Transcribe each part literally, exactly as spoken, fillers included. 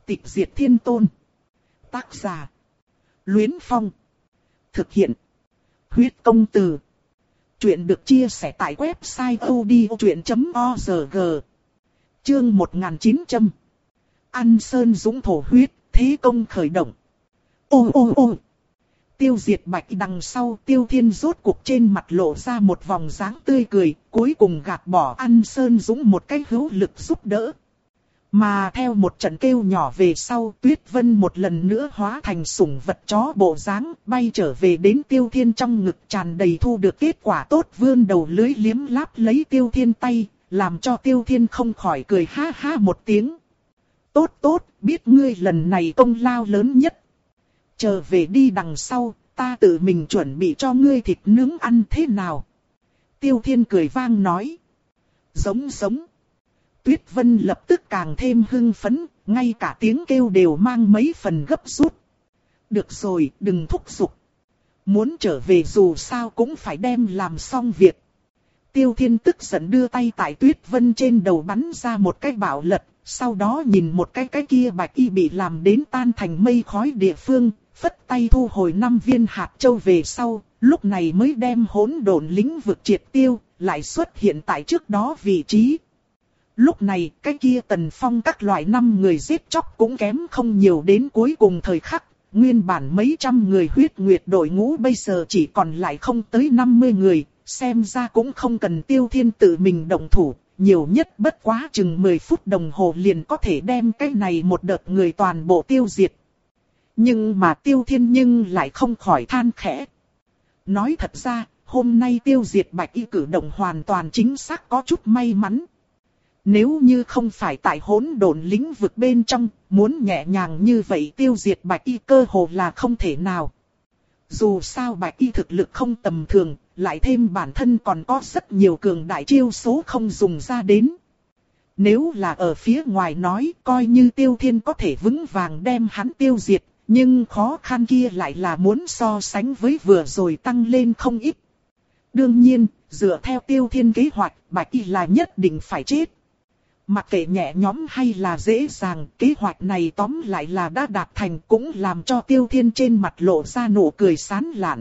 Tịch diệt thiên tôn. Tác giả. Luyến Phong. Thực hiện. Huyết công từ. Chuyện được chia sẻ tại website odchuyện chấm org. Chương một nghìn chín trăm. Ăn sơn dũng thổ huyết, thế công khởi động. Ô ô ô. Tiêu diệt bạch đằng sau, Tiêu Thiên rốt cuộc trên mặt lộ ra một vòng dáng tươi cười, cuối cùng gạt bỏ Ăn Sơn Dũng một cái hữu lực giúp đỡ. Mà theo một trận kêu nhỏ về sau, Tuyết Vân một lần nữa hóa thành sủng vật chó bộ dáng, bay trở về đến Tiêu Thiên trong ngực, tràn đầy thu được kết quả tốt, vươn đầu lưới liếm láp lấy Tiêu Thiên tay, làm cho Tiêu Thiên không khỏi cười ha ha một tiếng. Tốt tốt, biết ngươi lần này công lao lớn nhất. Trở về đi đằng sau, ta tự mình chuẩn bị cho ngươi thịt nướng ăn thế nào? Tiêu Thiên cười vang nói. Giống giống. Tuyết Vân lập tức càng thêm hưng phấn, ngay cả tiếng kêu đều mang mấy phần gấp rút. Được rồi, đừng thúc giục. Muốn trở về dù sao cũng phải đem làm xong việc. Tiêu Thiên tức giận đưa tay tại Tuyết Vân trên đầu bắn ra một cái bảo lật, sau đó nhìn một cái cái kia bạch y bị làm đến tan thành mây khói địa phương, phất tay thu hồi năm viên hạt châu về sau, lúc này mới đem hỗn độn lĩnh vực triệt tiêu, lại xuất hiện tại trước đó vị trí. Lúc này, cái kia Tần Phong các loại năm người giết chóc cũng kém không nhiều đến cuối cùng thời khắc, nguyên bản mấy trăm người huyết nguyệt đội ngũ bây giờ chỉ còn lại không tới năm mươi người, xem ra cũng không cần Tiêu Thiên tự mình động thủ, nhiều nhất bất quá chừng mười phút đồng hồ liền có thể đem cái này một đợt người toàn bộ tiêu diệt. Nhưng mà Tiêu Thiên nhưng lại không khỏi than khẽ. Nói thật ra, hôm nay tiêu diệt bạch y cử động hoàn toàn chính xác có chút may mắn. Nếu như không phải tại hỗn độn lĩnh vực bên trong, muốn nhẹ nhàng như vậy tiêu diệt bạch y cơ hồ là không thể nào. Dù sao bạch y thực lực không tầm thường, lại thêm bản thân còn có rất nhiều cường đại chiêu số không dùng ra đến. Nếu là ở phía ngoài nói, coi như Tiêu Thiên có thể vững vàng đem hắn tiêu diệt, nhưng khó khăn kia lại là muốn so sánh với vừa rồi tăng lên không ít. Đương nhiên, dựa theo Tiêu Thiên kế hoạch, bạch y là nhất định phải chết. Mặc kệ nhẹ nhõm hay là dễ dàng, kế hoạch này tóm lại là đã đạt thành, cũng làm cho Tiêu Thiên trên mặt lộ ra nụ cười sán lạn.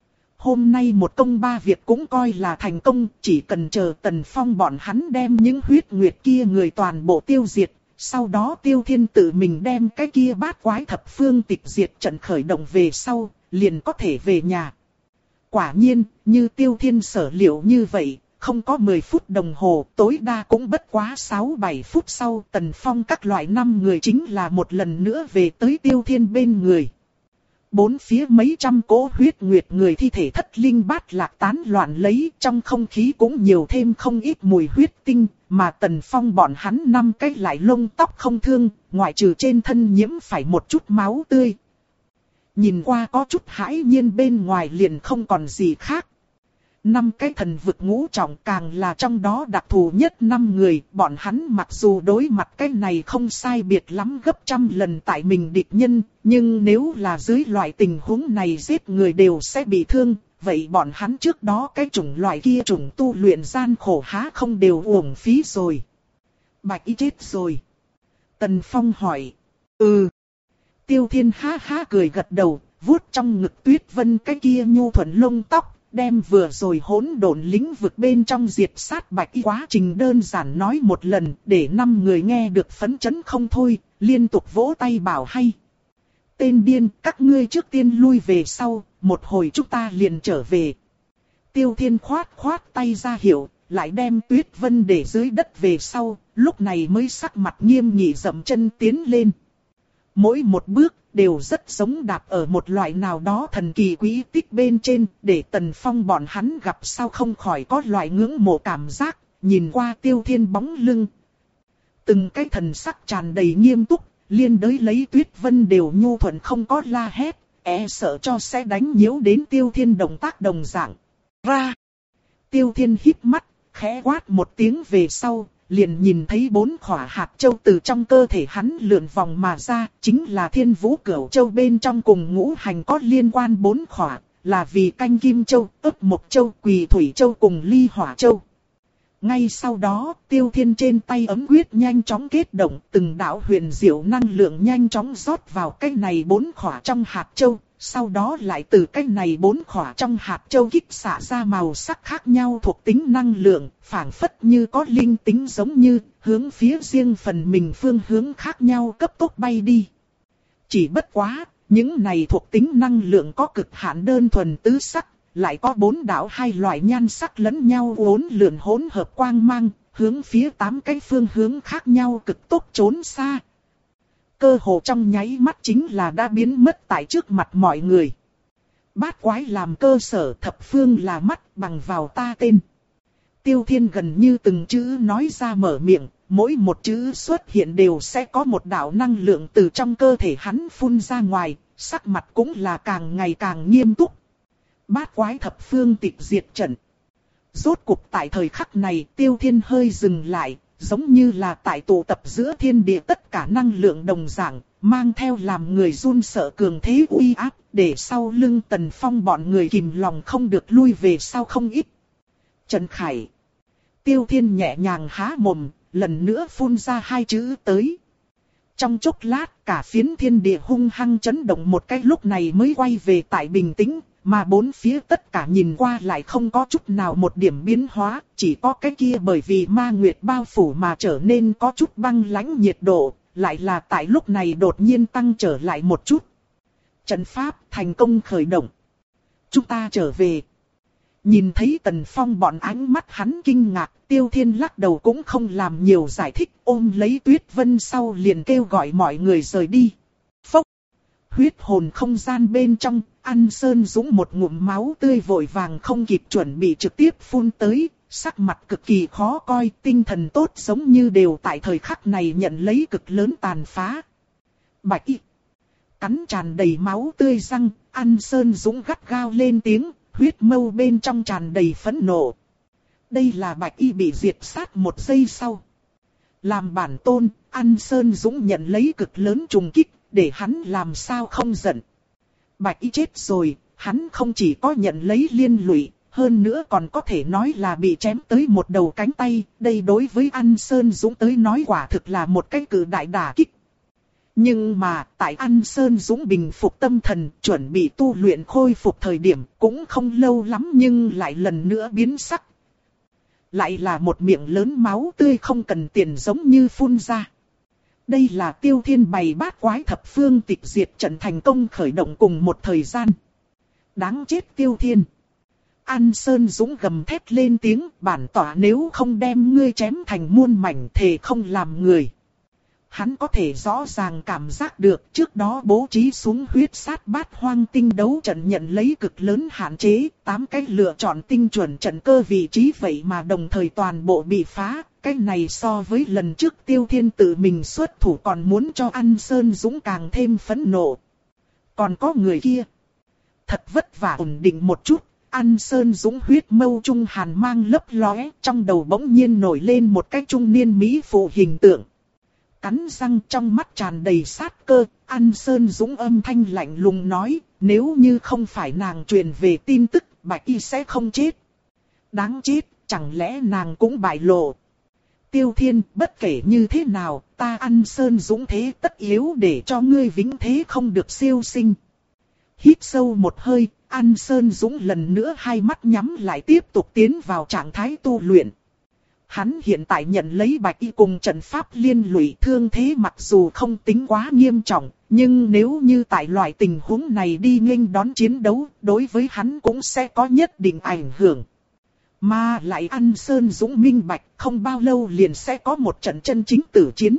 Hôm nay một công ba việc cũng coi là thành công, chỉ cần chờ Tần Phong bọn hắn đem những huyết nguyệt kia người toàn bộ tiêu diệt, sau đó Tiêu Thiên tự mình đem cái kia bát quái thập phương tịch diệt trận khởi động về sau, liền có thể về nhà. Quả nhiên, như Tiêu Thiên sở liệu như vậy, không có mười phút đồng hồ, tối đa cũng bất quá sáu bảy phút sau, Tần Phong các loại năm người chính là một lần nữa về tới Tiêu Thiên bên người. Bốn phía mấy trăm cỗ huyết nguyệt người thi thể thất linh bát lạc tán loạn lấy, trong không khí cũng nhiều thêm không ít mùi huyết tinh, mà Tần Phong bọn hắn năm cái lại lông tóc không thương, ngoại trừ trên thân nhiễm phải một chút máu tươi. Nhìn qua có chút hãi nhiên, bên ngoài liền không còn gì khác. Năm cái thần vực ngũ trọng càng là trong đó đặc thù nhất năm người, bọn hắn mặc dù đối mặt cái này không sai biệt lắm gấp trăm lần tại mình địch nhân, nhưng nếu là dưới loại tình huống này giết người đều sẽ bị thương, vậy bọn hắn trước đó cái chủng loại kia chủng tu luyện gian khổ há không đều uổng phí rồi. Bạch y chết rồi. Tần Phong hỏi. Ừ. Tiêu Thiên ha ha cười gật đầu, vuốt trong ngực Tuyết Vân cái kia nhu thuận lông tóc. Đem vừa rồi hỗn độn lĩnh vực bên trong diệt sát bạch y quá trình đơn giản nói một lần, để năm người nghe được phấn chấn không thôi, liên tục vỗ tay bảo hay. Tên điên, các ngươi trước tiên lui về sau, một hồi chúng ta liền trở về. Tiêu Thiên khoát khoát tay ra hiệu, lại đem Tuyết Vân để dưới đất về sau, lúc này mới sắc mặt nghiêm nghị dậm chân tiến lên. Mỗi một bước đều rất giống đạp ở một loại nào đó thần kỳ quý tích bên trên, để Tần Phong bọn hắn gặp sao không khỏi có loại ngưỡng mộ cảm giác, nhìn qua Tiêu Thiên bóng lưng. Từng cái thần sắc tràn đầy nghiêm túc, liên đới lấy Tuyết Vân đều nhu thuận không có la hét, e sợ cho sẽ đánh nhiễu đến Tiêu Thiên động tác đồng dạng. Ra! Tiêu Thiên híp mắt, khẽ quát một tiếng về sau, liền nhìn thấy bốn khỏa hạt châu từ trong cơ thể hắn lượn vòng mà ra, chính là Thiên Vũ Cửu Châu bên trong cùng ngũ hành có liên quan bốn khỏa, là vì canh Kim Châu, ấp Mộc Châu, Quỳ Thủy Châu cùng Ly Hỏa Châu. Ngay sau đó, Tiêu Thiên trên tay ấm quyết nhanh chóng kết động, từng đạo huyền diệu năng lượng nhanh chóng rót vào cái này bốn khỏa trong hạt châu, sau đó lại từ cái này bốn khỏa trong hạt châu kích xạ ra màu sắc khác nhau thuộc tính năng lượng, phảng phất như có linh tính giống như, hướng phía riêng phần mình phương hướng khác nhau cấp tốc bay đi. Chỉ bất quá, những này thuộc tính năng lượng có cực hạn đơn thuần tứ sắc, lại có bốn đạo hai loại nhan sắc lẫn nhau uốn lượn hỗn hợp quang mang, hướng phía tám cái phương hướng khác nhau cực tốc trốn xa. Cơ hồ trong nháy mắt chính là đã biến mất tại trước mặt mọi người. Bát quái làm cơ sở, thập phương là mắt, bằng vào ta tên. Tiêu Thiên gần như từng chữ nói ra mở miệng, mỗi một chữ xuất hiện đều sẽ có một đạo năng lượng từ trong cơ thể hắn phun ra ngoài, sắc mặt cũng là càng ngày càng nghiêm túc. Bát quái thập phương tịch diệt trận. Rốt cục tại thời khắc này, Tiêu Thiên hơi dừng lại, giống như là tại tụ tập giữa thiên địa tất cả năng lượng đồng dạng, mang theo làm người run sợ cường thế uy áp, để sau lưng Tần Phong bọn người kìm lòng không được lui về sau không ít. Trần Khải. Tiêu Thiên nhẹ nhàng há mồm, lần nữa phun ra hai chữ tới. Trong chốc lát, cả phiến thiên địa hung hăng chấn động một cái, lúc này mới quay về tại bình tĩnh. Mà bốn phía tất cả nhìn qua lại không có chút nào một điểm biến hóa, chỉ có cái kia bởi vì ma nguyệt bao phủ mà trở nên có chút băng lãnh nhiệt độ, lại là tại lúc này đột nhiên tăng trở lại một chút. Trận pháp thành công khởi động. Chúng ta trở về. Nhìn thấy Tần Phong bọn ánh mắt hắn kinh ngạc, Tiêu Thiên lắc đầu cũng không làm nhiều giải thích, ôm lấy Tuyết Vân sau liền kêu gọi mọi người rời đi. Phốc. Huyết hồn không gian bên trong, An Sơn Dũng một ngụm máu tươi vội vàng không kịp chuẩn bị trực tiếp phun tới, sắc mặt cực kỳ khó coi, tinh thần tốt giống như đều tại thời khắc này nhận lấy cực lớn tàn phá. Bạch y cắn tràn đầy máu tươi răng, An Sơn Dũng gắt gao lên tiếng, huyết mâu bên trong tràn đầy phẫn nộ. Đây là Bạch y bị diệt sát một giây sau. Làm bản tôn, An Sơn Dũng nhận lấy cực lớn trùng kích, để hắn làm sao không giận. Bạch y chết rồi, hắn không chỉ có nhận lấy liên lụy, hơn nữa còn có thể nói là bị chém tới một đầu cánh tay. Đây đối với An Sơn Dũng tới nói quả thực là một cái cự đại đả kích. Nhưng mà, tại An Sơn Dũng bình phục tâm thần, chuẩn bị tu luyện khôi phục thời điểm, cũng không lâu lắm nhưng lại lần nữa biến sắc. Lại là một miệng lớn máu tươi không cần tiền giống như phun ra. Đây là Tiêu Thiên bày bát quái thập phương tịch diệt trận thành công khởi động cùng một thời gian. Đáng chết Tiêu Thiên. An Sơn Dũng gầm thét lên tiếng, bản tỏa nếu không đem ngươi chém thành muôn mảnh thề không làm người. Hắn có thể rõ ràng cảm giác được trước đó bố trí xuống huyết sát bát hoang tinh đấu trận nhận lấy cực lớn hạn chế, tám cái lựa chọn tinh chuẩn trận cơ vị trí vậy mà đồng thời toàn bộ bị phá. Cái này so với lần trước Tiêu Thiên tự mình xuất thủ còn muốn cho An Sơn Dũng càng thêm phẫn nộ. Còn có người kia. Thật vất vả ổn định một chút, An Sơn Dũng huyết mâu trung hàn mang lấp lóe, trong đầu bỗng nhiên nổi lên một cái trung niên mỹ phụ hình tượng. Cắn răng trong mắt tràn đầy sát cơ, An Sơn Dũng âm thanh lạnh lùng nói, nếu như không phải nàng truyền về tin tức, Bạch y sẽ không chết. Đáng chết, chẳng lẽ nàng cũng bại lộ. Tiêu Thiên, bất kể như thế nào, ta An Sơn Dũng thế tất yếu để cho ngươi vĩnh thế không được siêu sinh. Hít sâu một hơi, An Sơn Dũng lần nữa hai mắt nhắm lại tiếp tục tiến vào trạng thái tu luyện. Hắn hiện tại nhận lấy Bạch y cùng trận pháp liên lụy, thương thế mặc dù không tính quá nghiêm trọng, nhưng nếu như tại loại tình huống này đi nghênh đón chiến đấu, đối với hắn cũng sẽ có nhất định ảnh hưởng. Mà lại An Sơn Dũng minh bạch, không bao lâu liền sẽ có một trận chân chính tử chiến.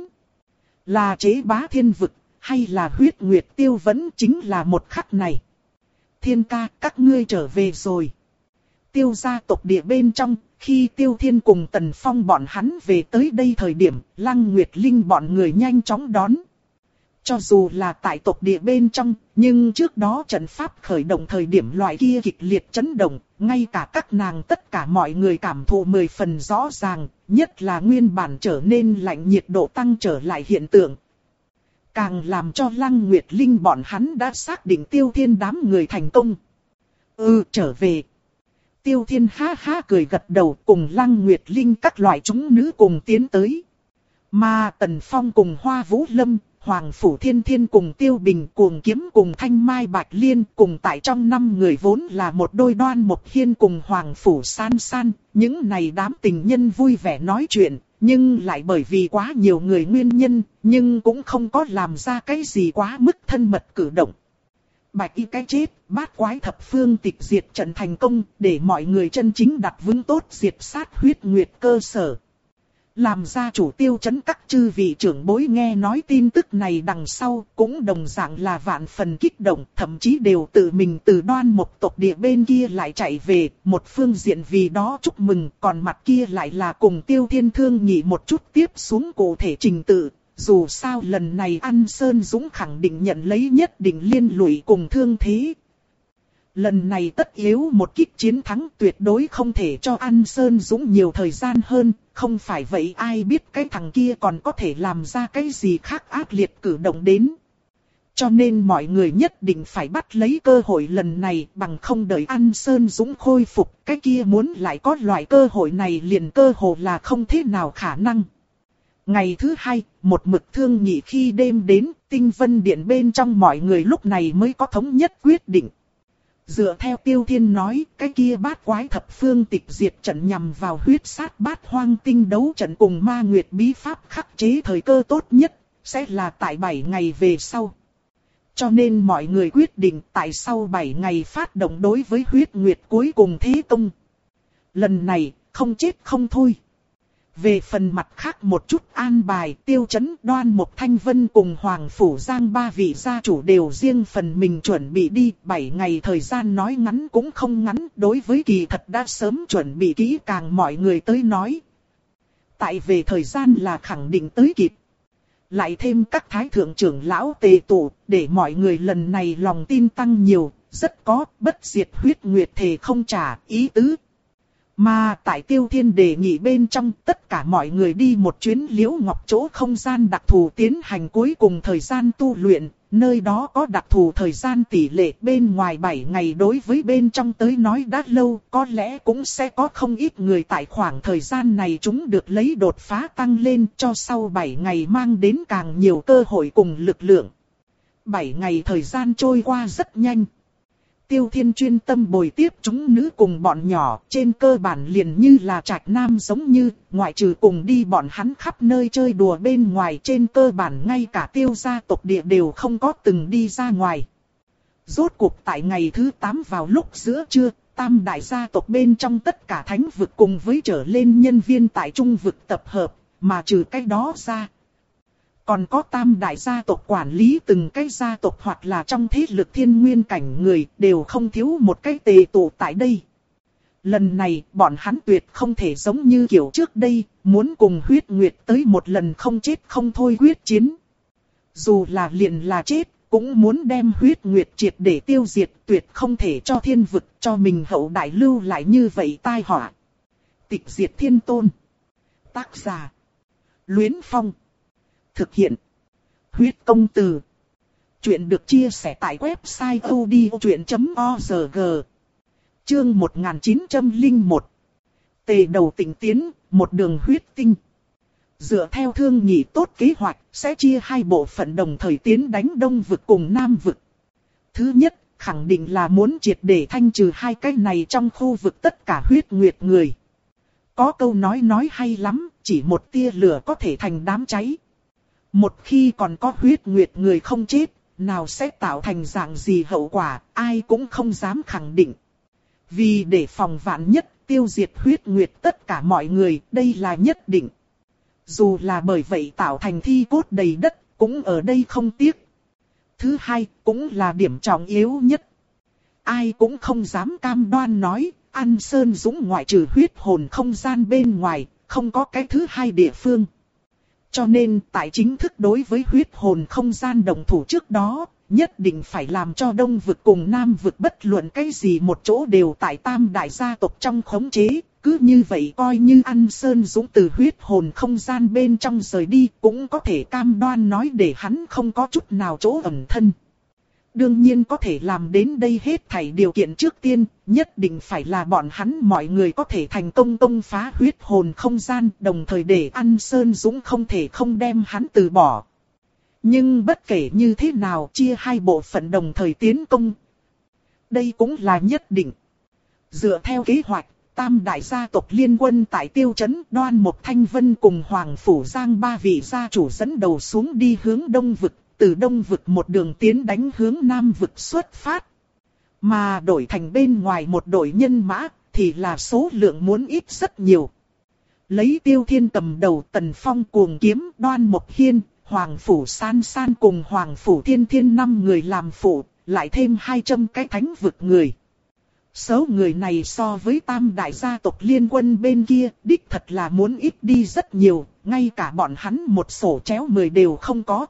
Là chế bá thiên vực, hay là huyết nguyệt tiêu vẫn chính là một khắc này. Thiên ca, các ngươi trở về rồi. Tiêu gia tộc địa bên trong, khi Tiêu Thiên cùng Tần Phong bọn hắn về tới đây thời điểm, Lăng Nguyệt Linh bọn người nhanh chóng đón. Cho dù là tại tộc địa bên trong, nhưng trước đó trận pháp khởi động thời điểm loại kia kịch liệt chấn động, ngay cả các nàng tất cả mọi người cảm thụ mười phần rõ ràng, nhất là nguyên bản trở nên lạnh nhiệt độ tăng trở lại hiện tượng. Càng làm cho Lăng Nguyệt Linh bọn hắn đã xác định Tiêu Thiên đám người thành công. Ừ, trở về. Tiêu Thiên ha ha cười gật đầu, cùng Lăng Nguyệt Linh các loại chúng nữ cùng tiến tới. Mà Tần Phong cùng Hoa Vũ Lâm, Hoàng Phủ Thiên Thiên cùng Tiêu Bình cùng Kiếm cùng Thanh Mai Bạch Liên cùng tại trong năm người vốn là một đôi Đoan Mộc Hiên cùng Hoàng Phủ San San. Những này đám tình nhân vui vẻ nói chuyện, nhưng lại bởi vì quá nhiều người nguyên nhân, nhưng cũng không có làm ra cái gì quá mức thân mật cử động. Bạch y cái chết, bát quái thập phương tịch diệt trận thành công, để mọi người chân chính đặt vững tốt diệt sát huyết nguyệt cơ sở. Làm ra chủ tiêu chấn các chư vị trưởng bối nghe nói tin tức này đằng sau cũng đồng dạng là vạn phần kích động, thậm chí đều tự mình từ Đoan Mộc tộc địa bên kia lại chạy về, một phương diện vì đó chúc mừng, còn mặt kia lại là cùng Tiêu Thiên thương nghị một chút tiếp xuống cụ thể trình tự. Dù sao lần này An Sơn Dũng khẳng định nhận lấy nhất định liên lụy cùng thương thế. Lần này tất yếu một kích chiến thắng, tuyệt đối không thể cho An Sơn Dũng nhiều thời gian hơn, không phải vậy ai biết cái thằng kia còn có thể làm ra cái gì khác ác liệt cử động đến. Cho nên mọi người nhất định phải bắt lấy cơ hội lần này, bằng không đợi An Sơn Dũng khôi phục, cái kia muốn lại có loại cơ hội này liền cơ hội là không thế nào khả năng. Ngày thứ hai, một mực thương nghị khi đêm đến, Tinh Vân Điện bên trong mọi người lúc này mới có thống nhất quyết định. Dựa theo Tiêu Thiên nói, cái kia bát quái thập phương tịch diệt trận nhằm vào huyết sát bát hoang tinh đấu trận cùng ma nguyệt bí pháp khắc chế thời cơ tốt nhất, sẽ là tại bảy ngày về sau. Cho nên mọi người quyết định tại sau bảy ngày phát động đối với huyết nguyệt cuối cùng thế công. Lần này, không chết không thôi. Về phần mặt khác một chút an bài, Tiêu Chấn, Đoan Mộc Thanh Vân cùng Hoàng Phủ Giang ba vị gia chủ đều riêng phần mình chuẩn bị đi, bảy ngày thời gian nói ngắn cũng không ngắn, đối với kỳ thật đã sớm chuẩn bị kỹ càng mọi người tới nói. Tại về thời gian là khẳng định tới kịp. Lại thêm các thái thượng trưởng lão tề tụ, để mọi người lần này lòng tin tăng nhiều, rất có bất diệt huyết nguyệt thề không trả ý tứ. Mà tại Tiêu Thiên đề nghị bên trong, tất cả mọi người đi một chuyến Liễu Ngọc chỗ không gian đặc thù tiến hành cuối cùng thời gian tu luyện, nơi đó có đặc thù thời gian tỷ lệ bên ngoài bảy ngày đối với bên trong tới nói đã lâu, có lẽ cũng sẽ có không ít người tại khoảng thời gian này chúng được lấy đột phá tăng lên cho sau bảy ngày mang đến càng nhiều cơ hội cùng lực lượng. bảy ngày thời gian trôi qua rất nhanh. Tiêu Thiên chuyên tâm bồi tiếp chúng nữ cùng bọn nhỏ, trên cơ bản liền như là trạch nam giống như, ngoại trừ cùng đi bọn hắn khắp nơi chơi đùa bên ngoài, trên cơ bản ngay cả Tiêu gia tộc địa đều không có từng đi ra ngoài. Rốt cuộc tại ngày thứ tám vào lúc giữa trưa, tam đại gia tộc bên trong tất cả thánh vực cùng với trở lên nhân viên tại trung vực tập hợp, mà trừ cái đó ra. Còn có tam đại gia tộc quản lý từng cái gia tộc hoặc là trong thế lực thiên nguyên cảnh người đều không thiếu một cái tề tụ tại đây. Lần này bọn hắn tuyệt không thể giống như kiểu trước đây, muốn cùng huyết nguyệt tới một lần không chết không thôi quyết chiến. Dù là liền là chết, cũng muốn đem huyết nguyệt triệt để tiêu diệt, tuyệt không thể cho thiên vực cho mình hậu đại lưu lại như vậy tai họa. Tịch diệt thiên tôn. Tác giả. Luyến Phong. Thực hiện. Huyết công từ. Chuyện được chia sẻ tại website odchuyện chấm org. Chương một nghìn chín trăm lẻ một. Tề đầu tỉnh tiến, một đường huyết tinh. Dựa theo thương nghị tốt kế hoạch, sẽ chia hai bộ phận đồng thời tiến đánh Đông vực cùng Nam vực. Thứ nhất, khẳng định là muốn triệt để thanh trừ hai cái này trong khu vực tất cả huyết nguyệt người. Có câu nói nói hay lắm, chỉ một tia lửa có thể thành đám cháy. Một khi còn có huyết nguyệt người không chết, nào sẽ tạo thành dạng gì hậu quả, ai cũng không dám khẳng định. Vì để phòng vạn nhất, tiêu diệt huyết nguyệt tất cả mọi người, đây là nhất định. Dù là bởi vậy tạo thành thi cốt đầy đất, cũng ở đây không tiếc. Thứ hai, cũng là điểm trọng yếu nhất. Ai cũng không dám cam đoan nói, An Sơn Dũng ngoại trừ huyết hồn không gian bên ngoài, không có cái thứ hai địa phương. Cho nên, tại chính thức đối với huyết hồn không gian đồng thủ trước đó, nhất định phải làm cho Đông vực cùng Nam vực bất luận cái gì một chỗ đều tại tam đại gia tộc trong khống chế. Cứ như vậy coi như An Sơn Dũng từ huyết hồn không gian bên trong rời đi, cũng có thể cam đoan nói để hắn không có chút nào chỗ ẩn thân. Đương nhiên có thể làm đến đây hết thảy điều kiện trước tiên, nhất định phải là bọn hắn mọi người có thể thành công công phá huyết hồn không gian, đồng thời để An Sơn Dũng không thể không đem hắn từ bỏ. Nhưng bất kể như thế nào chia hai bộ phận đồng thời tiến công. Đây cũng là nhất định. Dựa theo kế hoạch, tam đại gia tộc liên quân tại Tiêu Trấn, Đoan Mộc Thanh Vân cùng Hoàng Phủ Giang ba vị gia chủ dẫn đầu xuống đi hướng đông vực. Từ đông vực một đường tiến đánh hướng nam vực xuất phát. Mà đổi thành bên ngoài một đội nhân mã thì là số lượng muốn ít rất nhiều. Lấy Tiêu Thiên cầm đầu, Tần Phong cuồng kiếm, Đoan Mộc Hiên, Hoàng Phủ San San cùng Hoàng Phủ Thiên Thiên năm người làm phụ, lại thêm hai trăm cái thánh vực người. Số người này so với tam đại gia tộc liên quân bên kia đích thật là muốn ít đi rất nhiều, ngay cả bọn hắn một sổ chéo mười đều không có.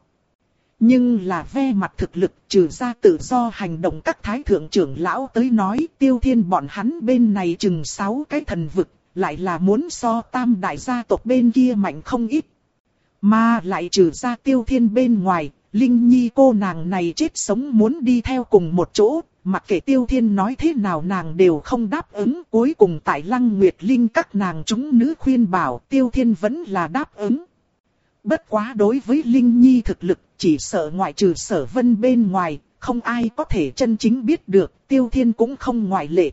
Nhưng là ve mặt thực lực, trừ ra tự do hành động các thái thượng trưởng lão tới nói, Tiêu Thiên bọn hắn bên này chừng sáu cái thần vực, lại là muốn so tam đại gia tộc bên kia mạnh không ít. Mà lại trừ ra Tiêu Thiên bên ngoài, Linh Nhi cô nàng này chết sống muốn đi theo cùng một chỗ, mặc kệ Tiêu Thiên nói thế nào nàng đều không đáp ứng. Cuối cùng tại Lăng Nguyệt Linh các nàng chúng nữ khuyên bảo, Tiêu Thiên vẫn là đáp ứng. Bất quá đối với Linh Nhi thực lực, chỉ sợ ngoại trừ Sở Vân bên ngoài, không ai có thể chân chính biết được, Tiêu Thiên cũng không ngoại lệ.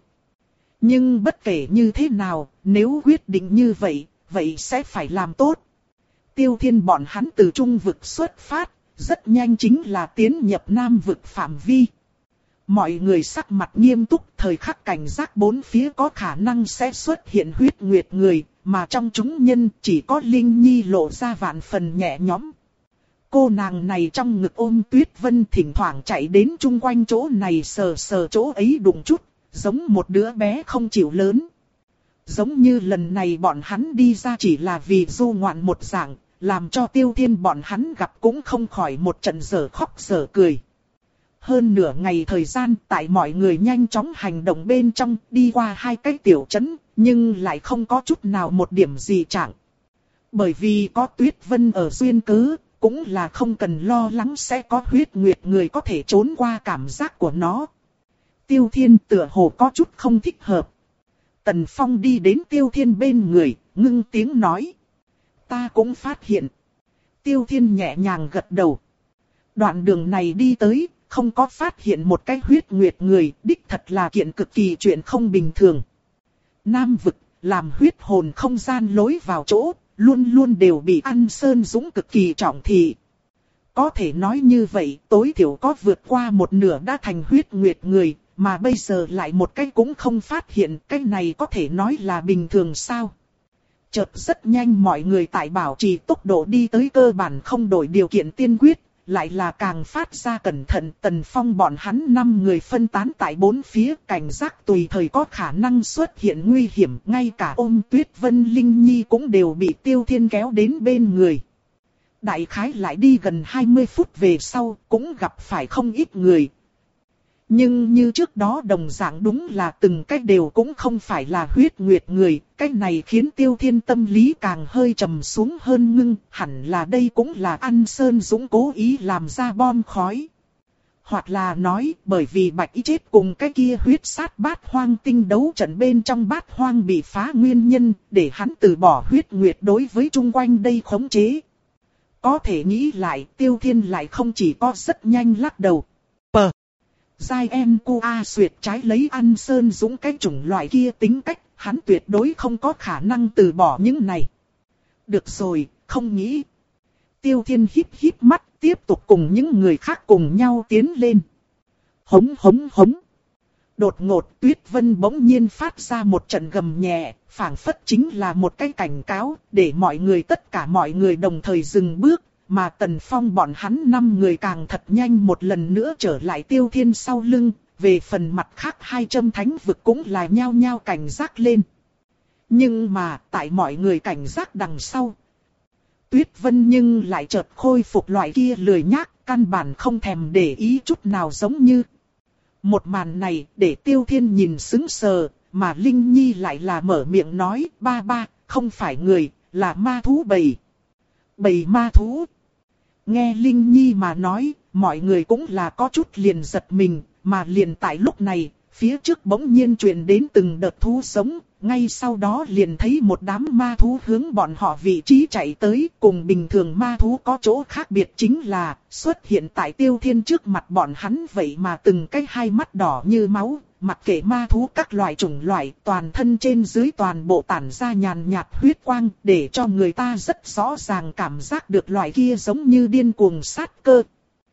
Nhưng bất kể như thế nào, nếu quyết định như vậy, vậy sẽ phải làm tốt. Tiêu Thiên bọn hắn từ trung vực xuất phát, rất nhanh chính là tiến nhập nam vực phạm vi. Mọi người sắc mặt nghiêm túc, thời khắc cảnh giác bốn phía có khả năng sẽ xuất hiện huyết nguyệt người, mà trong chúng nhân chỉ có Linh Nhi lộ ra vạn phần nhẹ nhõm. Cô nàng này trong ngực ôm Tuyết Vân thỉnh thoảng chạy đến chung quanh chỗ này sờ sờ chỗ ấy đụng chút, giống một đứa bé không chịu lớn. Giống như lần này bọn hắn đi ra chỉ là vì du ngoạn một dạng, làm cho Tiêu Thiên bọn hắn gặp cũng không khỏi một trận dở khóc dở cười. Hơn nửa ngày thời gian tại mọi người nhanh chóng hành động bên trong, đi qua hai cái tiểu trấn, nhưng lại không có chút nào một điểm gì trạng. Bởi vì có Tuyết Vân ở duyên cớ, cũng là không cần lo lắng sẽ có huyết nguyệt người có thể trốn qua cảm giác của nó. Tiêu Thiên tựa hồ có chút không thích hợp. Tần Phong đi đến Tiêu Thiên bên người, ngưng tiếng nói. Ta cũng phát hiện. Tiêu Thiên nhẹ nhàng gật đầu. Đoạn đường này đi tới, không có phát hiện một cái huyết nguyệt người, đích thật là kiện cực kỳ chuyện không bình thường. Nam vực, làm huyết hồn không gian lối vào chỗ, luôn luôn đều bị An Sơn Dũng cực kỳ trọng thị. Có thể nói như vậy, tối thiểu có vượt qua một nửa đã thành huyết nguyệt người, mà bây giờ lại một cái cũng không phát hiện, cái này có thể nói là bình thường sao? Chợt rất nhanh mọi người tại bảo trì tốc độ đi tới cơ bản không đổi điều kiện tiên quyết, lại là càng phát ra cẩn thận. Tần Phong bọn hắn năm người phân tán tại bốn phía, cảnh giác tùy thời có khả năng xuất hiện nguy hiểm, ngay cả ôm Tuyết Vân Linh Nhi cũng đều bị Tiêu Thiên kéo đến bên người. Đại khái lại đi gần hai mươi phút về sau, cũng gặp phải không ít người. Nhưng như trước đó đồng dạng đúng là từng cái đều cũng không phải là huyết nguyệt người, cái này khiến Tiêu Thiên tâm lý càng hơi trầm xuống hơn ngưng, hẳn là đây cũng là An Sơn Dũng cố ý làm ra bom khói. Hoặc là nói bởi vì Bạch Y chết cùng cái kia huyết sát bát hoang tinh đấu trận bên trong bát hoang bị phá nguyên nhân, để hắn từ bỏ huyết nguyệt đối với chung quanh đây khống chế. Có thể nghĩ lại, Tiêu Thiên lại không chỉ có rất nhanh lắc đầu. Pờ! Giai em cu a xuyệt trái lấy An Sơn Dũng cái chủng loại kia tính cách, hắn tuyệt đối không có khả năng từ bỏ những này. Được rồi, không nghĩ. Tiêu Thiên híp híp mắt, tiếp tục cùng những người khác cùng nhau tiến lên. Hống hống hống. Đột ngột Tuyết Vân bỗng nhiên phát ra một trận gầm nhẹ, phảng phất chính là một cái cảnh cáo, để mọi người tất cả mọi người đồng thời dừng bước. Mà Tần Phong bọn hắn năm người càng thật nhanh một lần nữa trở lại Tiêu Thiên sau lưng, về phần mặt khác hai trăm thánh vực cũng là nhao nhao cảnh giác lên. Nhưng mà tại mọi người cảnh giác đằng sau, Tuyết Vân nhưng lại chợt khôi phục loại kia lười nhác, căn bản không thèm để ý chút nào giống như. Một màn này để Tiêu Thiên nhìn sững sờ, mà Linh Nhi lại là mở miệng nói, ba ba, không phải người, là ma thú bầy. Bầy ma thú. Nghe Linh Nhi mà nói, mọi người cũng là có chút liền giật mình, mà liền tại lúc này, phía trước bỗng nhiên truyền đến từng đợt thú sống, ngay sau đó liền thấy một đám ma thú hướng bọn họ vị trí chạy tới, cùng bình thường ma thú có chỗ khác biệt chính là, xuất hiện tại Tiêu Thiên trước mặt bọn hắn vậy mà từng cái hai mắt đỏ như máu, mặc kệ ma thú các loại chủng loại, toàn thân trên dưới toàn bộ tản ra nhàn nhạt huyết quang, để cho người ta rất rõ ràng cảm giác được loại kia giống như điên cuồng sát cơ.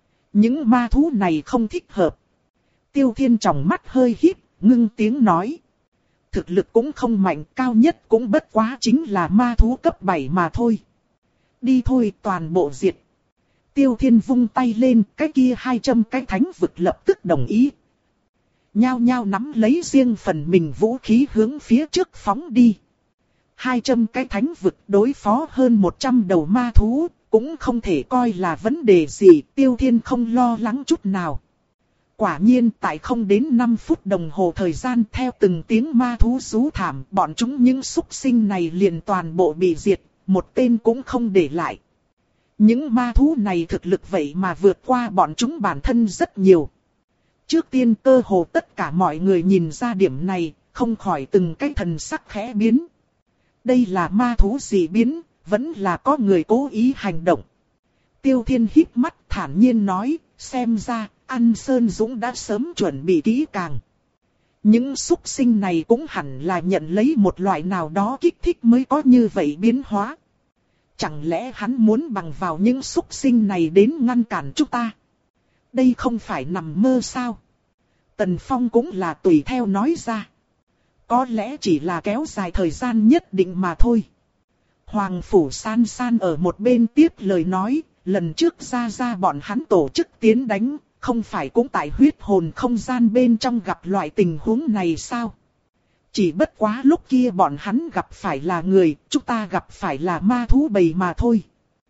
Những ma thú này không thích hợp. Tiêu Thiên tròng mắt hơi híp, ngưng tiếng nói. Thực lực cũng không mạnh, cao nhất cũng bất quá chính là ma thú cấp bảy mà thôi. Đi thôi, toàn bộ diệt. Tiêu Thiên vung tay lên, cái kia hai trăm cái thánh vực lập tức đồng ý. Nhao nhao nắm lấy riêng phần mình vũ khí hướng phía trước phóng đi. hai trăm cái thánh vực đối phó hơn một trăm đầu ma thú, cũng không thể coi là vấn đề gì, Tiêu Thiên không lo lắng chút nào. Quả nhiên tại không đến năm phút đồng hồ thời gian theo từng tiếng ma thú rú thảm, bọn chúng những súc sinh này liền toàn bộ bị diệt, một tên cũng không để lại. Những ma thú này thực lực vậy mà vượt qua bọn chúng bản thân rất nhiều. Trước tiên cơ hồ tất cả mọi người nhìn ra điểm này, không khỏi từng cái thần sắc khẽ biến. Đây là ma thú gì biến, vẫn là có người cố ý hành động. Tiêu Thiên híp mắt thản nhiên nói, xem ra, An Sơn Dũng đã sớm chuẩn bị kỹ càng. Những súc sinh này cũng hẳn là nhận lấy một loại nào đó kích thích mới có như vậy biến hóa. Chẳng lẽ hắn muốn bằng vào những súc sinh này đến ngăn cản chúng ta? Đây không phải nằm mơ sao? Tần Phong cũng là tùy theo nói ra. Có lẽ chỉ là kéo dài thời gian nhất định mà thôi. Hoàng Phủ San San ở một bên tiếp lời nói, lần trước ra ra bọn hắn tổ chức tiến đánh, không phải cũng tại huyết hồn không gian bên trong gặp loại tình huống này sao? Chỉ bất quá lúc kia bọn hắn gặp phải là người, chúng ta gặp phải là ma thú bầy mà thôi.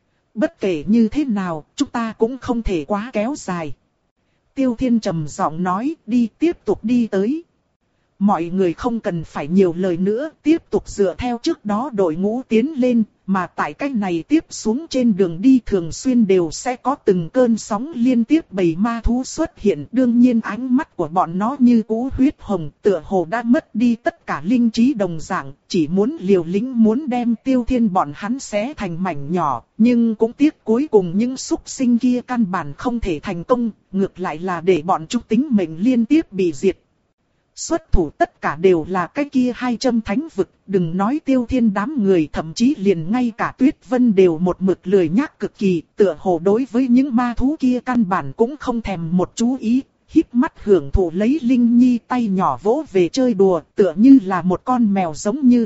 Bất kể như thế nào, chúng ta cũng không thể quá kéo dài. Tiêu Thiên trầm giọng nói, đi tiếp tục đi tới. Mọi người không cần phải nhiều lời nữa, tiếp tục dựa theo trước đó đội ngũ tiến lên, mà tại cách này tiếp xuống trên đường đi thường xuyên đều sẽ có từng cơn sóng liên tiếp bầy ma thú xuất hiện. Đương nhiên ánh mắt của bọn nó như cú huyết hồng, tựa hồ đã mất đi tất cả linh trí đồng dạng, chỉ muốn liều lĩnh muốn đem Tiêu Thiên bọn hắn xé thành mảnh nhỏ, nhưng cũng tiếc cuối cùng những súc sinh kia căn bản không thể thành công, ngược lại là để bọn chúng tính mệnh liên tiếp bị diệt. Xuất thủ tất cả đều là cái kia hai trăm thánh vực, đừng nói Tiêu Thiên đám người, thậm chí liền ngay cả Tuyết Vân đều một mực lười nhác cực kỳ, tựa hồ đối với những ma thú kia căn bản cũng không thèm một chú ý, híp mắt hưởng thụ lấy Linh Nhi tay nhỏ vỗ về chơi đùa, tựa như là một con mèo giống như.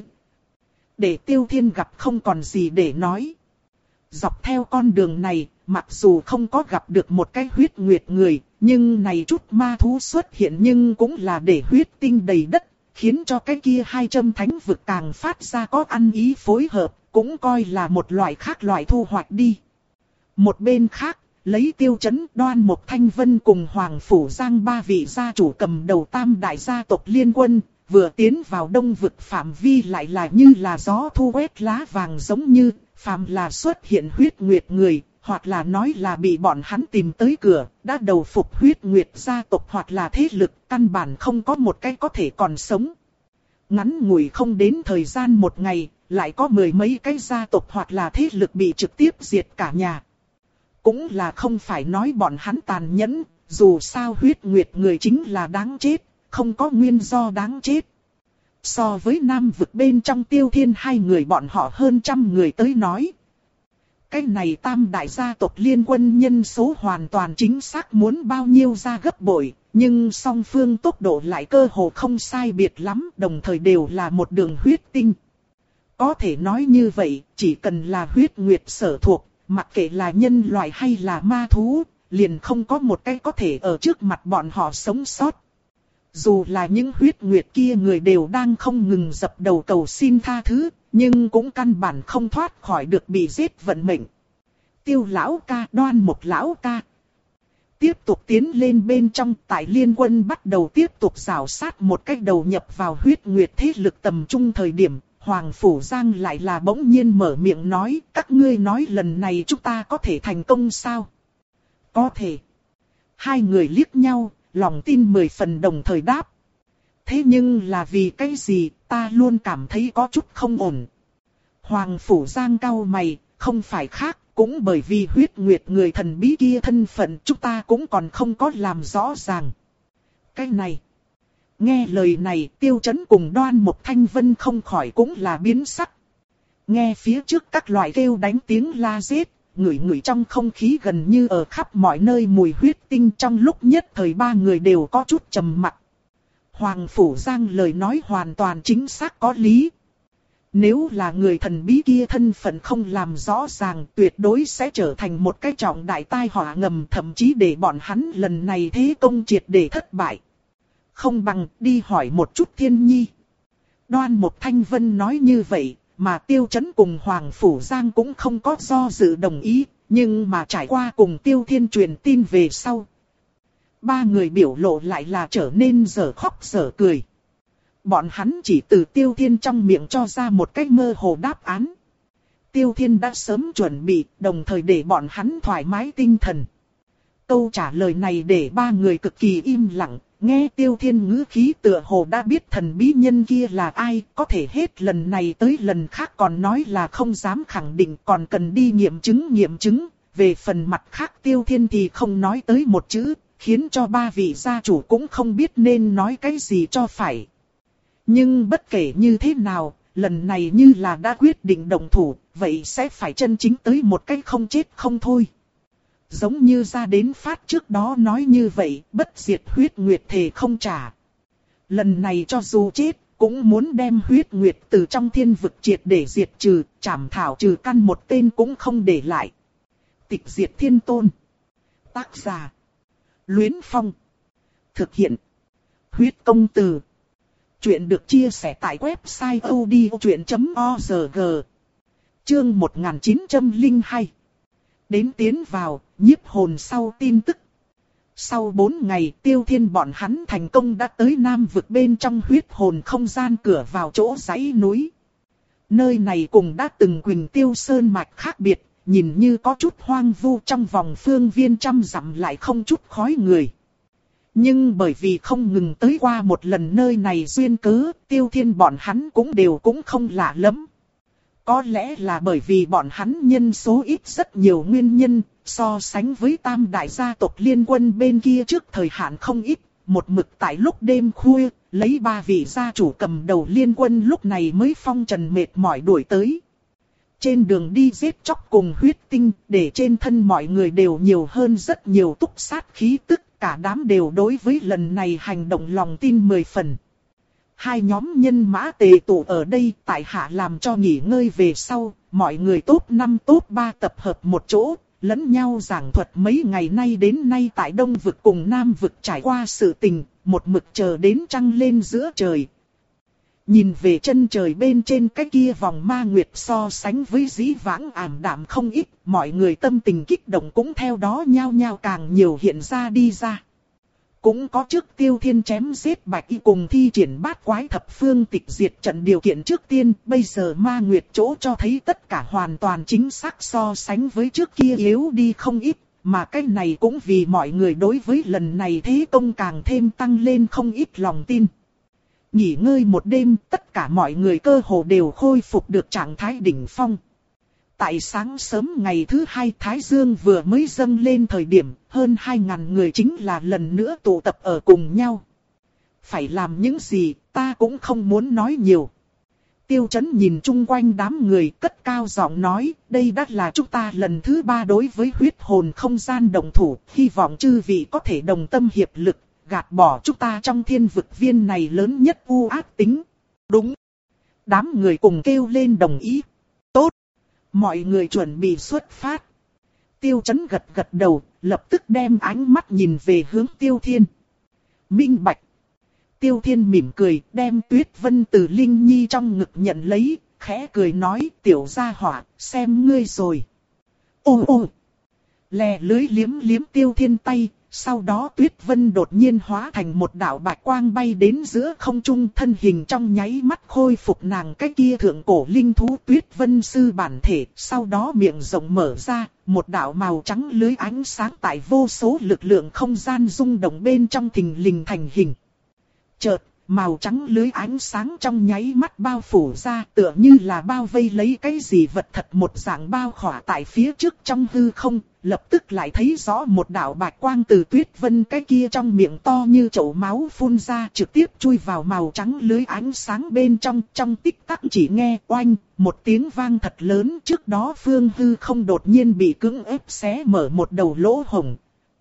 Để Tiêu Thiên gặp không còn gì để nói. Dọc theo con đường này, mặc dù không có gặp được một cái huyết nguyệt người, nhưng này chút ma thú xuất hiện nhưng cũng là để huyết tinh đầy đất, khiến cho cái kia hai trăm thánh vực càng phát ra có ăn ý phối hợp, cũng coi là một loại khác loại thu hoạch đi. Một bên khác, lấy Tiêu Chấn, Đoan Mộc Thanh Vân cùng Hoàng Phủ Giang ba vị gia chủ cầm đầu tam đại gia tộc liên quân, vừa tiến vào đông vực phạm vi lại là như là gió thu quét lá vàng giống như, phàm là xuất hiện huyết nguyệt người, hoặc là nói là bị bọn hắn tìm tới cửa, đã đầu phục huyết nguyệt gia tộc hoặc là thế lực, căn bản không có một cái có thể còn sống. Ngắn ngủi không đến thời gian một ngày, lại có mười mấy cái gia tộc hoặc là thế lực bị trực tiếp diệt cả nhà. Cũng là không phải nói bọn hắn tàn nhẫn, dù sao huyết nguyệt người chính là đáng chết, không có nguyên do đáng chết. So với Nam vực bên trong Tiêu Thiên hai người bọn họ hơn trăm người tới nói. Cái này tam đại gia tộc liên quân nhân số hoàn toàn chính xác muốn bao nhiêu ra gấp bội, nhưng song phương tốc độ lại cơ hồ không sai biệt lắm, đồng thời đều là một đường huyết tinh. Có thể nói như vậy, chỉ cần là huyết nguyệt sở thuộc, mặc kệ là nhân loại hay là ma thú, liền không có một cái có thể ở trước mặt bọn họ sống sót. Dù là những huyết nguyệt kia người đều đang không ngừng dập đầu cầu xin tha thứ, nhưng cũng căn bản không thoát khỏi được bị giết vận mệnh. Tiêu lão ca, Đoan Mộc lão ca. Tiếp tục tiến lên bên trong, tại liên quân bắt đầu tiếp tục rào sát một cách đầu nhập vào huyết nguyệt thế lực tầm trung thời điểm, Hoàng Phủ Giang lại là bỗng nhiên mở miệng nói, các ngươi nói lần này chúng ta có thể thành công sao? Có thể. Hai người liếc nhau, lòng tin mười phần đồng thời đáp. Thế nhưng là vì cái gì, ta luôn cảm thấy có chút không ổn. Hoàng Phủ Giang cau mày, không phải khác, cũng bởi vì huyết nguyệt người thần bí kia thân phận chúng ta cũng còn không có làm rõ ràng. Cái này. Nghe lời này Tiêu Chấn cùng Đoan Mộc Thanh Vân không khỏi cũng là biến sắc. Nghe phía trước các loại kêu đánh tiếng la giết, ngửi ngửi trong không khí gần như ở khắp mọi nơi mùi huyết tinh, trong lúc nhất thời ba người đều có chút trầm mặc. Hoàng Phủ Giang lời nói hoàn toàn chính xác có lý. Nếu là người thần bí kia thân phận không làm rõ ràng, tuyệt đối sẽ trở thành một cái trọng đại tai họa ngầm, thậm chí để bọn hắn lần này thế công triệt để thất bại. Không bằng đi hỏi một chút Thiên Nhi. Đoan Mộc Thanh Vân nói như vậy, mà Tiêu Chấn cùng Hoàng Phủ Giang cũng không có do dự đồng ý, nhưng mà trải qua cùng Tiêu Thiên truyền tin về sau. Ba người biểu lộ lại là trở nên dở khóc dở cười. Bọn hắn chỉ từ Tiêu Thiên trong miệng cho ra một cách mơ hồ đáp án. Tiêu Thiên đã sớm chuẩn bị, đồng thời để bọn hắn thoải mái tinh thần. Câu trả lời này để ba người cực kỳ im lặng, nghe Tiêu Thiên ngữ khí tựa hồ đã biết thần bí nhân kia là ai, có thể hết lần này tới lần khác còn nói là không dám khẳng định, còn cần đi nghiệm chứng nghiệm chứng. Về phần mặt khác Tiêu Thiên thì không nói tới một chữ, khiến cho ba vị gia chủ cũng không biết nên nói cái gì cho phải. Nhưng bất kể như thế nào, lần này như là đã quyết định động thủ, vậy sẽ phải chân chính tới một cách không chết không thôi. Giống như ra đến phát trước đó nói như vậy, bất diệt huyết nguyệt thề không trả. Lần này cho dù chết, cũng muốn đem huyết nguyệt từ trong thiên vực triệt để diệt trừ, trảm thảo trừ căn một tên cũng không để lại. Tịch diệt thiên tôn. Tác giả. Luyến Phong. Thực hiện. Huyết công từ. Chuyện được chia sẻ tại website odchuyện chấm org. Chương một nghìn chín trăm lẻ hai. Đến tiến vào, nhiếp hồn sau tin tức. Sau bốn ngày Tiêu Thiên bọn hắn thành công đã tới Nam vực bên trong huyết hồn không gian cửa vào chỗ dãy núi. Nơi này cùng đã từng Quỳnh Tiêu Sơn mạch khác biệt, nhìn như có chút hoang vu, trong vòng phương viên trăm dặm lại không chút khói người. Nhưng bởi vì không ngừng tới qua một lần nơi này duyên cớ, Tiêu Thiên bọn hắn cũng đều cũng không lạ lắm. Có lẽ là bởi vì bọn hắn nhân số ít rất nhiều nguyên nhân, so sánh với tam đại gia tộc liên quân bên kia trước thời hạn không ít, một mực tại lúc đêm khuya, lấy ba vị gia chủ cầm đầu liên quân lúc này mới phong trần mệt mỏi đuổi tới. Trên đường đi giết chóc cùng huyết tinh, để trên thân mọi người đều nhiều hơn rất nhiều túc sát khí tức, cả đám đều đối với lần này hành động lòng tin mười phần. Hai nhóm nhân mã tề tụ ở đây, tại hạ làm cho nghỉ ngơi về sau, mọi người top năm top ba tập hợp một chỗ, lẫn nhau giảng thuật mấy ngày nay đến nay tại Đông vực cùng Nam vực trải qua sự tình, một mực chờ đến trăng lên giữa trời. Nhìn về chân trời bên trên cái kia vòng ma nguyệt so sánh với dĩ vãng ảm đạm không ít, mọi người tâm tình kích động cũng theo đó nhao nhao càng nhiều hiện ra đi ra. Cũng có trước Tiêu Thiên chém giết Bạch Y cùng thi triển bát quái thập phương tịch diệt trận điều kiện trước tiên, bây giờ ma nguyệt chỗ cho thấy tất cả hoàn toàn chính xác so sánh với trước kia yếu đi không ít, mà cái này cũng vì mọi người đối với lần này thế công càng thêm tăng lên không ít lòng tin. Nghỉ ngơi một đêm, tất cả mọi người cơ hồ đều khôi phục được trạng thái đỉnh phong. Tại sáng sớm ngày thứ hai Thái Dương vừa mới dâng lên thời điểm, hơn hai ngàn người chính là lần nữa tụ tập ở cùng nhau. Phải làm những gì, ta cũng không muốn nói nhiều. Tiêu Chấn nhìn chung quanh đám người cất cao giọng nói, đây đã là chúng ta lần thứ ba đối với huyết hồn không gian đồng thủ, hy vọng chư vị có thể đồng tâm hiệp lực, gạt bỏ chúng ta trong thiên vực viên này lớn nhất u ác tính. Đúng. Đám người cùng kêu lên đồng ý. Tốt. Mọi người chuẩn bị xuất phát. Tiêu Chấn gật gật đầu, lập tức đem ánh mắt nhìn về hướng Tiêu Thiên. Minh bạch. Tiêu Thiên mỉm cười, đem Tuyết Vân từ Linh Nhi trong ngực nhận lấy, khẽ cười nói, tiểu gia hỏa, xem ngươi rồi. Ô ô. Lè lưới liếm liếm Tiêu Thiên tay, Sau đó Tuyết Vân đột nhiên hóa thành một đạo bạch quang bay đến giữa không trung, thân hình trong nháy mắt khôi phục nàng cái kia thượng cổ linh thú Tuyết Vân sư bản thể. Sau đó miệng rộng mở ra, một đạo màu trắng lưới ánh sáng tại vô số lực lượng không gian rung động bên trong thình lình thành hình. Chợt, màu trắng lưới ánh sáng trong nháy mắt bao phủ ra, tựa như là bao vây lấy cái gì vật thật một dạng bao khỏa tại phía trước trong hư không. Lập tức lại thấy rõ một đạo bạch quang từ Tuyết Vân cái kia trong miệng to như chậu máu phun ra, trực tiếp chui vào màu trắng lưới ánh sáng bên trong. Trong tích tắc chỉ nghe oanh, một tiếng vang thật lớn, trước đó phương hư không đột nhiên bị cưỡng ép xé mở một đầu lỗ hổng.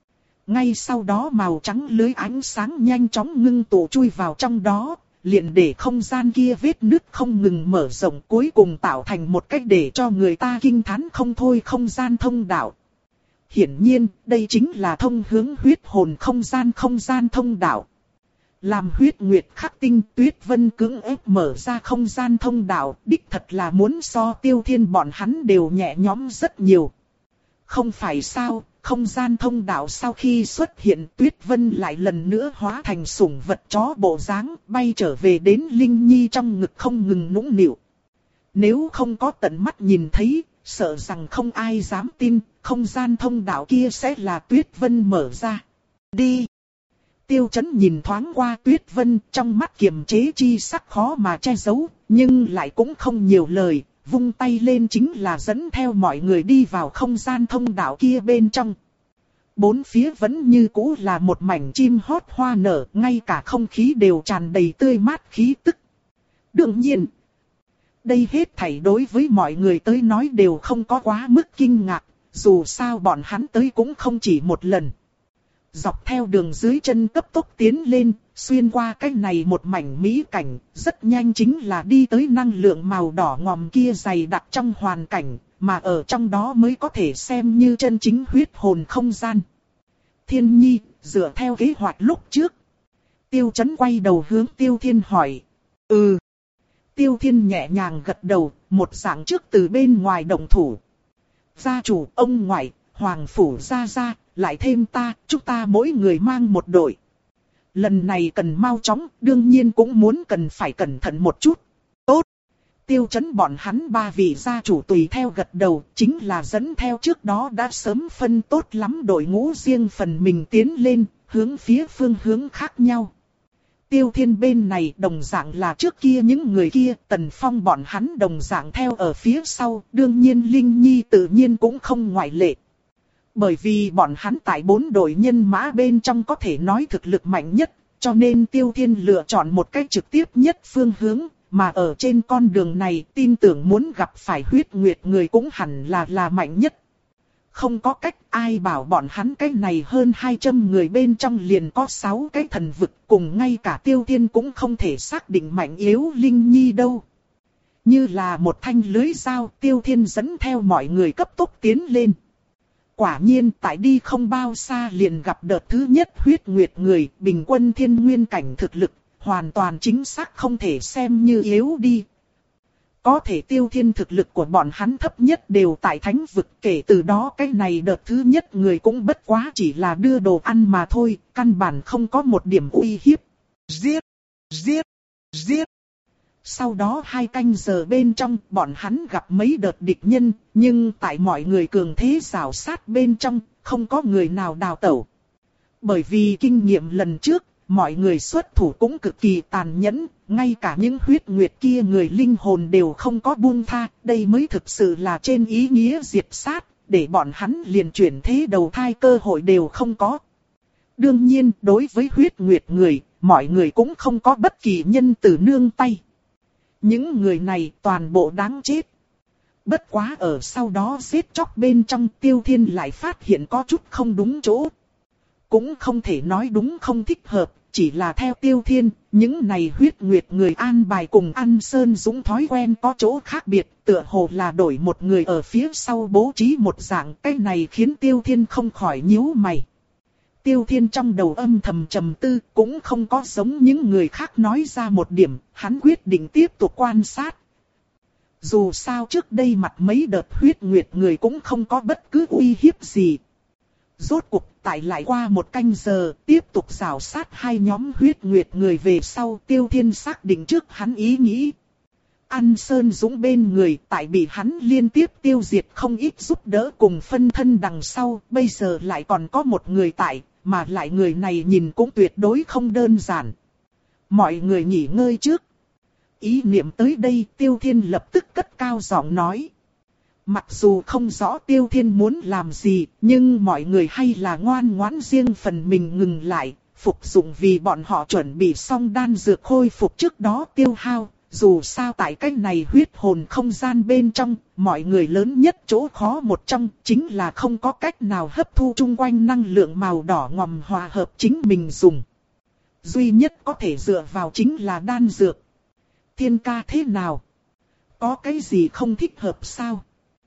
Ngay sau đó màu trắng lưới ánh sáng nhanh chóng ngưng tụ chui vào trong đó, liền để không gian kia vết nứt không ngừng mở rộng, cuối cùng tạo thành một cách để cho người ta kinh thán không thôi không gian thông đạo. Hiển nhiên, đây chính là thông hướng huyết hồn không gian không gian thông đạo. Làm huyết nguyệt khắc tinh, Tuyết Vân cưỡng ép mở ra không gian thông đạo, đích thật là muốn so Tiêu Thiên bọn hắn đều nhẹ nhõm rất nhiều. Không phải sao, không gian thông đạo sau khi xuất hiện, Tuyết Vân lại lần nữa hóa thành sủng vật chó bộ dáng, bay trở về đến Linh Nhi trong ngực không ngừng nũng nịu. Nếu không có tận mắt nhìn thấy, sợ rằng không ai dám tin, không gian thông đạo kia sẽ là Tuyết Vân mở ra. Đi! Tiêu Chấn nhìn thoáng qua Tuyết Vân, trong mắt kiềm chế chi sắc khó mà che giấu, nhưng lại cũng không nhiều lời, vung tay lên chính là dẫn theo mọi người đi vào không gian thông đạo kia bên trong. Bốn phía vẫn như cũ là một mảnh chim hót hoa nở, ngay cả không khí đều tràn đầy tươi mát khí tức. Đương nhiên, đây hết thảy đối với mọi người tới nói đều không có quá mức kinh ngạc, dù sao bọn hắn tới cũng không chỉ một lần. Dọc theo đường dưới chân cấp tốc tiến lên, xuyên qua cái này một mảnh mỹ cảnh, rất nhanh chính là đi tới năng lượng màu đỏ ngòm kia dày đặc trong hoàn cảnh, mà ở trong đó mới có thể xem như chân chính huyết hồn không gian. Thiên Nhi, dựa theo kế hoạch lúc trước. Tiêu Chấn quay đầu hướng Tiêu Thiên hỏi. Ừ. Tiêu Thiên nhẹ nhàng gật đầu, một dạng trước từ bên ngoài động thủ. Gia chủ, ông ngoại, hoàng phủ gia gia, lại thêm ta, chúng ta mỗi người mang một đội. Lần này cần mau chóng, đương nhiên cũng muốn cần phải cẩn thận một chút. Tốt. Tiêu Chấn bọn hắn ba vị gia chủ tùy theo gật đầu, chính là dẫn theo trước đó đã sớm phân tốt lắm đội ngũ riêng phần mình tiến lên, hướng phía phương hướng khác nhau. Tiêu Thiên bên này đồng dạng là trước kia những người kia, Tần Phong bọn hắn đồng dạng theo ở phía sau, đương nhiên Linh Nhi tự nhiên cũng không ngoại lệ. Bởi vì bọn hắn tại bốn đội nhân mã bên trong có thể nói thực lực mạnh nhất, cho nên Tiêu Thiên lựa chọn một cách trực tiếp nhất phương hướng, mà ở trên con đường này tin tưởng muốn gặp phải huyết nguyệt người cũng hẳn là là mạnh nhất. Không có cách, ai bảo bọn hắn cái này hơn hai trăm người bên trong liền có sáu cái thần vực, cùng ngay cả Tiêu Thiên cũng không thể xác định mạnh yếu Linh Nhi đâu. Như là một thanh lưới dao, Tiêu Thiên dẫn theo mọi người cấp tốc tiến lên. Quả nhiên tại đi không bao xa liền gặp đợt thứ nhất huyết nguyệt người, bình quân thiên nguyên cảnh thực lực, hoàn toàn chính xác không thể xem như yếu đi. Có thể Tiêu Thiên thực lực của bọn hắn thấp nhất đều tại thánh vực, kể từ đó cái này đợt thứ nhất người cũng bất quá chỉ là đưa đồ ăn mà thôi, căn bản không có một điểm uy hiếp. Giết! Giết! Giết! Sau đó hai canh giờ bên trong bọn hắn gặp mấy đợt địch nhân, nhưng tại mọi người cường thế rào sát bên trong, không có người nào đào tẩu. Bởi vì kinh nghiệm lần trước, mọi người xuất thủ cũng cực kỳ tàn nhẫn, ngay cả những huyết nguyệt kia người linh hồn đều không có buông tha, đây mới thực sự là trên ý nghĩa diệt sát, để bọn hắn liền chuyển thế đầu thai cơ hội đều không có. Đương nhiên, đối với huyết nguyệt người, mọi người cũng không có bất kỳ nhân từ nương tay. Những người này toàn bộ đáng chết. Bất quá ở sau đó giết chóc bên trong Tiêu Thiên lại phát hiện có chút không đúng chỗ. Cũng không thể nói đúng không thích hợp, chỉ là theo Tiêu Thiên, những này huyết nguyệt người an bài cùng An Sơn Dũng thói quen có chỗ khác biệt, tựa hồ là đổi một người ở phía sau bố trí một dạng, cái này khiến Tiêu Thiên không khỏi nhíu mày. Tiêu Thiên trong đầu âm thầm trầm tư, cũng không có giống những người khác nói ra một điểm, hắn quyết định tiếp tục quan sát. Dù sao trước đây mặt mấy đợt huyết nguyệt người cũng không có bất cứ uy hiếp gì. Rốt cuộc tại lại qua một canh giờ, tiếp tục rào sát hai nhóm huyết nguyệt người về sau, Tiêu Thiên xác định trước hắn ý nghĩ. An Sơn Dũng bên người, tại bị hắn liên tiếp tiêu diệt không ít giúp đỡ cùng phân thân đằng sau, bây giờ lại còn có một người tại, mà lại người này nhìn cũng tuyệt đối không đơn giản. Mọi người nghỉ ngơi trước. Ý niệm tới đây, Tiêu Thiên lập tức cất cao giọng nói. Mặc dù không rõ Tiêu Thiên muốn làm gì, nhưng mọi người hay là ngoan ngoãn riêng phần mình ngừng lại, phục dụng vì bọn họ chuẩn bị xong đan dược khôi phục trước đó tiêu hao. Dù sao tại cách này huyết hồn không gian bên trong, mọi người lớn nhất chỗ khó một trong chính là không có cách nào hấp thu chung quanh năng lượng màu đỏ ngòm hòa hợp chính mình dùng. Duy nhất có thể dựa vào chính là đan dược. Thiên ca thế nào? Có cái gì không thích hợp sao?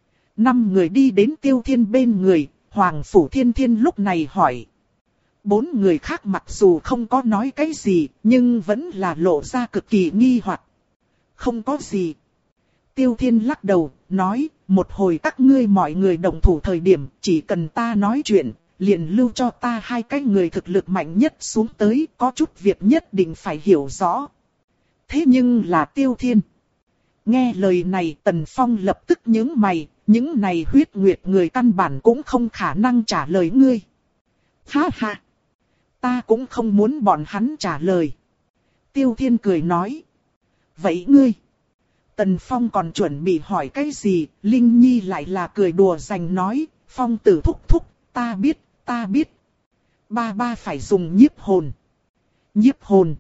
Năm người đi đến Tiêu Thiên bên người, Hoàng Phủ Thiên Thiên lúc này hỏi. Bốn người khác mặc dù không có nói cái gì, nhưng vẫn là lộ ra cực kỳ nghi hoặc. Không có gì. Tiêu Thiên lắc đầu, nói, một hồi các ngươi mọi người đồng thủ thời điểm, chỉ cần ta nói chuyện, liền lưu cho ta hai cái người thực lực mạnh nhất xuống tới, có chút việc nhất định phải hiểu rõ. Thế nhưng là Tiêu Thiên. Nghe lời này Tần Phong lập tức nhướng mày, những này huyết nguyệt người căn bản cũng không khả năng trả lời ngươi. Ha ha! Ta cũng không muốn bọn hắn trả lời. Tiêu Thiên cười nói. Vậy ngươi? Tần Phong còn chuẩn bị hỏi cái gì, Linh Nhi lại là cười đùa giành nói, Phong tử thúc thúc, ta biết, ta biết. Ba ba phải dùng nhiếp hồn. Nhiếp hồn.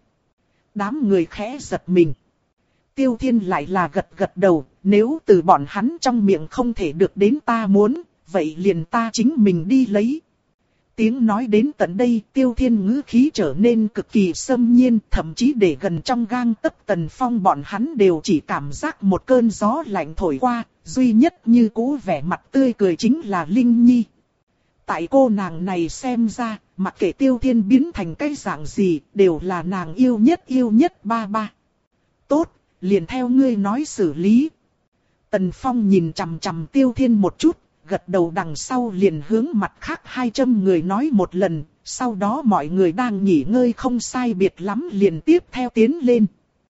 Đám người khẽ giật mình. Tiêu Thiên lại là gật gật đầu, nếu từ bọn hắn trong miệng không thể được đến ta muốn, vậy liền ta chính mình đi lấy. Tiếng nói đến tận đây, Tiêu Thiên ngữ khí trở nên cực kỳ xâm nhiên, thậm chí để gần trong gang tấc Tần Phong bọn hắn đều chỉ cảm giác một cơn gió lạnh thổi qua, duy nhất như cũ vẻ mặt tươi cười chính là Linh Nhi. Tại cô nàng này xem ra, mặc kệ Tiêu Thiên biến thành cái dạng gì, đều là nàng yêu nhất yêu nhất ba ba. Tốt, liền theo ngươi nói xử lý. Tần Phong nhìn chằm chằm Tiêu Thiên một chút. Gật đầu đằng sau liền hướng mặt khác hai trăm người nói một lần, sau đó mọi người đang nghỉ ngơi không sai biệt lắm liền tiếp theo tiến lên.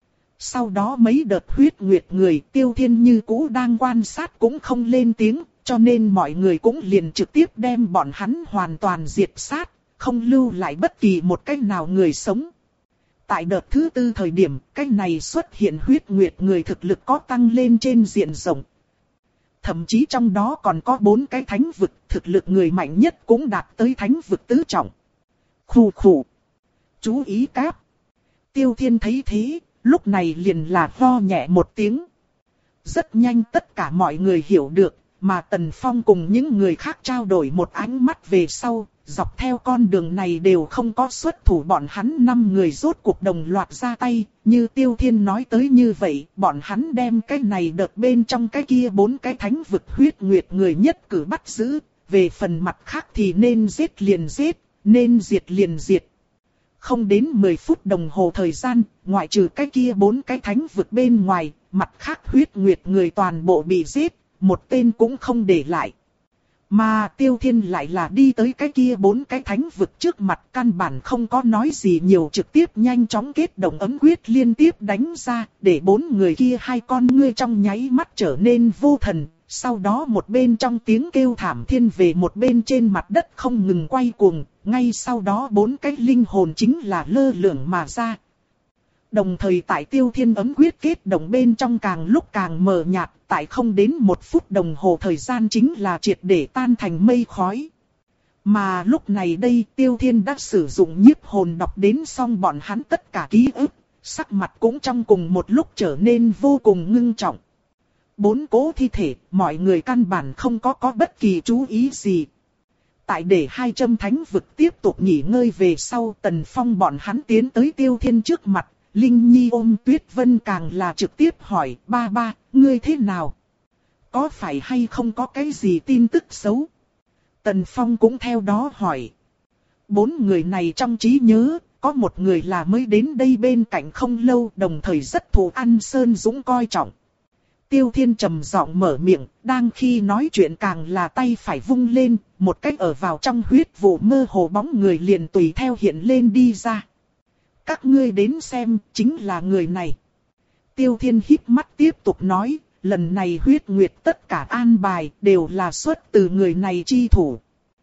Sau đó mấy đợt huyết nguyệt người Tiêu Thiên như cũ đang quan sát cũng không lên tiếng, cho nên mọi người cũng liền trực tiếp đem bọn hắn hoàn toàn diệt sát, không lưu lại bất kỳ một cách nào người sống. Tại đợt thứ tư thời điểm, cách này xuất hiện huyết nguyệt người thực lực có tăng lên trên diện rộng. Thậm chí trong đó còn có bốn cái thánh vực, thực lực người mạnh nhất cũng đạt tới thánh vực tứ trọng. Khủ khủ. Chú ý cáp. Tiêu Thiên thấy thế, lúc này liền là ho nhẹ một tiếng. Rất nhanh tất cả mọi người hiểu được, mà Tần Phong cùng những người khác trao đổi một ánh mắt về sau, dọc theo con đường này đều không có xuất thủ, bọn hắn năm người rốt cuộc đồng loạt ra tay, như Tiêu Thiên nói tới như vậy, bọn hắn đem cái này đợt bên trong cái kia bốn cái thánh vực huyết nguyệt người nhất cử bắt giữ, về phần mặt khác thì nên giết liền giết, nên diệt liền diệt. Không đến mười phút đồng hồ thời gian, ngoại trừ cái kia bốn cái thánh vực bên ngoài, mặt khác huyết nguyệt người toàn bộ bị giết, một tên cũng không để lại. Mà Tiêu Thiên lại là đi tới cái kia bốn cái thánh vực trước mặt, căn bản không có nói gì nhiều, trực tiếp nhanh chóng kết động ấm quyết liên tiếp đánh ra, để bốn người kia hai con ngươi trong nháy mắt trở nên vô thần. Sau đó một bên trong tiếng kêu thảm thiên về một bên trên mặt đất không ngừng quay cuồng, ngay sau đó bốn cái linh hồn chính là lơ lửng mà ra. Đồng thời tại Tiêu Thiên ấm quyết kết động bên trong càng lúc càng mờ nhạt, tại không đến một phút đồng hồ thời gian chính là triệt để tan thành mây khói. Mà lúc này đây Tiêu Thiên đã sử dụng nhiếp hồn đọc đến xong bọn hắn tất cả ký ức, sắc mặt cũng trong cùng một lúc trở nên vô cùng ngưng trọng. Bốn cố thi thể, mọi người căn bản không có có bất kỳ chú ý gì. Tại để hai châm thánh vực tiếp tục nghỉ ngơi về sau, Tần Phong bọn hắn tiến tới Tiêu Thiên trước mặt. Linh Nhi ôm Tuyết Vân càng là trực tiếp hỏi, ba ba, ngươi thế nào? Có phải hay không có cái gì tin tức xấu? Tần Phong cũng theo đó hỏi. Bốn người này trong trí nhớ, có một người là mới đến đây bên cạnh không lâu, đồng thời rất thù An Sơn Dũng coi trọng. Tiêu Thiên trầm giọng mở miệng, đang khi nói chuyện càng là tay phải vung lên, một cách ở vào trong huyết vụ mơ hồ bóng người liền tùy theo hiện lên đi ra. Các ngươi đến xem, chính là người này. Tiêu Thiên híp mắt tiếp tục nói, lần này huyết nguyệt tất cả an bài đều là xuất từ người này chi thủ.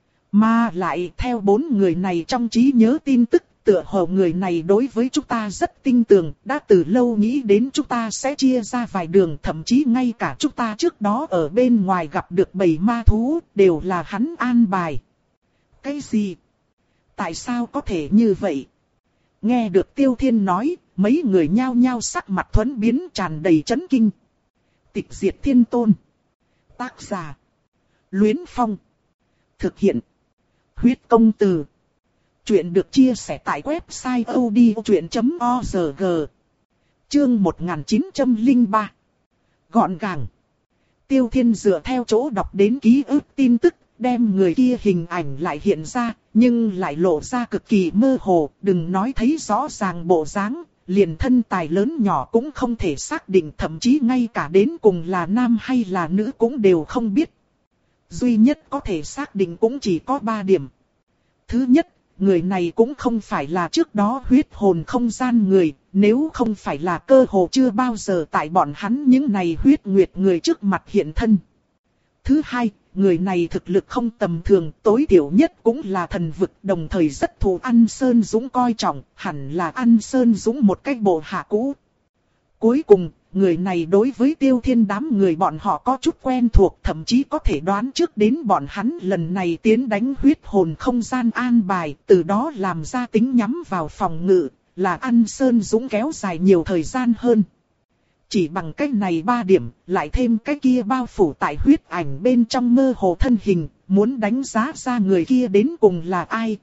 Mà lại theo bốn người này trong trí nhớ tin tức, tựa hồ người này đối với chúng ta rất tin tưởng, đã từ lâu nghĩ đến chúng ta sẽ chia ra vài đường, thậm chí ngay cả chúng ta trước đó ở bên ngoài gặp được bầy ma thú, đều là hắn an bài. Cái gì? Tại sao có thể như vậy? Nghe được Tiêu Thiên nói, mấy người nhao nhao sắc mặt thuẫn biến tràn đầy chấn kinh. Tịch diệt thiên tôn. Tác giả. Luyến Phong. Thực hiện. Huyết công từ. Chuyện được chia sẻ tại website odchuyện chấm org. Chương một nghìn chín trăm lẻ ba. Gọn gàng. Tiêu Thiên dựa theo chỗ đọc đến ký ức tin tức, đem người kia hình ảnh lại hiện ra, nhưng lại lộ ra cực kỳ mơ hồ, đừng nói thấy rõ ràng bộ dáng, liền thân tài lớn nhỏ cũng không thể xác định, thậm chí ngay cả đến cùng là nam hay là nữ cũng đều không biết. Duy nhất có thể xác định cũng chỉ có ba điểm. Thứ nhất, người này cũng không phải là trước đó huyết hồn không gian người, nếu không phải là cơ hồ chưa bao giờ tại bọn hắn những này huyết nguyệt người trước mặt hiện thân. Thứ hai, người này thực lực không tầm thường, tối thiểu nhất cũng là thần vực, đồng thời rất thù An Sơn Dũng coi trọng, hẳn là An Sơn Dũng một cách bộ hạ cũ. Cuối cùng, người này đối với Tiêu Thiên đám người bọn họ có chút quen thuộc, thậm chí có thể đoán trước đến bọn hắn lần này tiến đánh huyết hồn không gian an bài, từ đó làm ra tính nhắm vào phòng ngự, là An Sơn Dũng kéo dài nhiều thời gian hơn. Chỉ bằng cách này ba điểm, lại thêm cái kia bao phủ tại huyết ảnh bên trong mơ hồ thân hình, muốn đánh giá ra người kia đến cùng là ai.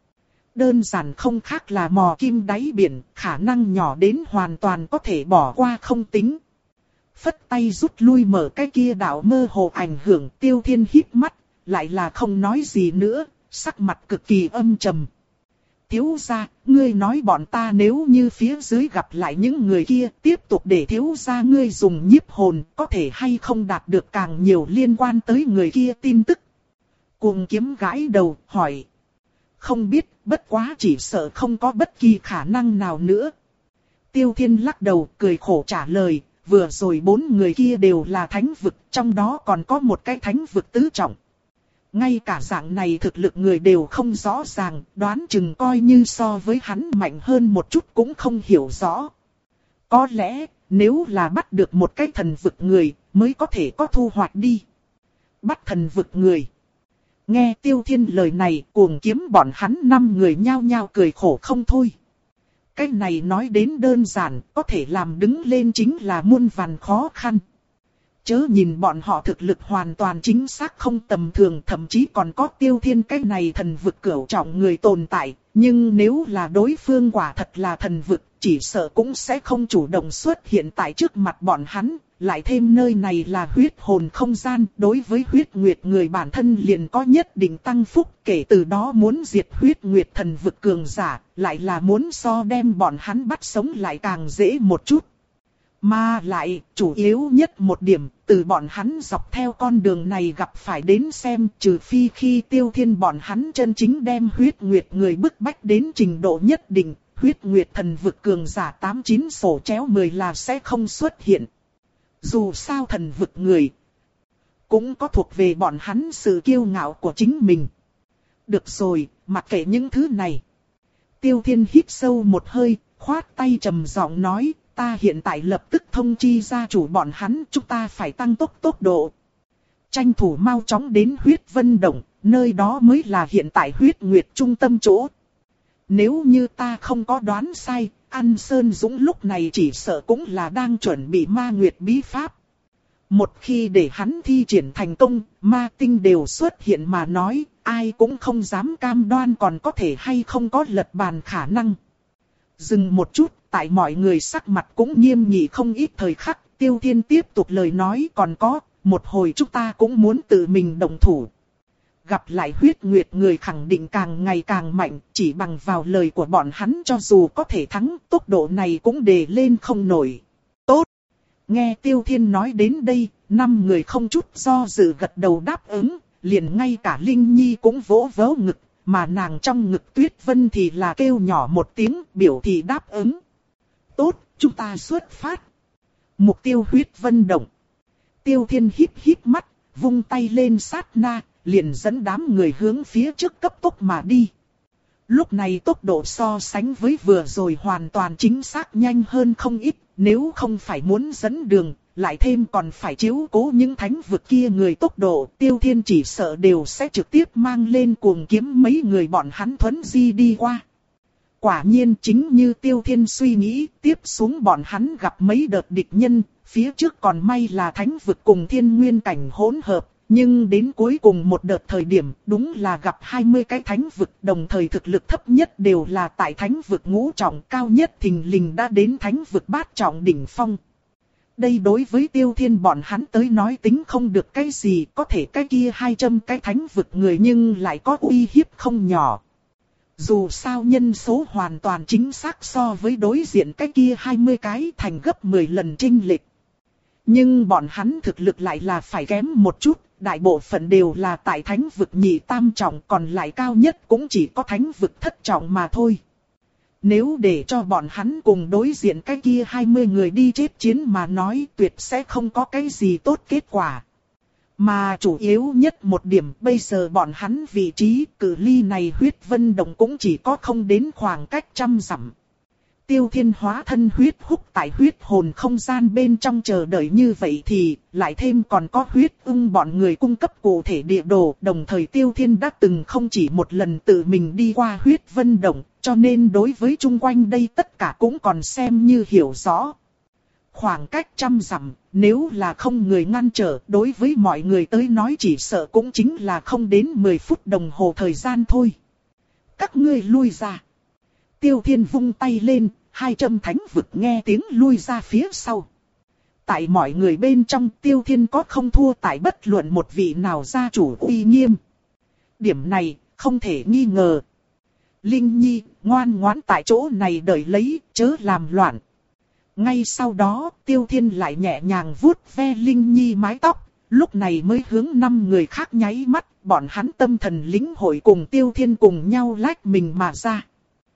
Đơn giản không khác là mò kim đáy biển, khả năng nhỏ đến hoàn toàn có thể bỏ qua không tính. Phất tay rút lui mở cái kia đạo mơ hồ ảnh hưởng, Tiêu Thiên híp mắt, lại là không nói gì nữa, sắc mặt cực kỳ âm trầm. Thiếu gia, ngươi nói bọn ta nếu như phía dưới gặp lại những người kia, tiếp tục để thiếu gia ngươi dùng nhiếp hồn, có thể hay không đạt được càng nhiều liên quan tới người kia tin tức. Cuồng Kiếm gãi đầu, hỏi. Không biết, bất quá chỉ sợ không có bất kỳ khả năng nào nữa. Tiêu Thiên lắc đầu, cười khổ trả lời, vừa rồi bốn người kia đều là thánh vực, trong đó còn có một cái thánh vực tứ trọng. Ngay cả dạng này thực lực người đều không rõ ràng, đoán chừng coi như so với hắn mạnh hơn một chút cũng không hiểu rõ. Có lẽ, nếu là bắt được một cái thần vực người, mới có thể có thu hoạch đi. Bắt thần vực người. Nghe Tiêu Thiên lời này, Cuồng Kiếm bọn hắn năm người nhao nhao cười khổ không thôi. Cái này nói đến đơn giản, có thể làm đứng lên chính là muôn vàn khó khăn. Chớ nhìn bọn họ thực lực hoàn toàn chính xác không tầm thường, thậm chí còn có Tiêu Thiên cái này thần vực cửu trọng người tồn tại, nhưng nếu là đối phương quả thật là thần vực, chỉ sợ cũng sẽ không chủ động xuất hiện tại trước mặt bọn hắn, lại thêm nơi này là huyết hồn không gian, đối với huyết nguyệt người bản thân liền có nhất định tăng phúc, kể từ đó muốn diệt huyết nguyệt thần vực cường giả, lại là muốn so đem bọn hắn bắt sống lại càng dễ một chút. Mà lại, chủ yếu nhất một điểm, từ bọn hắn dọc theo con đường này gặp phải đến xem, trừ phi khi Tiêu Thiên bọn hắn chân chính đem huyết nguyệt người bức bách đến trình độ nhất định, huyết nguyệt thần vực cường giả tám chín sổ chéo mười là sẽ không xuất hiện. Dù sao thần vực người, cũng có thuộc về bọn hắn sự kiêu ngạo của chính mình. Được rồi, mặc kệ những thứ này. Tiêu Thiên hít sâu một hơi, khoát tay trầm giọng nói, ta hiện tại lập tức thông chi gia chủ bọn hắn, chúng ta phải tăng tốc tốc độ. Tranh thủ mau chóng đến huyết vân động, nơi đó mới là hiện tại huyết nguyệt trung tâm chỗ. Nếu như ta không có đoán sai, An Sơn Dũng lúc này chỉ sợ cũng là đang chuẩn bị ma nguyệt bí pháp. Một khi để hắn thi triển thành công, ma tinh đều xuất hiện mà nói, ai cũng không dám cam đoan còn có thể hay không có lật bàn khả năng. Dừng một chút, tại mọi người sắc mặt cũng nghiêm nghị không ít thời khắc, Tiêu Thiên tiếp tục lời nói còn có, một hồi chúng ta cũng muốn tự mình động thủ. Gặp lại huyết nguyệt người khẳng định càng ngày càng mạnh, chỉ bằng vào lời của bọn hắn cho dù có thể thắng, tốc độ này cũng đề lên không nổi. Tốt! Nghe Tiêu Thiên nói đến đây, năm người không chút do dự gật đầu đáp ứng, liền ngay cả Linh Nhi cũng vỗ vỗ ngực, mà nàng trong ngực Tuyết Vân thì là kêu nhỏ một tiếng biểu thị đáp ứng. Tốt, chúng ta xuất phát. Mục tiêu huyết vân động. Tiêu Thiên híp híp mắt, vung tay lên sát na, liền dẫn đám người hướng phía trước cấp tốc mà đi. Lúc này tốc độ so sánh với vừa rồi hoàn toàn chính xác nhanh hơn không ít, nếu không phải muốn dẫn đường, lại thêm còn phải chiếu cố những thánh vực kia người tốc độ, Tiêu Thiên chỉ sợ đều sẽ trực tiếp mang lên cuồng kiếm mấy người bọn hắn thuấn di đi qua. Quả nhiên chính như Tiêu Thiên suy nghĩ, tiếp xuống bọn hắn gặp mấy đợt địch nhân, phía trước còn may là thánh vực cùng thiên nguyên cảnh hỗn hợp. Nhưng đến cuối cùng một đợt thời điểm, đúng là gặp hai mươi cái thánh vực, đồng thời thực lực thấp nhất đều là tại thánh vực ngũ trọng, cao nhất thình lình đã đến thánh vực bát trọng đỉnh phong. Đây đối với Tiêu Thiên bọn hắn tới nói tính không được cái gì, có thể cái kia hai trăm cái thánh vực người nhưng lại có uy hiếp không nhỏ. Dù sao nhân số hoàn toàn chính xác so với đối diện cái kia hai mươi cái thành gấp mười lần chênh lệch. Nhưng bọn hắn thực lực lại là phải kém một chút. Đại bộ phận đều là tại thánh vực nhị tam trọng, còn lại cao nhất cũng chỉ có thánh vực thất trọng mà thôi. Nếu để cho bọn hắn cùng đối diện cái kia hai mươi người đi chết chiến mà nói, tuyệt sẽ không có cái gì tốt kết quả. Mà chủ yếu nhất một điểm, bây giờ bọn hắn vị trí cự ly này huyết vân động cũng chỉ có không đến khoảng cách trăm dặm. Tiêu Thiên hóa thân huyết hút tại huyết hồn không gian bên trong chờ đợi như vậy thì lại thêm còn có huyết ưng bọn người cung cấp cụ thể địa đồ. Đồng thời Tiêu Thiên đã từng không chỉ một lần tự mình đi qua huyết vân động, cho nên đối với chung quanh đây tất cả cũng còn xem như hiểu rõ. Khoảng cách trăm dặm, nếu là không người ngăn trở, đối với mọi người tới nói chỉ sợ cũng chính là không đến mười phút đồng hồ thời gian thôi. Các ngươi lui ra. Tiêu Thiên vung tay lên, hai trăm thánh vực nghe tiếng lui ra phía sau. Tại mọi người bên trong, Tiêu Thiên có không thua tại bất luận một vị nào gia chủ uy nghiêm. Điểm này, không thể nghi ngờ. Linh Nhi, ngoan ngoãn tại chỗ này đợi lấy, chớ làm loạn. Ngay sau đó, Tiêu Thiên lại nhẹ nhàng vuốt ve Linh Nhi mái tóc, lúc này mới hướng năm người khác nháy mắt, bọn hắn tâm thần lĩnh hội cùng Tiêu Thiên cùng nhau lách mình mà ra.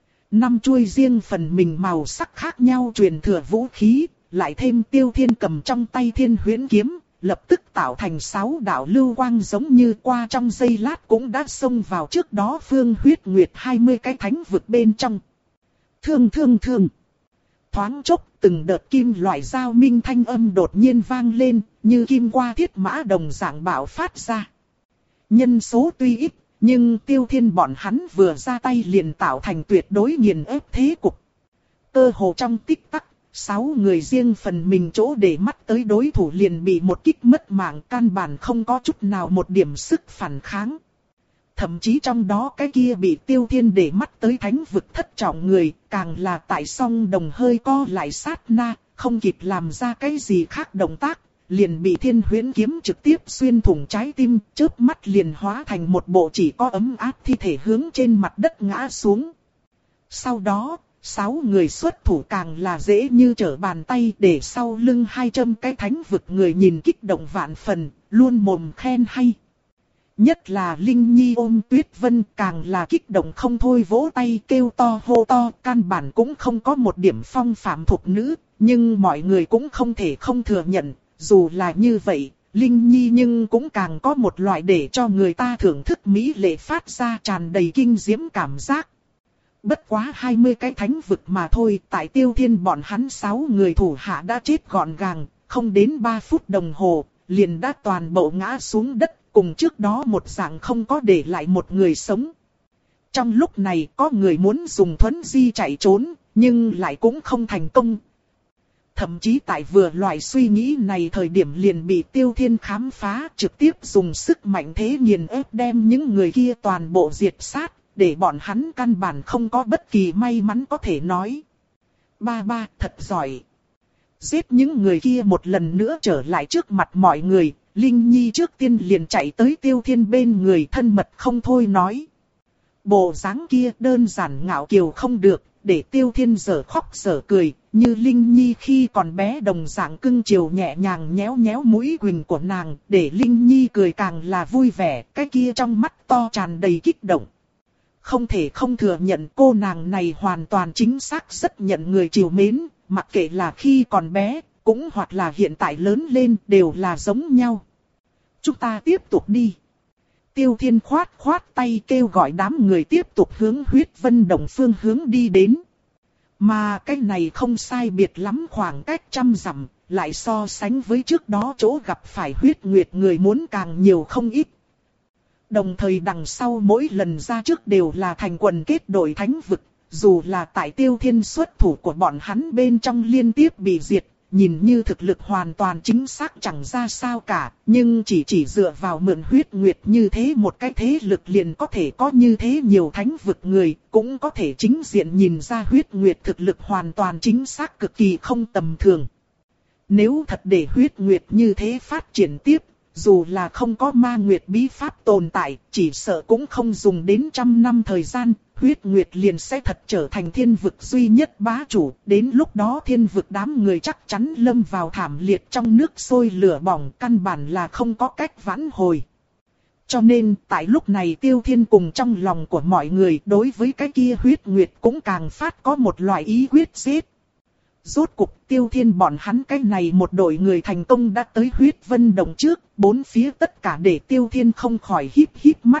Năm chuôi riêng phần mình màu sắc khác nhau truyền thừa vũ khí, lại thêm Tiêu Thiên cầm trong tay Thiên Huyễn kiếm, lập tức tạo thành sáu đạo lưu quang giống như qua trong giây lát cũng đã xông vào trước đó Phương Huyết Nguyệt hai mươi cái thánh vực bên trong. Thương thương thương. Thoáng chốc, từng đợt kim loại giao minh thanh âm đột nhiên vang lên, như kim qua thiết mã đồng dạng bạo phát ra. Nhân số tuy ít, nhưng Tiêu Thiên bọn hắn vừa ra tay liền tạo thành tuyệt đối nghiền ép thế cục. Cơ hồ trong tích tắc, sáu người riêng phần mình chỗ để mắt tới đối thủ liền bị một kích mất mạng, căn bản không có chút nào một điểm sức phản kháng. Thậm chí trong đó cái kia bị Tiêu Thiên để mắt tới thánh vực thất trọng người, càng là tại song đồng hơi co lại sát na, không kịp làm ra cái gì khác động tác, liền bị Thiên Huyễn kiếm trực tiếp xuyên thủng trái tim, chớp mắt liền hóa thành một bộ chỉ có ấm áp thi thể hướng trên mặt đất ngã xuống. Sau đó, sáu người xuất thủ càng là dễ như trở bàn tay, để sau lưng hai trăm cái thánh vực người nhìn kích động vạn phần, luôn mồm khen hay. Nhất là Linh Nhi ôm Tuyết Vân càng là kích động không thôi, vỗ tay kêu to hô to, căn bản cũng không có một điểm phong phạm thục nữ, nhưng mọi người cũng không thể không thừa nhận, dù là như vậy, Linh Nhi nhưng cũng càng có một loại để cho người ta thưởng thức mỹ lệ phát ra tràn đầy kinh diễm cảm giác. Bất quá hai mươi cái thánh vực mà thôi, tại Tiêu Thiên bọn hắn sáu người thủ hạ đã chết gọn gàng, không đến ba phút đồng hồ, liền đã toàn bộ ngã xuống đất. Cùng trước đó một dạng không có để lại một người sống. Trong lúc này có người muốn dùng thuấn di chạy trốn, nhưng lại cũng không thành công. Thậm chí tại vừa loại suy nghĩ này thời điểm liền bị Tiêu Thiên khám phá, trực tiếp dùng sức mạnh thế nghiền ép đem những người kia toàn bộ diệt sát, để bọn hắn căn bản không có bất kỳ may mắn có thể nói. Ba ba thật giỏi. Giết những người kia một lần nữa trở lại trước mặt mọi người. Linh Nhi trước tiên liền chạy tới Tiêu Thiên bên người, thân mật không thôi nói. Bộ dáng kia đơn giản ngạo kiều không được, để Tiêu Thiên giờ khóc giờ cười, như Linh Nhi khi còn bé đồng dạng cưng chiều nhẹ nhàng nhéo nhéo mũi quỳnh của nàng, để Linh Nhi cười càng là vui vẻ, cái kia trong mắt to tràn đầy kích động. Không thể không thừa nhận cô nàng này hoàn toàn chính xác rất nhận người chiều mến, mặc kệ là khi còn bé, cũng hoặc là hiện tại lớn lên đều là giống nhau. Chúng ta tiếp tục đi. Tiêu Thiên khoát khoát tay kêu gọi đám người tiếp tục hướng huyết vân đồng phương hướng đi đến. Mà cái này không sai biệt lắm, khoảng cách trăm dặm, lại so sánh với trước đó chỗ gặp phải huyết nguyệt người muốn càng nhiều không ít. Đồng thời đằng sau mỗi lần ra trước đều là thành quần kết đội thánh vực, dù là tại Tiêu Thiên xuất thủ của bọn hắn bên trong liên tiếp bị diệt, nhìn như thực lực hoàn toàn chính xác chẳng ra sao cả, nhưng chỉ chỉ dựa vào mượn huyết nguyệt như thế một cái thế lực liền có thể có như thế nhiều thánh vực người, cũng có thể chính diện nhìn ra huyết nguyệt thực lực hoàn toàn chính xác cực kỳ không tầm thường. Nếu thật để huyết nguyệt như thế phát triển tiếp, dù là không có ma nguyệt bí pháp tồn tại, chỉ sợ cũng không dùng đến trăm năm thời gian, huyết nguyệt liền sẽ thật trở thành thiên vực duy nhất bá chủ. Đến lúc đó thiên vực đám người chắc chắn lâm vào thảm liệt trong nước sôi lửa bỏng, căn bản là không có cách vãn hồi. Cho nên tại lúc này Tiêu Thiên cùng trong lòng của mọi người đối với cái kia huyết nguyệt cũng càng phát có một loại ý quyết giết. Rốt cục Tiêu Thiên bọn hắn cái này một đội người thành công đã tới huyết vân đồng trước, bốn phía tất cả để Tiêu Thiên không khỏi híp híp mắt.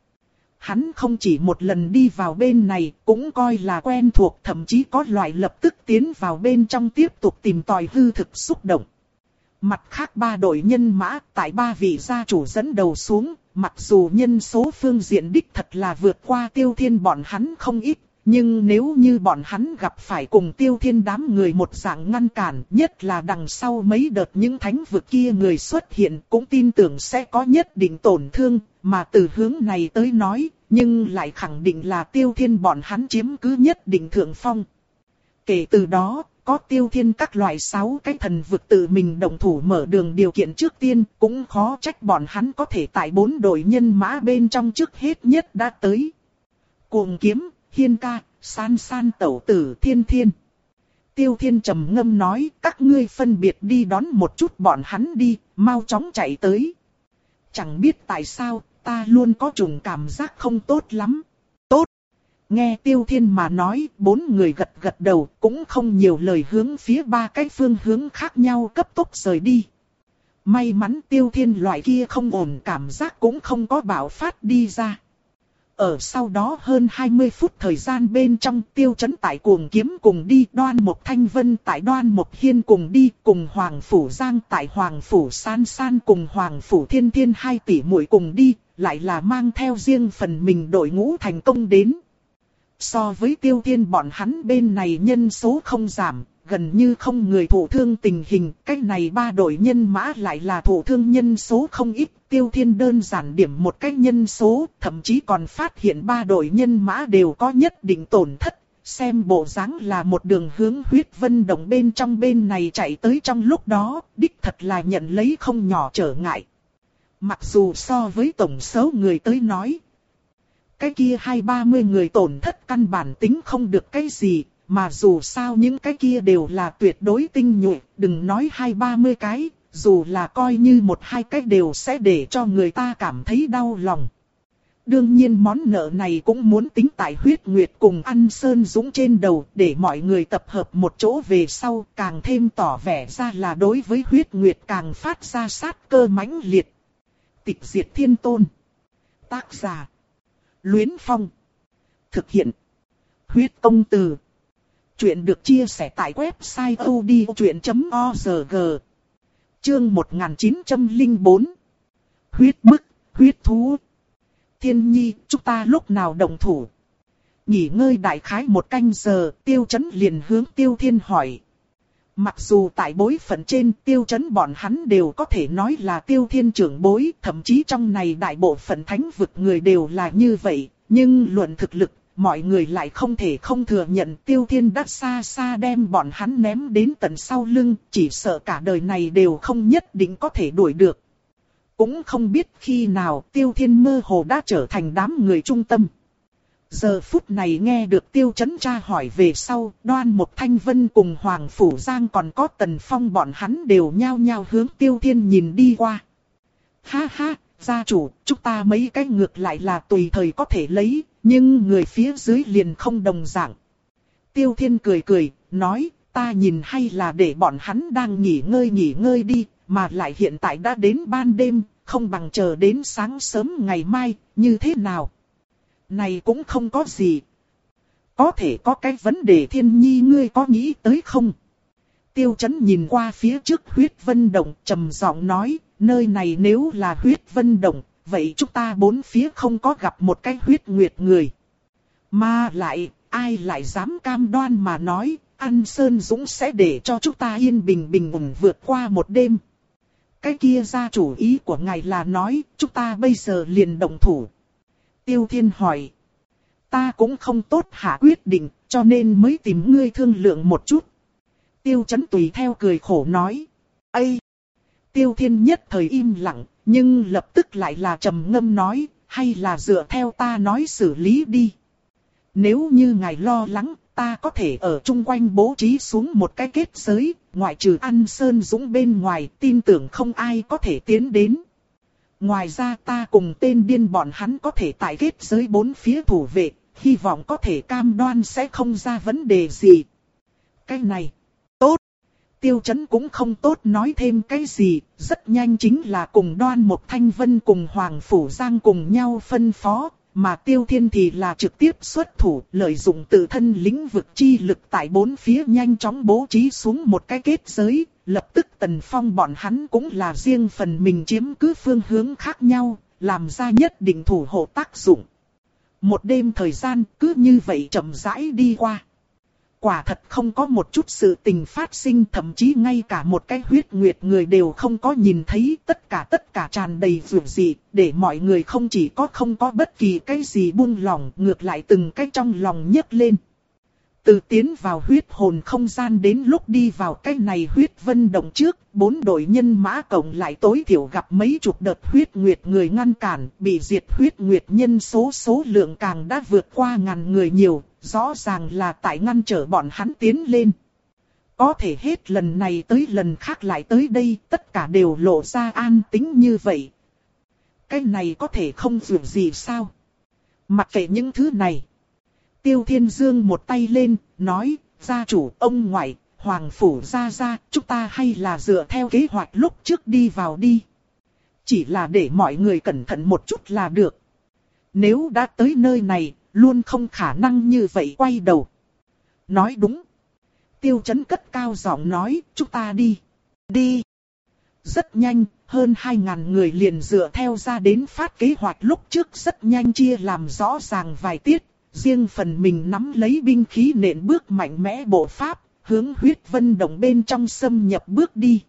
Hắn không chỉ một lần đi vào bên này, cũng coi là quen thuộc, thậm chí có loại lập tức tiến vào bên trong tiếp tục tìm tòi hư thực xúc động. Mặt khác ba đội nhân mã, tại ba vị gia chủ dẫn đầu xuống, mặc dù nhân số phương diện đích thật là vượt qua Tiêu Thiên bọn hắn không ít. Nhưng nếu như bọn hắn gặp phải cùng Tiêu Thiên đám người một dạng ngăn cản, nhất là đằng sau mấy đợt những thánh vực kia người xuất hiện, cũng tin tưởng sẽ có nhất định tổn thương, mà từ hướng này tới nói, nhưng lại khẳng định là Tiêu Thiên bọn hắn chiếm cứ nhất định thượng phong. Kể từ đó, có Tiêu Thiên các loại sáu cái thần vực tự mình động thủ mở đường điều kiện trước tiên, cũng khó trách bọn hắn có thể tại bốn đội nhân mã bên trong trước hết nhất đã tới. Cuồng Kiếm, Hiên Ca, San San tẩu tử Thiên Thiên. Tiêu Thiên trầm ngâm nói, các ngươi phân biệt đi đón một chút bọn hắn đi, mau chóng chạy tới. Chẳng biết tại sao, ta luôn có chủng cảm giác không tốt lắm. Tốt. Nghe Tiêu Thiên mà nói, bốn người gật gật đầu, cũng không nhiều lời hướng phía ba cái phương hướng khác nhau cấp tốc rời đi. May mắn Tiêu Thiên loại kia không ổn cảm giác cũng không có bạo phát đi ra. Ở sau đó hơn hai mươi phút thời gian bên trong, Tiêu Chấn tại Cuồng Kiếm cùng đi, Đoan Mộc Thanh Vân tại Đoan Mộc Hiên cùng đi, cùng Hoàng Phủ Giang tại Hoàng Phủ San San cùng Hoàng Phủ Thiên Thiên hai tỷ muội cùng đi, lại là mang theo riêng phần mình đội ngũ thành công đến. So với Tiêu Thiên bọn hắn bên này nhân số không giảm, gần như không người thụ thương tình hình, cách này ba đội nhân mã lại là thụ thương nhân số không ít. Tiêu Thiên đơn giản điểm một cách nhân số, thậm chí còn phát hiện ba đội nhân mã đều có nhất định tổn thất, xem bộ dáng là một đường hướng huyết vân đồng bên trong bên này chạy tới trong lúc đó, đích thật là nhận lấy không nhỏ trở ngại. Mặc dù so với tổng số người tới nói, cái kia hai ba mươi người tổn thất căn bản tính không được cái gì, mà dù sao những cái kia đều là tuyệt đối tinh nhuệ, đừng nói hai ba mươi cái. Dù là coi như một hai cách đều sẽ để cho người ta cảm thấy đau lòng. Đương nhiên món nợ này cũng muốn tính tại huyết nguyệt cùng Ăn Sơn Dũng trên đầu, để mọi người tập hợp một chỗ về sau càng thêm tỏ vẻ ra là đối với huyết nguyệt càng phát ra sát cơ mãnh liệt. Tịch diệt thiên tôn. Tác giả. Luyến Phong. Thực hiện. Huyết công từ. Chuyện được chia sẻ tại website odchuyện chấm org. Chương một nghìn chín trăm lẻ bốn. Huyết bức, huyết thú. Thiên Nhi, chúng ta lúc nào động thủ? Nghỉ ngơi đại khái một canh giờ, Tiêu Chấn liền hướng Tiêu Thiên hỏi. Mặc dù tại bối phận trên, Tiêu Chấn bọn hắn đều có thể nói là Tiêu Thiên trưởng bối, thậm chí trong này đại bộ phận thánh vực người đều là như vậy, nhưng luận thực lực, mọi người lại không thể không thừa nhận Tiêu Thiên đã xa xa đem bọn hắn ném đến tận sau lưng, chỉ sợ cả đời này đều không nhất định có thể đuổi được. Cũng không biết khi nào Tiêu Thiên mơ hồ đã trở thành đám người trung tâm. Giờ phút này nghe được Tiêu Chấn tra hỏi về sau, Đoan Mục Thanh Vân cùng Hoàng Phủ Giang còn có Tần Phong bọn hắn đều nhao nhao hướng Tiêu Thiên nhìn đi qua. Ha ha, gia chủ, chúng ta mấy cái ngược lại là tùy thời có thể lấy, nhưng người phía dưới liền không đồng dạng. Tiêu Thiên cười cười, nói, ta nhìn hay là để bọn hắn đang nghỉ ngơi nghỉ ngơi đi, mà lại hiện tại đã đến ban đêm, không bằng chờ đến sáng sớm ngày mai, như thế nào? Này cũng không có gì. Có thể có cái vấn đề Thiên Nhi ngươi có nghĩ tới không? Tiêu Chấn nhìn qua phía trước huyết vân động trầm giọng nói, nơi này nếu là huyết vân động, vậy chúng ta bốn phía không có gặp một cái huyết nguyệt người. Mà lại, ai lại dám cam đoan mà nói, An Sơn Dũng sẽ để cho chúng ta yên bình bình ổn vượt qua một đêm. Cái kia ra chủ ý của ngài là nói, chúng ta bây giờ liền động thủ. Tiêu Thiên hỏi. Ta cũng không tốt hạ quyết định, cho nên mới tìm ngươi thương lượng một chút. Tiêu Chấn tùy theo cười khổ nói. Ây! Tiêu Thiên nhất thời im lặng, nhưng lập tức lại là trầm ngâm nói, hay là dựa theo ta nói xử lý đi. Nếu như ngài lo lắng, ta có thể ở chung quanh bố trí xuống một cái kết giới, ngoại trừ An Sơn Dũng bên ngoài, tin tưởng không ai có thể tiến đến. Ngoài ra ta cùng tên điên bọn hắn có thể tại kết giới bốn phía thủ vệ, hy vọng có thể cam đoan sẽ không ra vấn đề gì. Cái này, tốt. Tiêu Chấn cũng không tốt nói thêm cái gì, rất nhanh chính là cùng Đoan Mục Thanh Vân cùng Hoàng Phủ Giang cùng nhau phân phó, mà Tiêu Thiên thì là trực tiếp xuất thủ, lợi dụng tự thân lĩnh vực chi lực tại bốn phía nhanh chóng bố trí xuống một cái kết giới, lập tức Tần Phong bọn hắn cũng là riêng phần mình chiếm cứ phương hướng khác nhau, làm ra nhất định thủ hộ tác dụng. Một đêm thời gian cứ như vậy chậm rãi đi qua. Quả thật không có một chút sự tình phát sinh, thậm chí ngay cả một cái huyết nguyệt người đều không có nhìn thấy, tất cả tất cả tràn đầy vượt dị, để mọi người không chỉ có không có bất kỳ cái gì buông lòng, ngược lại từng cái trong lòng nhấc lên. Từ tiến vào huyết hồn không gian đến lúc đi vào cái này huyết vân động trước, bốn đội nhân mã cộng lại tối thiểu gặp mấy chục đợt huyết nguyệt người ngăn cản, bị diệt huyết nguyệt nhân số số lượng càng đã vượt qua ngàn người nhiều, rõ ràng là tại ngăn trở bọn hắn tiến lên. Có thể hết lần này tới lần khác lại tới đây, tất cả đều lộ ra an tĩnh như vậy. Cái này có thể không dù gì sao? Mặc kệ những thứ này. Tiêu Thiên Dương một tay lên, nói, gia chủ, ông ngoại, Hoàng Phủ gia gia, chúng ta hay là dựa theo kế hoạch lúc trước đi vào đi. Chỉ là để mọi người cẩn thận một chút là được. Nếu đã tới nơi này, luôn không khả năng như vậy quay đầu. Nói đúng. Tiêu Chấn cất cao giọng nói, chúng ta đi. Đi. Rất nhanh, hơn hai ngàn người liền dựa theo ra đến phát kế hoạch lúc trước rất nhanh chia làm rõ ràng vài tiết. Riêng phần mình nắm lấy binh khí nện bước mạnh mẽ bộ pháp, hướng huyết vân động bên trong xâm nhập bước đi.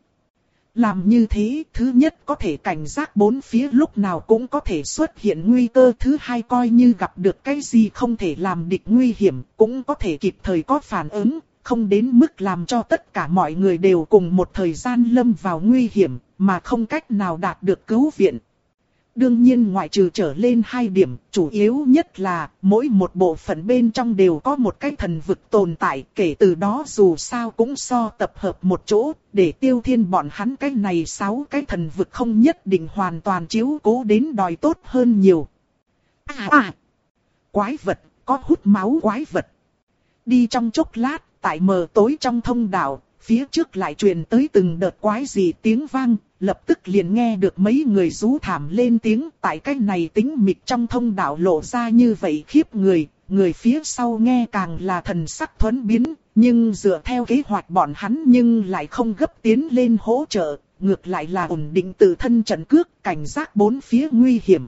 Làm như thế, thứ nhất có thể cảnh giác bốn phía lúc nào cũng có thể xuất hiện nguy cơ. Thứ hai coi như gặp được cái gì không thể làm địch nguy hiểm, cũng có thể kịp thời có phản ứng, không đến mức làm cho tất cả mọi người đều cùng một thời gian lâm vào nguy hiểm, mà không cách nào đạt được cứu viện. Đương nhiên ngoại trừ trở lên hai điểm, chủ yếu nhất là mỗi một bộ phận bên trong đều có một cái thần vực tồn tại, kể từ đó dù sao cũng so tập hợp một chỗ, để Tiêu Thiên bọn hắn cái này sáu cái thần vực không nhất định hoàn toàn chiếu cố đến đòi tốt hơn nhiều. À à! Quái vật, có hút máu quái vật. Đi trong chốc lát, tại mờ tối trong thông đạo, phía trước lại truyền tới từng đợt quái gì tiếng vang. Lập tức liền nghe được mấy người rú thảm lên tiếng, tại cái này tĩnh mịch trong thông đạo lộ ra như vậy khiếp người, người phía sau nghe càng là thần sắc thuẫn biến, nhưng dựa theo kế hoạch bọn hắn nhưng lại không gấp tiến lên hỗ trợ, ngược lại là ổn định tự thân trận cước, cảnh giác bốn phía nguy hiểm.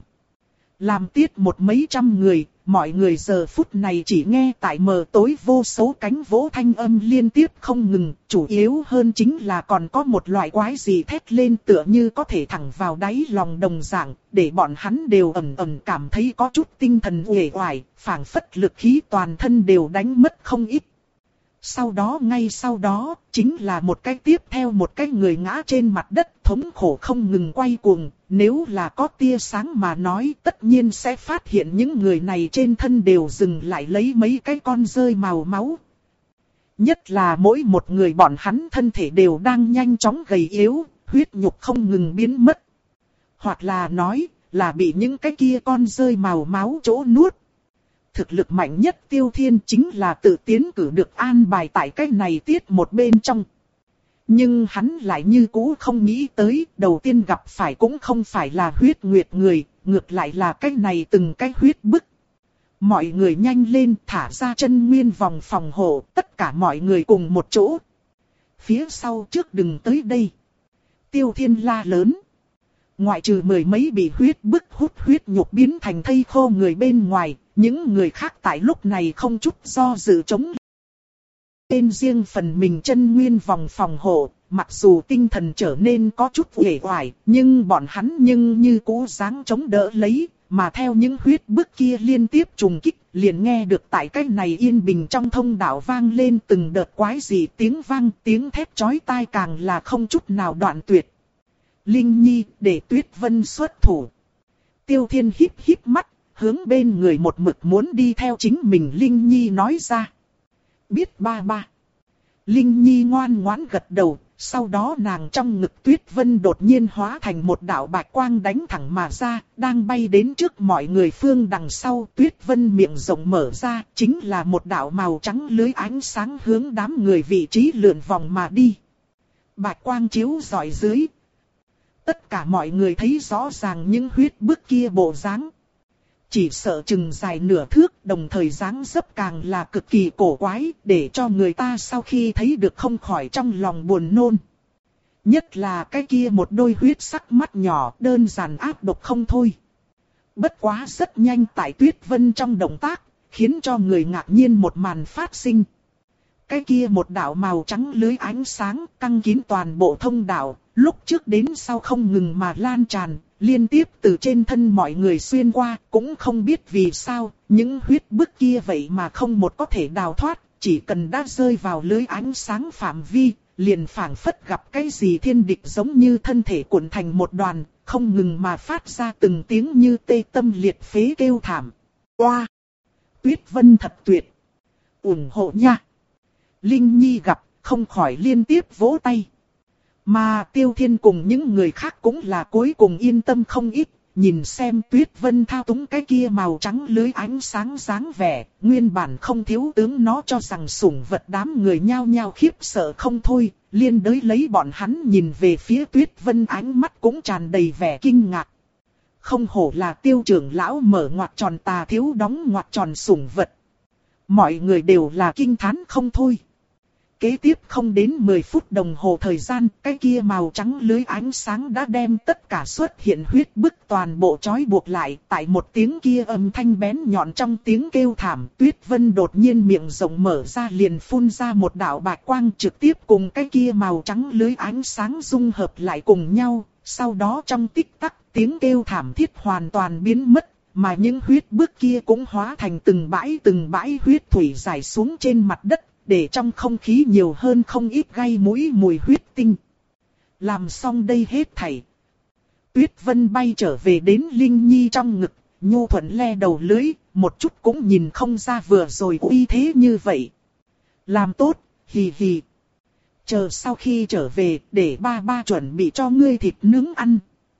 Làm tiết một mấy trăm người, mọi người giờ phút này chỉ nghe tại mờ tối vô số cánh vỗ thanh âm liên tiếp không ngừng, chủ yếu hơn chính là còn có một loại quái gì thét lên tựa như có thể thẳng vào đáy lòng đồng dạng, để bọn hắn đều ẩn ẩn cảm thấy có chút tinh thần uể oải, phảng phất lực khí toàn thân đều đánh mất không ít. Sau đó ngay sau đó, chính là một cái tiếp theo một cái người ngã trên mặt đất thống khổ không ngừng quay cuồng, nếu là có tia sáng mà nói tất nhiên sẽ phát hiện những người này trên thân đều dừng lại lấy mấy cái con rơi màu máu. Nhất là mỗi một người bọn hắn thân thể đều đang nhanh chóng gầy yếu, huyết nhục không ngừng biến mất. Hoặc là nói là bị những cái kia con rơi màu máu chỗ nuốt. Thực lực mạnh nhất Tiêu Thiên chính là tự tiến cử được an bài tại cái này tiết một bên trong. Nhưng hắn lại như cũ không nghĩ tới, đầu tiên gặp phải cũng không phải là huyết nguyệt người, ngược lại là cái này từng cái huyết bức. Mọi người nhanh lên thả ra chân nguyên vòng phòng hộ, tất cả mọi người cùng một chỗ. Phía sau trước đừng tới đây. Tiêu Thiên la lớn. Ngoại trừ mười mấy bị huyết bức hút huyết nhục biến thành thây khô người bên ngoài, những người khác tại lúc này không chút do dự chống. Bên riêng phần mình chân nguyên vòng phòng hộ, mặc dù tinh thần trở nên có chút uể oải, nhưng bọn hắn nhưng như cũ dáng chống đỡ lấy, mà theo những huyết bức kia liên tiếp trùng kích, liền nghe được tại cái này yên bình trong thông đạo vang lên từng đợt quái dị tiếng vang, tiếng thét chói tai càng là không chút nào đoạn tuyệt. Linh Nhi, để Tuyết Vân xuất thủ. Tiêu Thiên híp híp mắt, hướng bên người một mực muốn đi theo chính mình Linh Nhi nói ra. Biết ba ba. Linh Nhi ngoan ngoãn gật đầu, sau đó nàng trong ngực Tuyết Vân đột nhiên hóa thành một đạo bạch quang đánh thẳng mà ra, đang bay đến trước mọi người phương đằng sau. Tuyết Vân miệng rộng mở ra, chính là một đạo màu trắng lưới ánh sáng hướng đám người vị trí lượn vòng mà đi. Bạch quang chiếu rọi dưới. Tất cả mọi người thấy rõ ràng những huyết bức kia bộ dáng. Chỉ sợ chừng dài nửa thước, đồng thời dáng dấp càng là cực kỳ cổ quái, để cho người ta sau khi thấy được không khỏi trong lòng buồn nôn. Nhất là cái kia một đôi huyết sắc mắt nhỏ, đơn giản ác độc không thôi. Bất quá rất nhanh tại Tuyết Vân trong động tác, khiến cho người ngạc nhiên một màn phát sinh. Cái kia một đạo màu trắng lưới ánh sáng căng kín toàn bộ thông đạo, lúc trước đến sau không ngừng mà lan tràn, liên tiếp từ trên thân mọi người xuyên qua, cũng không biết vì sao, những huyết bức kia vậy mà không một có thể đào thoát, chỉ cần đã rơi vào lưới ánh sáng phạm vi, liền phảng phất gặp cái gì thiên địch giống như thân thể cuộn thành một đoàn, không ngừng mà phát ra từng tiếng như tê tâm liệt phế kêu thảm. Oa! Tuyết Vân thật tuyệt! Ủng hộ nha! Linh Nhi gặp, không khỏi liên tiếp vỗ tay. Mà Tiêu Thiên cùng những người khác cũng là cuối cùng yên tâm không ít, nhìn xem Tuyết Vân thao túng cái kia màu trắng lưới ánh sáng sáng vẻ, nguyên bản không thiếu tướng nó cho rằng sủng vật, đám người nhao nhao khiếp sợ không thôi, liên đới lấy bọn hắn nhìn về phía Tuyết Vân ánh mắt cũng tràn đầy vẻ kinh ngạc. Không hổ là Tiêu trưởng lão mở ngoặc tròn tà thiếu đóng ngoặc tròn sủng vật. Mọi người đều là kinh thán không thôi. Kế tiếp không đến mười phút đồng hồ thời gian, cái kia màu trắng lưới ánh sáng đã đem tất cả xuất hiện huyết bức toàn bộ trói buộc lại. Tại một tiếng kia âm thanh bén nhọn trong tiếng kêu thảm, Tuyết Vân đột nhiên miệng rộng mở ra liền phun ra một đạo bạch quang trực tiếp cùng cái kia màu trắng lưới ánh sáng dung hợp lại cùng nhau. Sau đó trong tích tắc tiếng kêu thảm thiết hoàn toàn biến mất, mà những huyết bức kia cũng hóa thành từng bãi từng bãi huyết thủy rải xuống trên mặt đất. Để trong không khí nhiều hơn không ít gây mũi mùi huyết tinh. Làm xong đây hết thảy. Tuyết Vân bay trở về đến Linh Nhi trong ngực, nhu thuận le đầu lưới, một chút cũng nhìn không ra vừa rồi uy thế như vậy. Làm tốt, hì hì. Chờ sau khi trở về, để ba ba chuẩn bị cho ngươi thịt nướng ăn.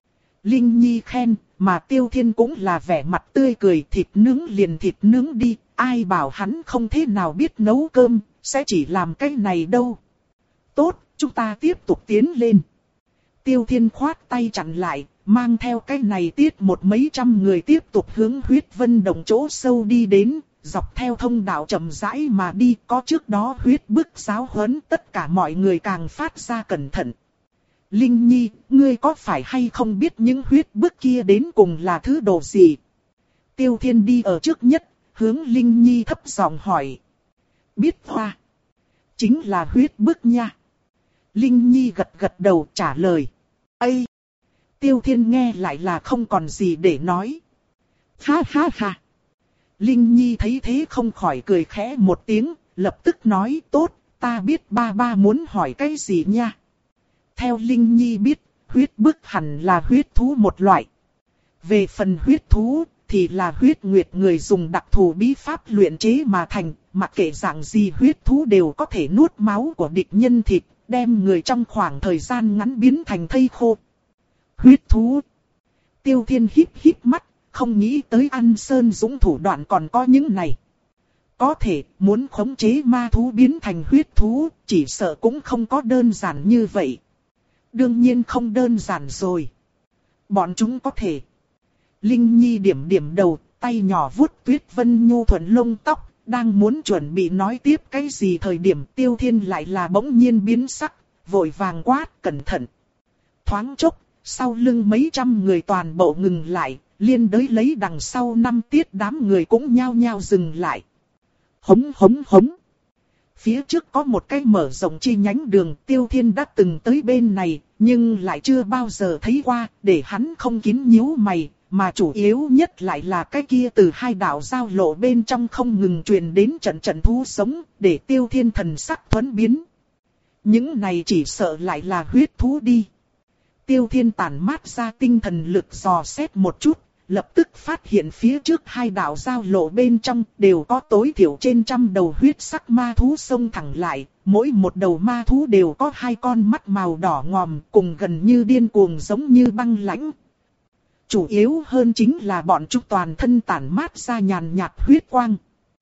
Linh Nhi khen, mà Tiêu Thiên cũng là vẻ mặt tươi cười, thịt nướng liền thịt nướng đi, ai bảo hắn không thế nào biết nấu cơm. Sẽ chỉ làm cái này đâu. Tốt, chúng ta tiếp tục tiến lên. Tiêu Thiên khoát tay chặn lại, mang theo cái này tiết một mấy trăm người tiếp tục hướng huyết vân đồng chỗ sâu đi đến, dọc theo thông đạo chậm rãi mà đi. Có trước đó huyết bức giáo huấn, tất cả mọi người càng phát ra cẩn thận. Linh Nhi, ngươi có phải hay không biết những huyết bức kia đến cùng là thứ đồ gì? Tiêu Thiên đi ở trước nhất, hướng Linh Nhi thấp giọng hỏi. Biết hoa. Chính là huyết bức nha. Linh Nhi gật gật đầu trả lời. Ây! Tiêu Thiên nghe lại là không còn gì để nói. Ha ha ha! Linh Nhi thấy thế không khỏi cười khẽ một tiếng, lập tức nói tốt, ta biết ba ba muốn hỏi cái gì nha. Theo Linh Nhi biết, huyết bức hẳn là huyết thú một loại. Về phần huyết thú, thì là huyết nguyệt người dùng đặc thù bí pháp luyện chế mà thành, mặc kệ dạng gì huyết thú đều có thể nuốt máu của địch nhân thịt, đem người trong khoảng thời gian ngắn biến thành thây khô. Huyết thú. Tiêu Thiên híp híp mắt, không nghĩ tới An Sơn Dũng thủ đoạn còn có những này. Có thể, muốn khống chế ma thú biến thành huyết thú, chỉ sợ cũng không có đơn giản như vậy. Đương nhiên không đơn giản rồi. Bọn chúng có thể. Linh Nhi điểm điểm đầu, tay nhỏ vuốt Tuyết Vân nhu thuận lông tóc, đang muốn chuẩn bị nói tiếp cái gì thời điểm Tiêu Thiên lại là bỗng nhiên biến sắc, vội vàng quát cẩn thận. Thoáng chốc, sau lưng mấy trăm người toàn bộ ngừng lại, liên đới lấy đằng sau năm tiết đám người cũng nhao nhao dừng lại. Hống hống hống. Phía trước có một cái mở rộng chi nhánh đường, Tiêu Thiên đã từng tới bên này, nhưng lại chưa bao giờ thấy qua, để hắn không kín nhíu mày, mà chủ yếu nhất lại là cái kia từ hai đạo giao lộ bên trong không ngừng truyền đến trận trận thú sống, để Tiêu Thiên thần sắc thuẫn biến. Những này chỉ sợ lại là huyết thú đi. Tiêu Thiên tản mát ra tinh thần lực dò xét một chút, lập tức phát hiện phía trước hai đạo giao lộ bên trong đều có tối thiểu trên trăm đầu huyết sắc ma thú xông thẳng lại, mỗi một đầu ma thú đều có hai con mắt màu đỏ ngòm cùng gần như điên cuồng giống như băng lãnh. Chủ yếu hơn chính là bọn chúng toàn thân tản mát ra nhàn nhạt huyết quang.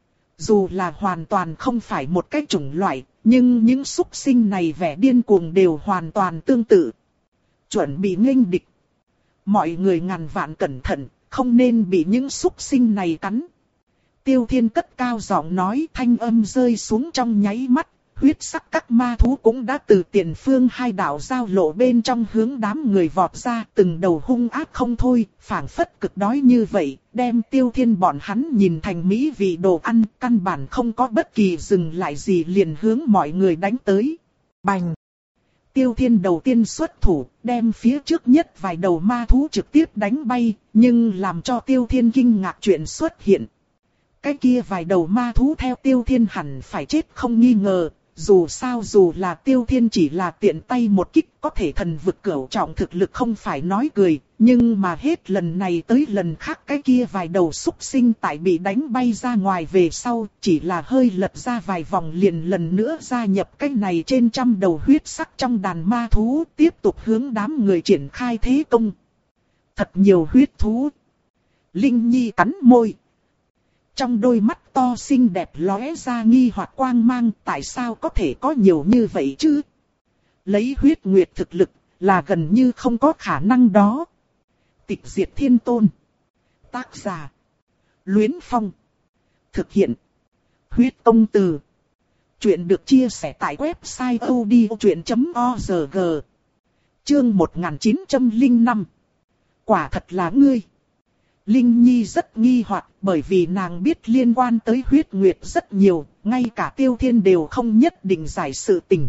Dù là hoàn toàn không phải một cái chủng loại, nhưng những súc sinh này vẻ điên cuồng đều hoàn toàn tương tự. Chuẩn bị nghênh địch. Mọi người ngàn vạn cẩn thận, không nên bị những súc sinh này cắn. Tiêu Thiên cất cao giọng nói, thanh âm rơi xuống trong nháy mắt, huyết sắc các ma thú cũng đã từ tiền phương hai đạo giao lộ bên trong hướng đám người vọt ra, từng đầu hung ác không thôi, phảng phất cực đói như vậy, đem Tiêu Thiên bọn hắn nhìn thành mỹ vị đồ ăn, căn bản không có bất kỳ dừng lại gì liền hướng mọi người đánh tới. Bành! Tiêu Thiên đầu tiên xuất thủ, đem phía trước nhất vài đầu ma thú trực tiếp đánh bay, nhưng làm cho Tiêu Thiên kinh ngạc chuyện xuất hiện. Cái kia vài đầu ma thú theo Tiêu Thiên hẳn phải chết không nghi ngờ, dù sao dù là Tiêu Thiên chỉ là tiện tay một kích có thể thần vực cửu trọng thực lực không phải nói cười, nhưng mà hết lần này tới lần khác cái kia vài đầu súc sinh tại bị đánh bay ra ngoài về sau, chỉ là hơi lật ra vài vòng liền lần nữa gia nhập cái này trên trăm đầu huyết sắc trong đàn ma thú, tiếp tục hướng đám người triển khai thế công. Thật nhiều huyết thú. Linh Nhi cắn môi. Trong đôi mắt to xinh đẹp lóe ra nghi hoặc quang mang, tại sao có thể có nhiều như vậy chứ? Lấy huyết nguyệt thực lực, là gần như không có khả năng đó. Tịch diệt thiên tôn. Tác giả. Luyến Phong. Thực hiện. Huyết công từ. Chuyện được chia sẻ tại website odchuyện chấm org. Chương một nghìn chín trăm lẻ năm. Quả thật là ngươi. Linh Nhi rất nghi hoặc, bởi vì nàng biết liên quan tới huyết nguyệt rất nhiều, ngay cả Tiêu Thiên đều không nhất định giải sự tình.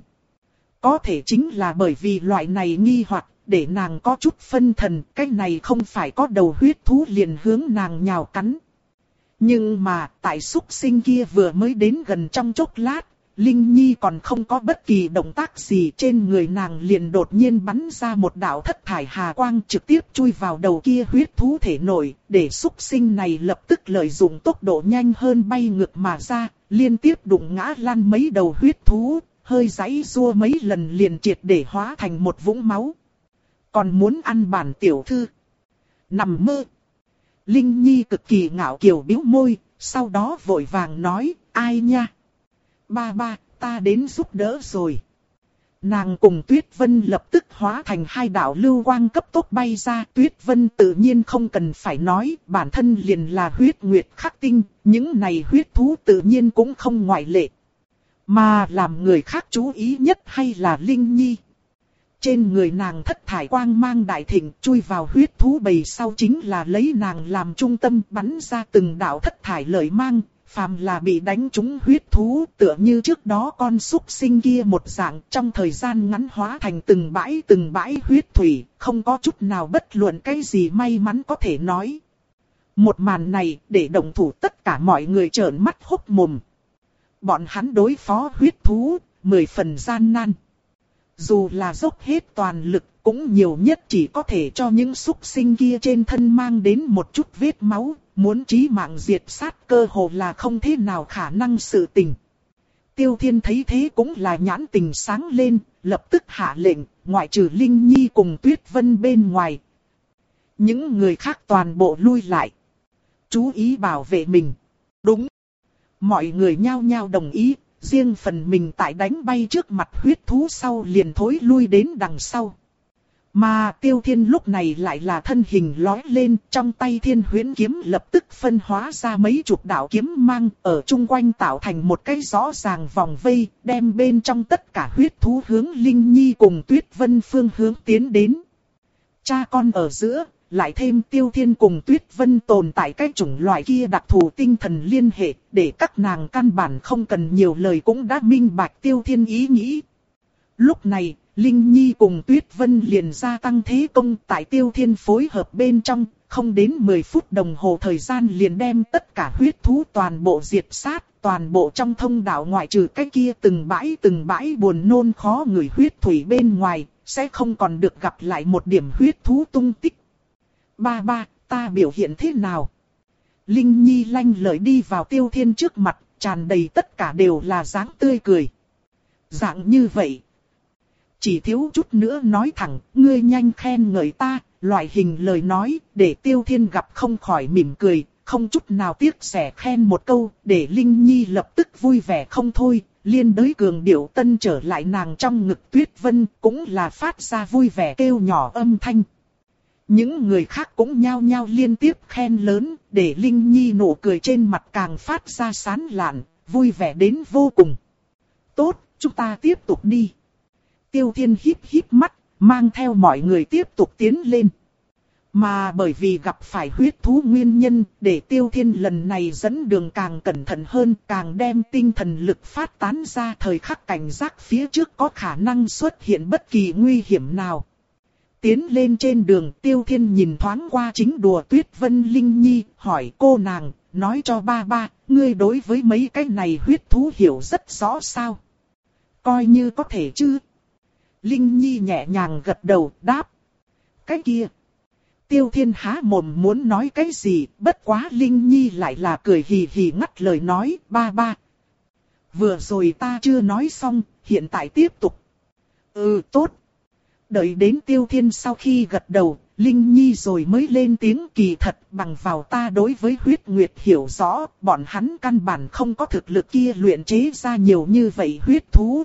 Có thể chính là bởi vì loại này nghi hoặc, để nàng có chút phân thần, cái này không phải có đầu huyết thú liền hướng nàng nhào cắn. Nhưng mà, tại súc sinh kia vừa mới đến gần trong chốc lát, Linh Nhi còn không có bất kỳ động tác gì, trên người nàng liền đột nhiên bắn ra một đạo thất thải hà quang trực tiếp chui vào đầu kia huyết thú thể nội, để súc sinh này lập tức lợi dụng tốc độ nhanh hơn bay ngược mà ra, liên tiếp đụng ngã lăn mấy đầu huyết thú, hơi giãy giụa mấy lần liền triệt để hóa thành một vũng máu. Còn muốn ăn bản tiểu thư? Nằm mơ! Linh Nhi cực kỳ ngạo kiều bĩu môi, sau đó vội vàng nói, ai nha? Ba ba, ta đến giúp đỡ rồi. Nàng cùng Tuyết Vân lập tức hóa thành hai đạo lưu quang cấp tốc bay ra. Tuyết Vân tự nhiên không cần phải nói, bản thân liền là huyết nguyệt khắc tinh, những này huyết thú tự nhiên cũng không ngoại lệ. Mà làm người khác chú ý nhất hay là Linh Nhi. Trên người nàng thất thải quang mang đại thịnh, chui vào huyết thú bầy sau chính là lấy nàng làm trung tâm bắn ra từng đạo thất thải lợi mang. Phàm là bị đánh trúng huyết thú, tựa như trước đó con súc sinh kia một dạng, trong thời gian ngắn hóa thành từng bãi từng bãi huyết thủy, không có chút nào bất luận cái gì may mắn có thể nói. Một màn này, để động thủ tất cả mọi người trợn mắt hốc mồm. Bọn hắn đối phó huyết thú, mười phần gian nan. Dù là dốc hết toàn lực, cũng nhiều nhất chỉ có thể cho những súc sinh kia trên thân mang đến một chút vết máu, muốn chí mạng diệt sát cơ hồ là không thế nào khả năng sự tình. Tiêu Thiên thấy thế cũng là nhãn tình sáng lên, lập tức hạ lệnh, ngoại trừ Linh Nhi cùng Tuyết Vân bên ngoài. Những người khác toàn bộ lui lại. Chú ý bảo vệ mình. Đúng. Mọi người nhao nhao đồng ý, riêng phần mình tại đánh bay trước mặt huyết thú sau liền thối lui đến đằng sau. Mà Tiêu Thiên lúc này lại là thân hình lói lên, trong tay Thiên Huyễn kiếm lập tức phân hóa ra mấy chục đạo kiếm mang ở chung quanh tạo thành một cái rõ ràng vòng vây, đem bên trong tất cả huyết thú hướng Linh Nhi cùng Tuyết Vân phương hướng tiến đến. Cha con ở giữa, lại thêm Tiêu Thiên cùng Tuyết Vân tồn tại cái chủng loại kia đặc thù tinh thần liên hệ, để các nàng căn bản không cần nhiều lời cũng đã minh bạch Tiêu Thiên ý nghĩ. Lúc này, Linh Nhi cùng Tuyết Vân liền gia tăng thế công tại Tiêu Thiên phối hợp bên trong, không đến mười phút đồng hồ thời gian liền đem tất cả huyết thú toàn bộ diệt sát, toàn bộ trong thông đạo ngoại trừ cái kia từng bãi từng bãi buồn nôn khó ngửi huyết thủy bên ngoài, sẽ không còn được gặp lại một điểm huyết thú tung tích. Ba ba, ta biểu hiện thế nào? Linh Nhi lanh lợi đi vào Tiêu Thiên trước mặt, tràn đầy tất cả đều là dáng tươi cười. Dạng như vậy. Chỉ thiếu chút nữa nói thẳng, ngươi nhanh khen ngợi ta, loại hình lời nói, để Tiêu Thiên gặp không khỏi mỉm cười, không chút nào tiếc sẻ khen một câu, để Linh Nhi lập tức vui vẻ không thôi, liên đới cường điệu tân trở lại nàng trong ngực Tuyết Vân, cũng là phát ra vui vẻ kêu nhỏ âm thanh. Những người khác cũng nhao nhao liên tiếp khen lớn, để Linh Nhi nụ cười trên mặt càng phát ra sán lạn, vui vẻ đến vô cùng. Tốt, chúng ta tiếp tục đi. Tiêu Thiên híp híp mắt, mang theo mọi người tiếp tục tiến lên. Mà bởi vì gặp phải huyết thú nguyên nhân, để Tiêu Thiên lần này dẫn đường càng cẩn thận hơn, càng đem tinh thần lực phát tán ra thời khắc cảnh giác phía trước có khả năng xuất hiện bất kỳ nguy hiểm nào. Tiến lên trên đường, Tiêu Thiên nhìn thoáng qua chính đùa Tuyết Vân Linh Nhi, hỏi cô nàng, nói cho ba ba, ngươi đối với mấy cái này huyết thú hiểu rất rõ sao? Coi như có thể chứ? Linh Nhi nhẹ nhàng gật đầu, đáp. Cái kia. Tiêu Thiên há mồm muốn nói cái gì, bất quá Linh Nhi lại là cười hì hì ngắt lời nói, ba ba. Vừa rồi ta chưa nói xong, hiện tại tiếp tục. Ừ, tốt. Đợi đến Tiêu Thiên sau khi gật đầu, Linh Nhi rồi mới lên tiếng kỳ thật bằng vào ta đối với huyết nguyệt hiểu rõ, bọn hắn căn bản không có thực lực kia luyện chế ra nhiều như vậy huyết thú.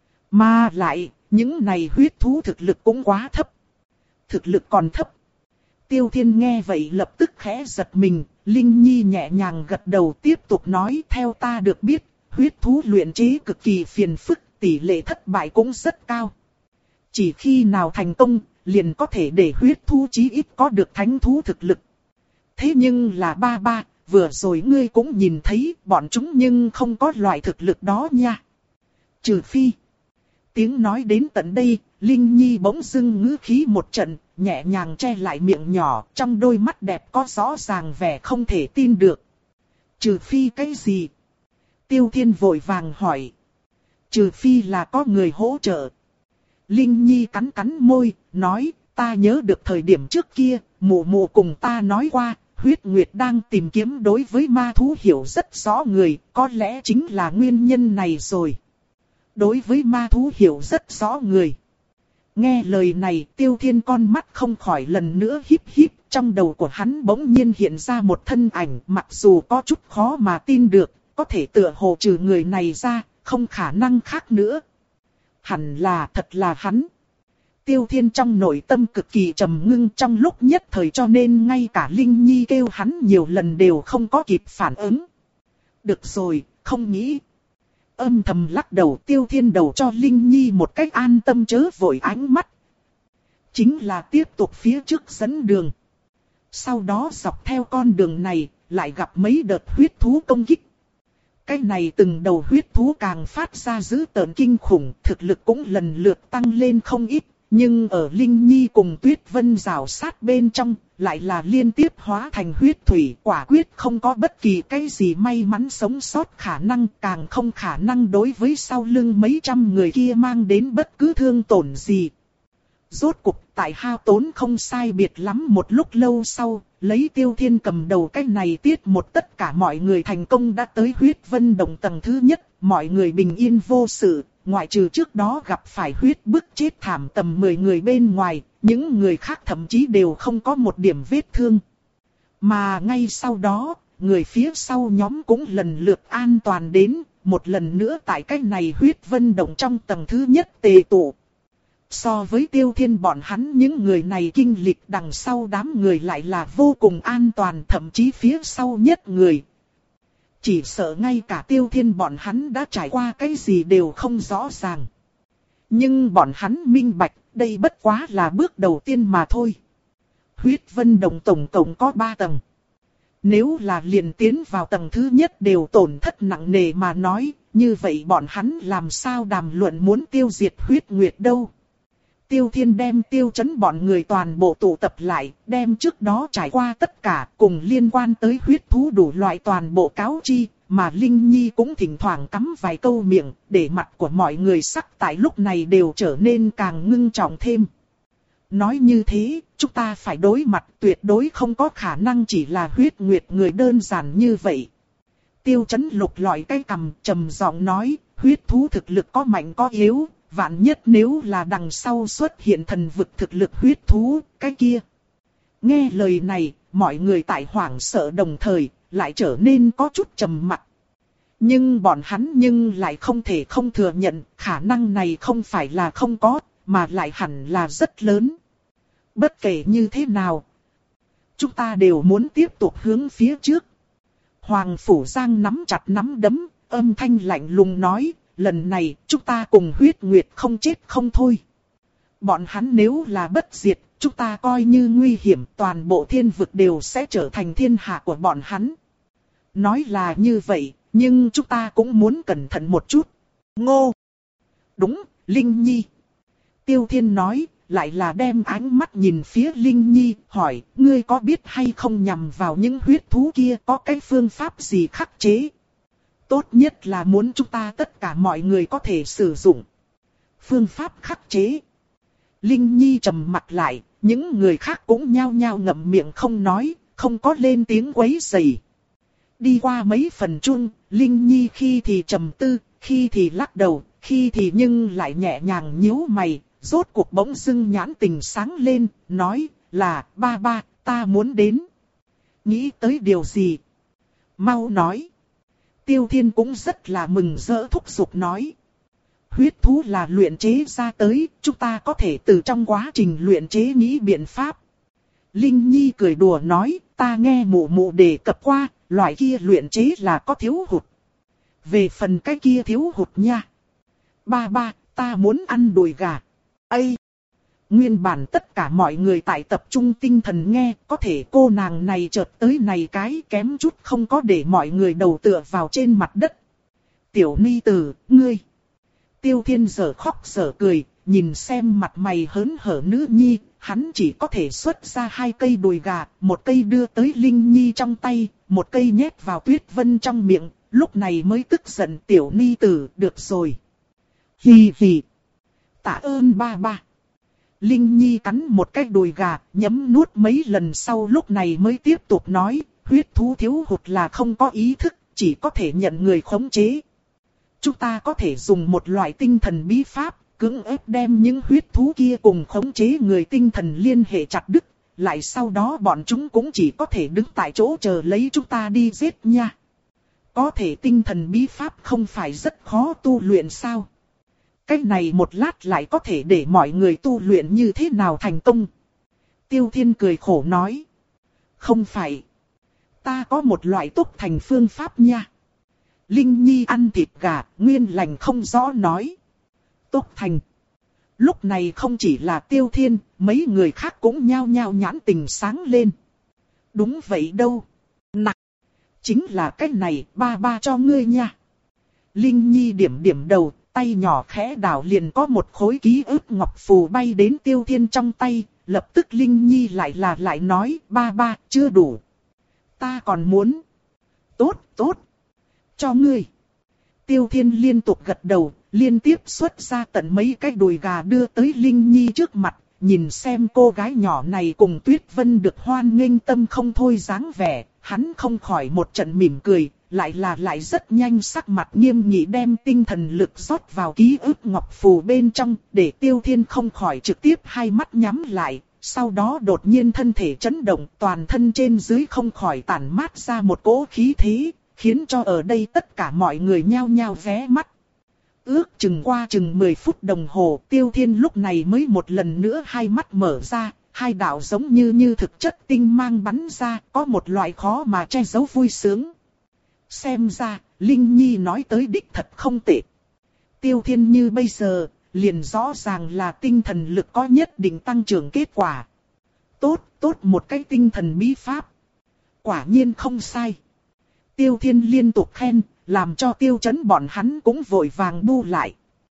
Mà lại, những này huyết thú thực lực cũng quá thấp. Thực lực còn thấp. Tiêu Thiên nghe vậy lập tức khẽ giật mình, Linh Nhi nhẹ nhàng gật đầu tiếp tục nói theo ta được biết, huyết thú luyện chế cực kỳ phiền phức, tỷ lệ thất bại cũng rất cao. Chỉ khi nào thành công, liền có thể để huyết thú chí ít có được thánh thú thực lực. Thế nhưng là ba ba, vừa rồi ngươi cũng nhìn thấy bọn chúng nhưng không có loại thực lực đó nha. Trừ phi. Tiếng nói đến tận đây, Linh Nhi bỗng dưng ngữ khí một trận, nhẹ nhàng che lại miệng nhỏ, trong đôi mắt đẹp có rõ ràng vẻ không thể tin được. Trừ phi cái gì? Tiêu Thiên vội vàng hỏi. Trừ phi là có người hỗ trợ. Linh Nhi cắn cắn môi, nói, ta nhớ được thời điểm trước kia, mụ mụ cùng ta nói qua, huyết nguyệt đang tìm kiếm đối với ma thú hiểu rất rõ người, có lẽ chính là nguyên nhân này rồi. Đối với ma thú hiểu rất rõ người. Nghe lời này, Tiêu Thiên con mắt không khỏi lần nữa híp híp, trong đầu của hắn bỗng nhiên hiện ra một thân ảnh, mặc dù có chút khó mà tin được, có thể tựa hồ trừ người này ra, không khả năng khác nữa. Hẳn là thật là hắn. Tiêu Thiên trong nội tâm cực kỳ trầm ngưng trong lúc nhất thời cho nên ngay cả Linh Nhi kêu hắn nhiều lần đều không có kịp phản ứng. Được rồi, không nghĩ. Âm thầm lắc đầu Tiêu Thiên đầu cho Linh Nhi một cách an tâm chớ vội ánh mắt. Chính là tiếp tục phía trước dẫn đường. Sau đó dọc theo con đường này, lại gặp mấy đợt huyết thú công kích. Cái này từng đầu huyết thú càng phát ra dữ tợn kinh khủng, thực lực cũng lần lượt tăng lên không ít. Nhưng ở Linh Nhi cùng Tuyết Vân rào sát bên trong, lại là liên tiếp hóa thành huyết thủy, quả quyết không có bất kỳ cái gì may mắn sống sót khả năng, càng không khả năng đối với sau lưng mấy trăm người kia mang đến bất cứ thương tổn gì. Rốt cục tại hao tốn không sai biệt lắm một lúc lâu sau, lấy Tiêu Thiên cầm đầu cái này tiết một tất cả mọi người thành công đã tới huyết vân động tầng thứ nhất, mọi người bình yên vô sự, ngoại trừ trước đó gặp phải huyết bức chết thảm tầm mười người bên ngoài, những người khác thậm chí đều không có một điểm vết thương. Mà ngay sau đó, người phía sau nhóm cũng lần lượt an toàn đến, một lần nữa tại cái này huyết vân động trong tầng thứ nhất tề tụ. So với Tiêu Thiên bọn hắn những người này kinh lịch đằng sau đám người lại là vô cùng an toàn, thậm chí phía sau nhất người. Chỉ sợ ngay cả Tiêu Thiên bọn hắn đã trải qua cái gì đều không rõ ràng. Nhưng bọn hắn minh bạch, đây bất quá là bước đầu tiên mà thôi. Huyết vân động tổng cộng có ba tầng. Nếu là liền tiến vào tầng thứ nhất đều tổn thất nặng nề mà nói, như vậy bọn hắn làm sao đàm luận muốn tiêu diệt huyết nguyệt đâu. Tiêu Thiên đem Tiêu Chấn bọn người toàn bộ tụ tập lại, đem trước đó trải qua tất cả cùng liên quan tới huyết thú đủ loại toàn bộ cáo chi, mà Linh Nhi cũng thỉnh thoảng cắm vài câu miệng, để mặt của mọi người sắc tại lúc này đều trở nên càng ngưng trọng thêm. Nói như thế, chúng ta phải đối mặt tuyệt đối không có khả năng chỉ là huyết nguyệt người đơn giản như vậy. Tiêu Chấn lục lọi cái cằm trầm giọng nói, huyết thú thực lực có mạnh có yếu. Vạn nhất nếu là đằng sau xuất hiện thần vực thực lực huyết thú, cái kia. Nghe lời này, mọi người tại hoảng sợ đồng thời, lại trở nên có chút trầm mặc. Nhưng bọn hắn nhưng lại không thể không thừa nhận, khả năng này không phải là không có, mà lại hẳn là rất lớn. Bất kể như thế nào, chúng ta đều muốn tiếp tục hướng phía trước. Hoàng Phủ Giang nắm chặt nắm đấm, âm thanh lạnh lùng nói. Lần này, chúng ta cùng huyết nguyệt không chết không thôi. Bọn hắn nếu là bất diệt, chúng ta coi như nguy hiểm, toàn bộ thiên vực đều sẽ trở thành thiên hạ của bọn hắn. Nói là như vậy, nhưng chúng ta cũng muốn cẩn thận một chút. Ngô! Đúng, Linh Nhi. Tiêu Thiên nói, lại là đem ánh mắt nhìn phía Linh Nhi, hỏi, ngươi có biết hay không nhằm vào những huyết thú kia có cái phương pháp gì khắc chế? Tốt nhất là muốn chúng ta tất cả mọi người có thể sử dụng. Phương pháp khắc chế. Linh Nhi trầm mặt lại, những người khác cũng nhao nhao ngậm miệng không nói, không có lên tiếng quấy rầy. Đi qua mấy phần chung, Linh Nhi khi thì trầm tư, khi thì lắc đầu, khi thì nhưng lại nhẹ nhàng nhíu mày, rốt cuộc bỗng dưng nhãn tình sáng lên, nói là ba ba, ta muốn đến. Nghĩ tới điều gì? Mau nói. Tiêu Thiên cũng rất là mừng rỡ thúc giục nói. Huyết thú là luyện chế ra tới, chúng ta có thể từ trong quá trình luyện chế nghĩ biện pháp. Linh Nhi cười đùa nói, ta nghe mụ mụ đề cập qua, loại kia luyện chế là có thiếu hụt. Về phần cái kia thiếu hụt nha. Ba ba, ta muốn ăn đùi gà. Ây! Nguyên bản tất cả mọi người tại tập trung tinh thần nghe, có thể cô nàng này chợt tới này cái kém chút không có để mọi người đầu tựa vào trên mặt đất. Tiểu ni tử, ngươi! Tiêu Thiên giờ khóc giờ cười, nhìn xem mặt mày hớn hở nữ nhi, hắn chỉ có thể xuất ra hai cây đùi gà, một cây đưa tới Linh Nhi trong tay, một cây nhét vào Tuyết Vân trong miệng, lúc này mới tức giận tiểu ni tử, được rồi. Hì hì! Tạ ơn ba ba! Linh Nhi cắn một cái đùi gà, nhấm nuốt mấy lần sau lúc này mới tiếp tục nói, huyết thú thiếu hụt là không có ý thức, chỉ có thể nhận người khống chế. Chúng ta có thể dùng một loại tinh thần bí pháp, cưỡng ép đem những huyết thú kia cùng khống chế người tinh thần liên hệ chặt đứt, lại sau đó bọn chúng cũng chỉ có thể đứng tại chỗ chờ lấy chúng ta đi giết nha. Có thể tinh thần bí pháp không phải rất khó tu luyện sao? Cái này một lát lại có thể để mọi người tu luyện như thế nào thành công? Tiêu Thiên cười khổ nói. Không phải. Ta có một loại túc thành phương pháp nha. Linh Nhi ăn thịt gà, nguyên lành không rõ nói. Túc thành. Lúc này không chỉ là Tiêu Thiên, mấy người khác cũng nhao nhao nhãn tình sáng lên. Đúng vậy đâu. Nặng. Chính là cái này, ba ba cho ngươi nha. Linh Nhi điểm điểm đầu. tay nhỏ khẽ đảo liền có một khối ký ức ngọc phù bay đến Tiêu Thiên trong tay, lập tức Linh Nhi lại là lại nói, ba ba, chưa đủ. Ta còn muốn. Tốt, tốt. Cho ngươi. Tiêu Thiên liên tục gật đầu, liên tiếp xuất ra tận mấy cái đùi gà đưa tới Linh Nhi trước mặt, nhìn xem cô gái nhỏ này cùng Tuyết Vân được hoan nghênh tâm không thôi dáng vẻ, hắn không khỏi một trận mỉm cười, lại là lại rất nhanh sắc mặt nghiêm nghị đem tinh thần lực rót vào ký ức ngọc phù bên trong, để Tiêu Thiên không khỏi trực tiếp hai mắt nhắm lại, sau đó đột nhiên thân thể chấn động, toàn thân trên dưới không khỏi tản mát ra một cỗ khí thế, khiến cho ở đây tất cả mọi người nhao nhao ghé mắt. Ước chừng qua chừng mười phút đồng hồ, Tiêu Thiên lúc này mới một lần nữa hai mắt mở ra, hai đạo giống như như thực chất tinh mang bắn ra, có một loại khó mà che giấu vui sướng. Xem ra, Linh Nhi nói tới đích thật không tệ. Tiêu Thiên như bây giờ, liền rõ ràng là tinh thần lực có nhất định tăng trưởng kết quả. Tốt, tốt một cái tinh thần bí pháp. Quả nhiên không sai. Tiêu Thiên liên tục khen, làm cho Tiêu Chấn bọn hắn cũng vội vàng bu lại.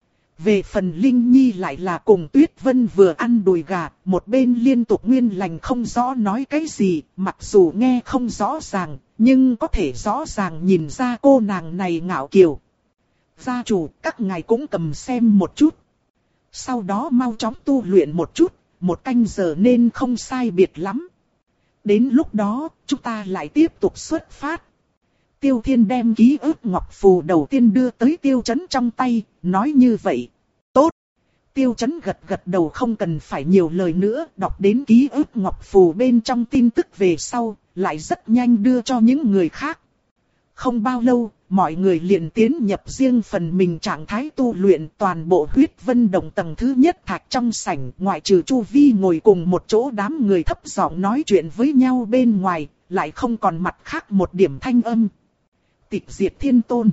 Về phần Linh Nhi lại là cùng Tuyết Vân vừa ăn đùi gà, một bên liên tục nguyên lành không rõ nói cái gì, mặc dù nghe không rõ ràng, nhưng có thể rõ ràng nhìn ra cô nàng này ngạo kiều. Gia chủ, các ngài cũng cầm xem một chút. Sau đó mau chóng tu luyện một chút, một canh giờ nên không sai biệt lắm. Đến lúc đó, chúng ta lại tiếp tục xuất phát. Tiêu Thiên đem ký ức ngọc phù đầu tiên đưa tới Tiêu Chấn trong tay, nói như vậy. Tốt. Tiêu Chấn gật gật đầu không cần phải nhiều lời nữa, đọc đến ký ức ngọc phù bên trong tin tức về sau, lại rất nhanh đưa cho những người khác. Không bao lâu, mọi người liền tiến nhập riêng phần mình trạng thái tu luyện, toàn bộ huyết vân động tầng thứ nhất thạch trong sảnh, ngoại trừ Chu Vi ngồi cùng một chỗ đám người thấp giọng nói chuyện với nhau bên ngoài, lại không còn mặt khác một điểm thanh âm. Tịch Diệt Thiên Tôn.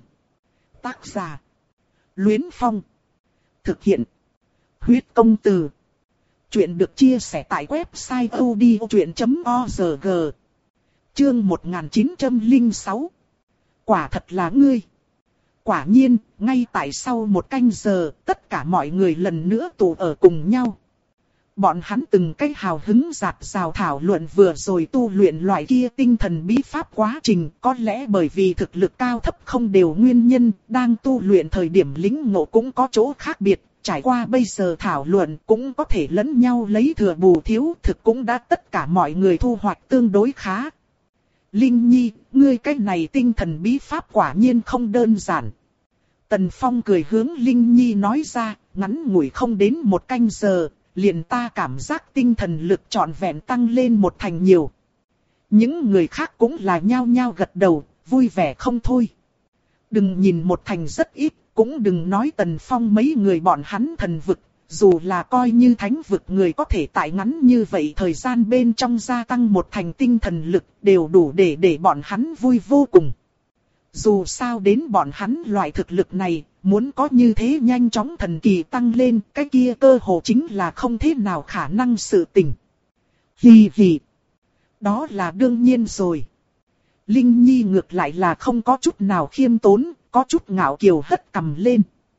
Tác giả: Luyến Phong. Thực hiện: Huyết Công Từ. Chuyện được chia sẻ tại website odchuyện chấm org. Chương một nghìn chín trăm lẻ sáu. Quả thật là ngươi. Quả nhiên, ngay tại sau một canh giờ, tất cả mọi người lần nữa tụ ở cùng nhau. Bọn hắn từng cái hào hứng dạt dào thảo luận vừa rồi tu luyện loại kia tinh thần bí pháp quá trình, có lẽ bởi vì thực lực cao thấp không đều nguyên nhân, đang tu luyện thời điểm lĩnh ngộ cũng có chỗ khác biệt, trải qua bây giờ thảo luận cũng có thể lẫn nhau lấy thừa bù thiếu, thực cũng đã tất cả mọi người thu hoạch tương đối khá. Linh Nhi, ngươi cái này tinh thần bí pháp quả nhiên không đơn giản. Tần Phong cười hướng Linh Nhi nói ra, ngắn ngủi không đến một canh giờ, liền ta cảm giác tinh thần lực trọn vẹn tăng lên một thành nhiều. Những người khác cũng là nhao nhao gật đầu, vui vẻ không thôi. Đừng nhìn một thành rất ít, cũng đừng nói Tần Phong mấy người bọn hắn thần vực, dù là coi như thánh vực người có thể tại ngắn như vậy thời gian bên trong gia tăng một thành tinh thần lực đều đủ để để bọn hắn vui vô cùng. Dù sao đến bọn hắn loại thực lực này, muốn có như thế nhanh chóng thần kỳ tăng lên, cái kia cơ hồ chính là không thế nào khả năng sự tình. Hì hì. Đó là đương nhiên rồi. Linh Nhi ngược lại là không có chút nào khiêm tốn, có chút ngạo kiều hất cằm lên.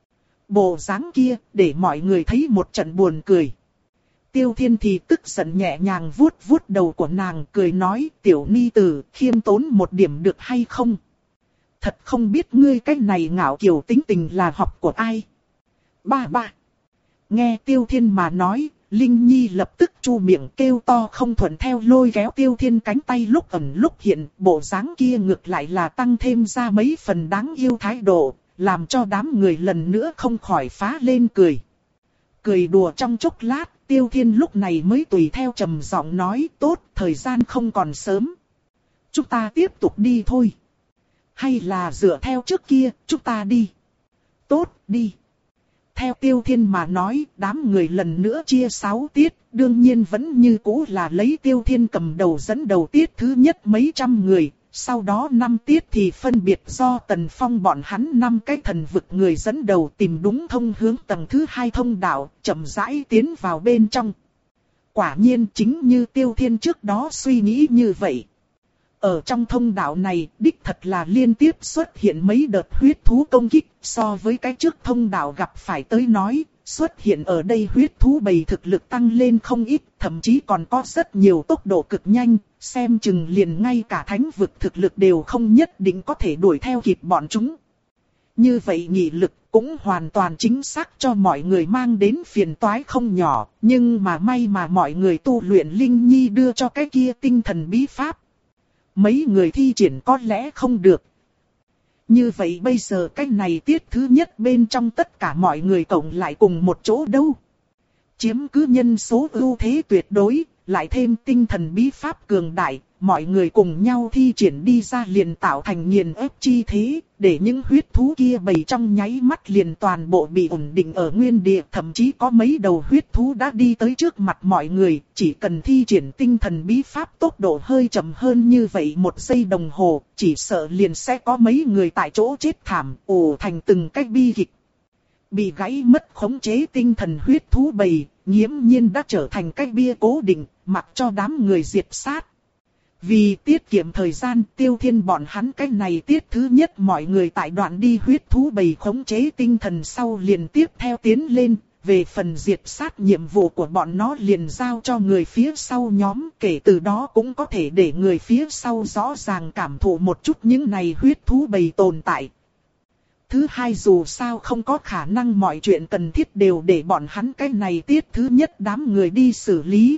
Bộ dáng kia, để mọi người thấy một trận buồn cười. Tiêu Thiên thì tức giận nhẹ nhàng vuốt vuốt đầu của nàng, cười nói, tiểu ni tử, khiêm tốn một điểm được hay không? Thật không biết ngươi cái này ngạo kiều tính tình là học của ai? Ba ba. Nghe Tiêu Thiên mà nói, Linh Nhi lập tức chu miệng kêu to không thuận theo lôi kéo Tiêu Thiên cánh tay lúc ẩn lúc hiện, bộ dáng kia ngược lại là tăng thêm ra mấy phần đáng yêu thái độ, làm cho đám người lần nữa không khỏi phá lên cười. Cười đùa trong chốc lát, Tiêu Thiên lúc này mới tùy theo trầm giọng nói, tốt, thời gian không còn sớm. Chúng ta tiếp tục đi thôi. Hay là dựa theo trước kia, chúng ta đi. Tốt, đi. Theo Tiêu Thiên mà nói, đám người lần nữa chia sáu tiết, đương nhiên vẫn như cũ là lấy Tiêu Thiên cầm đầu dẫn đầu tiết thứ nhất mấy trăm người, sau đó năm tiết thì phân biệt do Tần Phong bọn hắn năm cái thần vực người dẫn đầu tìm đúng thông hướng tầng thứ hai thông đạo, chậm rãi tiến vào bên trong. Quả nhiên chính như Tiêu Thiên trước đó suy nghĩ như vậy. Ở trong thông đạo này, đích thật là liên tiếp xuất hiện mấy đợt huyết thú công kích, so với cái trước thông đạo gặp phải tới nói, xuất hiện ở đây huyết thú bầy thực lực tăng lên không ít, thậm chí còn có rất nhiều tốc độ cực nhanh, xem chừng liền ngay cả thánh vực thực lực đều không nhất định có thể đuổi theo kịp bọn chúng. Như vậy nghị lực cũng hoàn toàn chính xác cho mọi người mang đến phiền toái không nhỏ, nhưng mà may mà mọi người tu luyện Linh Nhi đưa cho cái kia tinh thần bí pháp. Mấy người thi triển có lẽ không được. Như vậy bây giờ cái này tiết thứ nhất bên trong tất cả mọi người cộng lại cùng một chỗ đâu. Chiếm cứ nhân số ưu thế tuyệt đối, lại thêm tinh thần bí pháp cường đại, mọi người cùng nhau thi triển đi ra liền tạo thành nghiền ép chi thế, để những huyết thú kia bầy trong nháy mắt liền toàn bộ bị ổn định ở nguyên địa. Thậm chí có mấy đầu huyết thú đã đi tới trước mặt mọi người, chỉ cần thi triển tinh thần bí pháp tốc độ hơi chậm hơn như vậy một giây đồng hồ, chỉ sợ liền sẽ có mấy người tại chỗ chết thảm, ồ thành từng cái bi kịch. Bị gãy mất khống chế tinh thần huyết thú bầy, nghiễm nhiên đã trở thành cái bia cố định, mặc cho đám người diệt sát. Vì tiết kiệm thời gian, Tiêu Thiên bọn hắn cái này tiết thứ nhất mọi người tại đoạn đi huyết thú bầy khống chế tinh thần sau liền tiếp theo tiến lên, về phần diệt sát nhiệm vụ của bọn nó liền giao cho người phía sau nhóm, kể từ đó cũng có thể để người phía sau rõ ràng cảm thụ một chút những này huyết thú bầy tồn tại. Thứ hai, dù sao không có khả năng mọi chuyện cần thiết đều để bọn hắn cái này tiết thứ nhất đám người đi xử lý.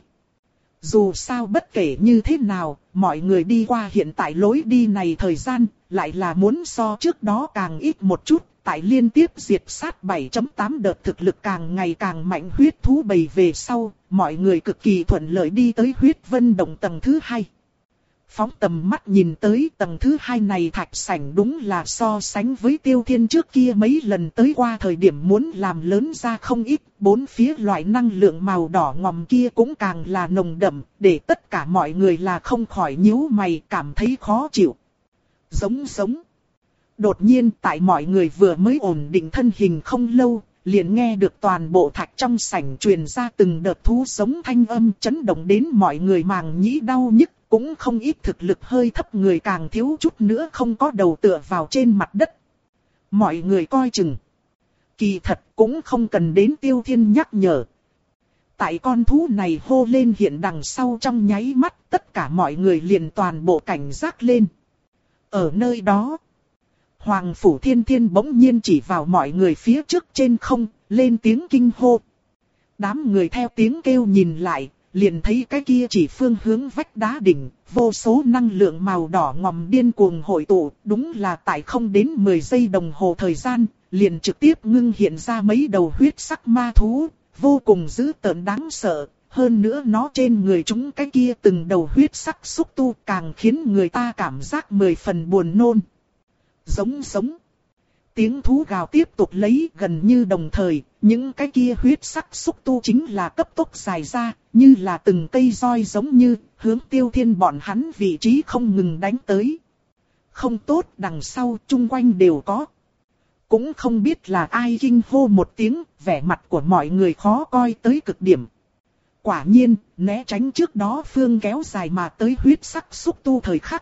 Dù sao bất kể như thế nào, mọi người đi qua hiện tại lối đi này thời gian, lại là muốn so trước đó càng ít một chút, tại liên tiếp diệt sát bảy chấm tám đợt thực lực càng ngày càng mạnh huyết thú bầy về sau, mọi người cực kỳ thuận lợi đi tới huyết vân động tầng thứ hai. Phóng tầm mắt nhìn tới tầng thứ hai này thạch sảnh đúng là so sánh với Tiêu Thiên trước kia mấy lần tới qua thời điểm muốn làm lớn ra không ít, bốn phía loại năng lượng màu đỏ ngòm kia cũng càng là nồng đậm, để tất cả mọi người là không khỏi nhíu mày cảm thấy khó chịu. Giống giống. Đột nhiên tại mọi người vừa mới ổn định thân hình không lâu, liền nghe được toàn bộ thạch trong sảnh truyền ra từng đợt thú sống thanh âm chấn động đến mọi người màng nhĩ đau nhức. Cũng không ít thực lực hơi thấp người càng thiếu chút nữa không có đầu tựa vào trên mặt đất. Mọi người coi chừng. Kỳ thật cũng không cần đến Tiêu Thiên nhắc nhở. Tại con thú này hô lên hiện đằng sau trong nháy mắt, tất cả mọi người liền toàn bộ cảnh giác lên. Ở nơi đó, Hoàng Phủ Thiên Thiên bỗng nhiên chỉ vào mọi người phía trước trên không, lên tiếng kinh hô. Đám người theo tiếng kêu nhìn lại, liền thấy cái kia chỉ phương hướng vách đá đỉnh, vô số năng lượng màu đỏ ngòm điên cuồng hội tụ, đúng là tại không đến mười giây đồng hồ thời gian, liền trực tiếp ngưng hiện ra mấy đầu huyết sắc ma thú, vô cùng dữ tợn đáng sợ, hơn nữa nó trên người chúng cái kia từng đầu huyết sắc xúc tu càng khiến người ta cảm giác mười phần buồn nôn. Giống giống. Tiếng thú gào tiếp tục lấy gần như đồng thời, những cái kia huyết sắc xúc tu chính là cấp tốc dài ra, như là từng cây roi giống như, hướng Tiêu Thiên bọn hắn vị trí không ngừng đánh tới. Không tốt, đằng sau chung quanh đều có. Cũng không biết là ai kinh hô một tiếng, vẻ mặt của mọi người khó coi tới cực điểm. Quả nhiên, né tránh trước đó phương kéo dài mà tới huyết sắc xúc tu thời khắc.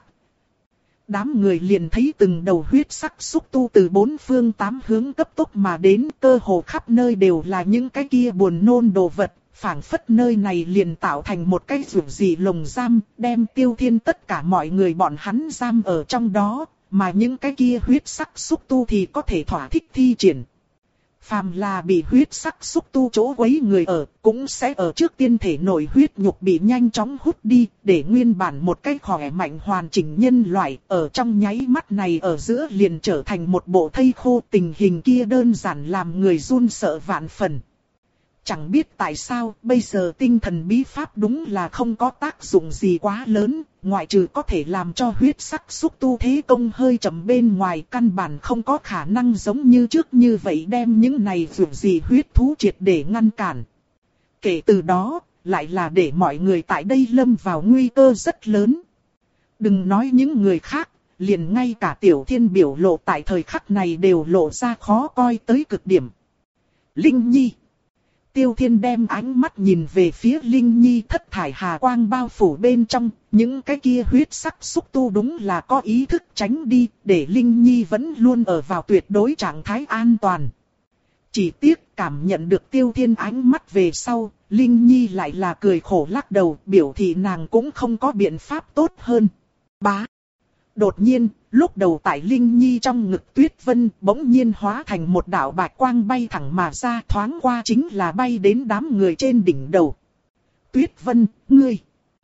Đám người liền thấy từng đầu huyết sắc xúc tu từ bốn phương tám hướng cấp tốc mà đến, cơ hồ khắp nơi đều là những cái kia buồn nôn đồ vật, phảng phất nơi này liền tạo thành một cái rủi dị lồng giam, đem Tiêu Thiên tất cả mọi người bọn hắn giam ở trong đó, mà những cái kia huyết sắc xúc tu thì có thể thỏa thích thi triển. Phàm là bị huyết sắc xúc tu chỗ quấy người ở, cũng sẽ ở trước tiên thể nội huyết nhục bị nhanh chóng hút đi, để nguyên bản một cái khỏe mạnh hoàn chỉnh nhân loại, ở trong nháy mắt này ở giữa liền trở thành một bộ thây khô. Tình hình kia đơn giản làm người run sợ vạn phần. Chẳng biết tại sao, bây giờ tinh thần bí pháp đúng là không có tác dụng gì quá lớn, ngoại trừ có thể làm cho huyết sắc xúc tu thế công hơi chậm bên ngoài, căn bản không có khả năng giống như trước như vậy đem những này dù gì huyết thú triệt để ngăn cản. Kể từ đó, lại là để mọi người tại đây lâm vào nguy cơ rất lớn. Đừng nói những người khác, liền ngay cả Tiểu Thiên biểu lộ tại thời khắc này đều lộ ra khó coi tới cực điểm. Linh Nhi. Tiêu Thiên đem ánh mắt nhìn về phía Linh Nhi, thất thải hà quang bao phủ bên trong, những cái kia huyết sắc xúc tu đúng là có ý thức tránh đi, để Linh Nhi vẫn luôn ở vào tuyệt đối trạng thái an toàn. Chỉ tiếc cảm nhận được Tiêu Thiên ánh mắt về sau, Linh Nhi lại là cười khổ lắc đầu, biểu thị nàng cũng không có biện pháp tốt hơn. Bá. Đột nhiên, lúc đầu tại Linh Nhi trong ngực Tuyết Vân bỗng nhiên hóa thành một đạo bạch quang bay thẳng mà ra, thoáng qua chính là bay đến đám người trên đỉnh đầu. Tuyết Vân, ngươi!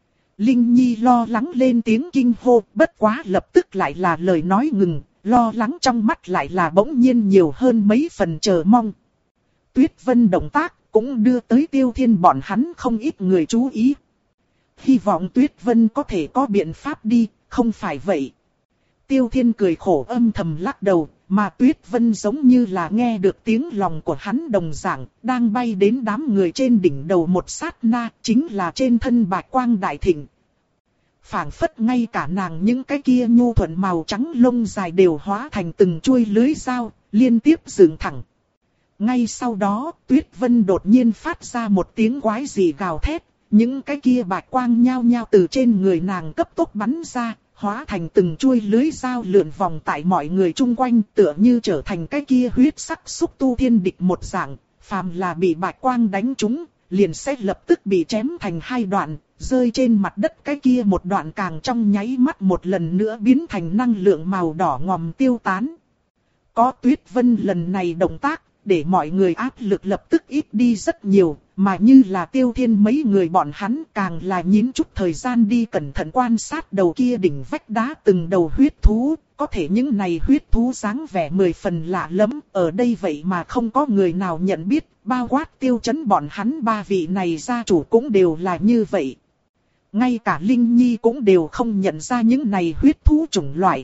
Linh Nhi lo lắng lên tiếng kinh hô, bất quá lập tức lại là lời nói ngừng, lo lắng trong mắt lại là bỗng nhiên nhiều hơn mấy phần chờ mong. Tuyết Vân động tác cũng đưa tới Tiêu Thiên bọn hắn không ít người chú ý. Hy vọng Tuyết Vân có thể có biện pháp đi, không phải vậy. Tiêu Thiên cười khổ âm thầm lắc đầu, mà Tuyết Vân giống như là nghe được tiếng lòng của hắn đồng dạng, đang bay đến đám người trên đỉnh đầu một sát na, chính là trên thân bạch quang đại thịnh. Phảng phất ngay cả nàng những cái kia nhu thuận màu trắng lông dài đều hóa thành từng chuôi lưới dao, liên tiếp dựng thẳng. Ngay sau đó, Tuyết Vân đột nhiên phát ra một tiếng quái dị gào thét, những cái kia bạch quang nhao nhao từ trên người nàng cấp tốc bắn ra, hóa thành từng chuôi lưới dao lượn vòng tại mọi người chung quanh, tựa như trở thành cái kia huyết sắc xúc tu thiên địch một dạng, phàm là bị bạch quang đánh trúng, liền sẽ lập tức bị chém thành hai đoạn, rơi trên mặt đất, cái kia một đoạn càng trong nháy mắt một lần nữa biến thành năng lượng màu đỏ ngòm tiêu tán. Có Tuyết Vân lần này động tác, để mọi người áp lực lập tức ít đi rất nhiều, mà như là Tiêu Thiên mấy người bọn hắn càng là nhín chút thời gian đi cẩn thận quan sát đầu kia đỉnh vách đá từng đầu huyết thú, có thể những này huyết thú dáng vẻ mười phần lạ lắm, ở đây vậy mà không có người nào nhận biết, bao quát Tiêu Chấn bọn hắn ba vị này gia chủ cũng đều là như vậy. Ngay cả Linh Nhi cũng đều không nhận ra những này huyết thú chủng loại.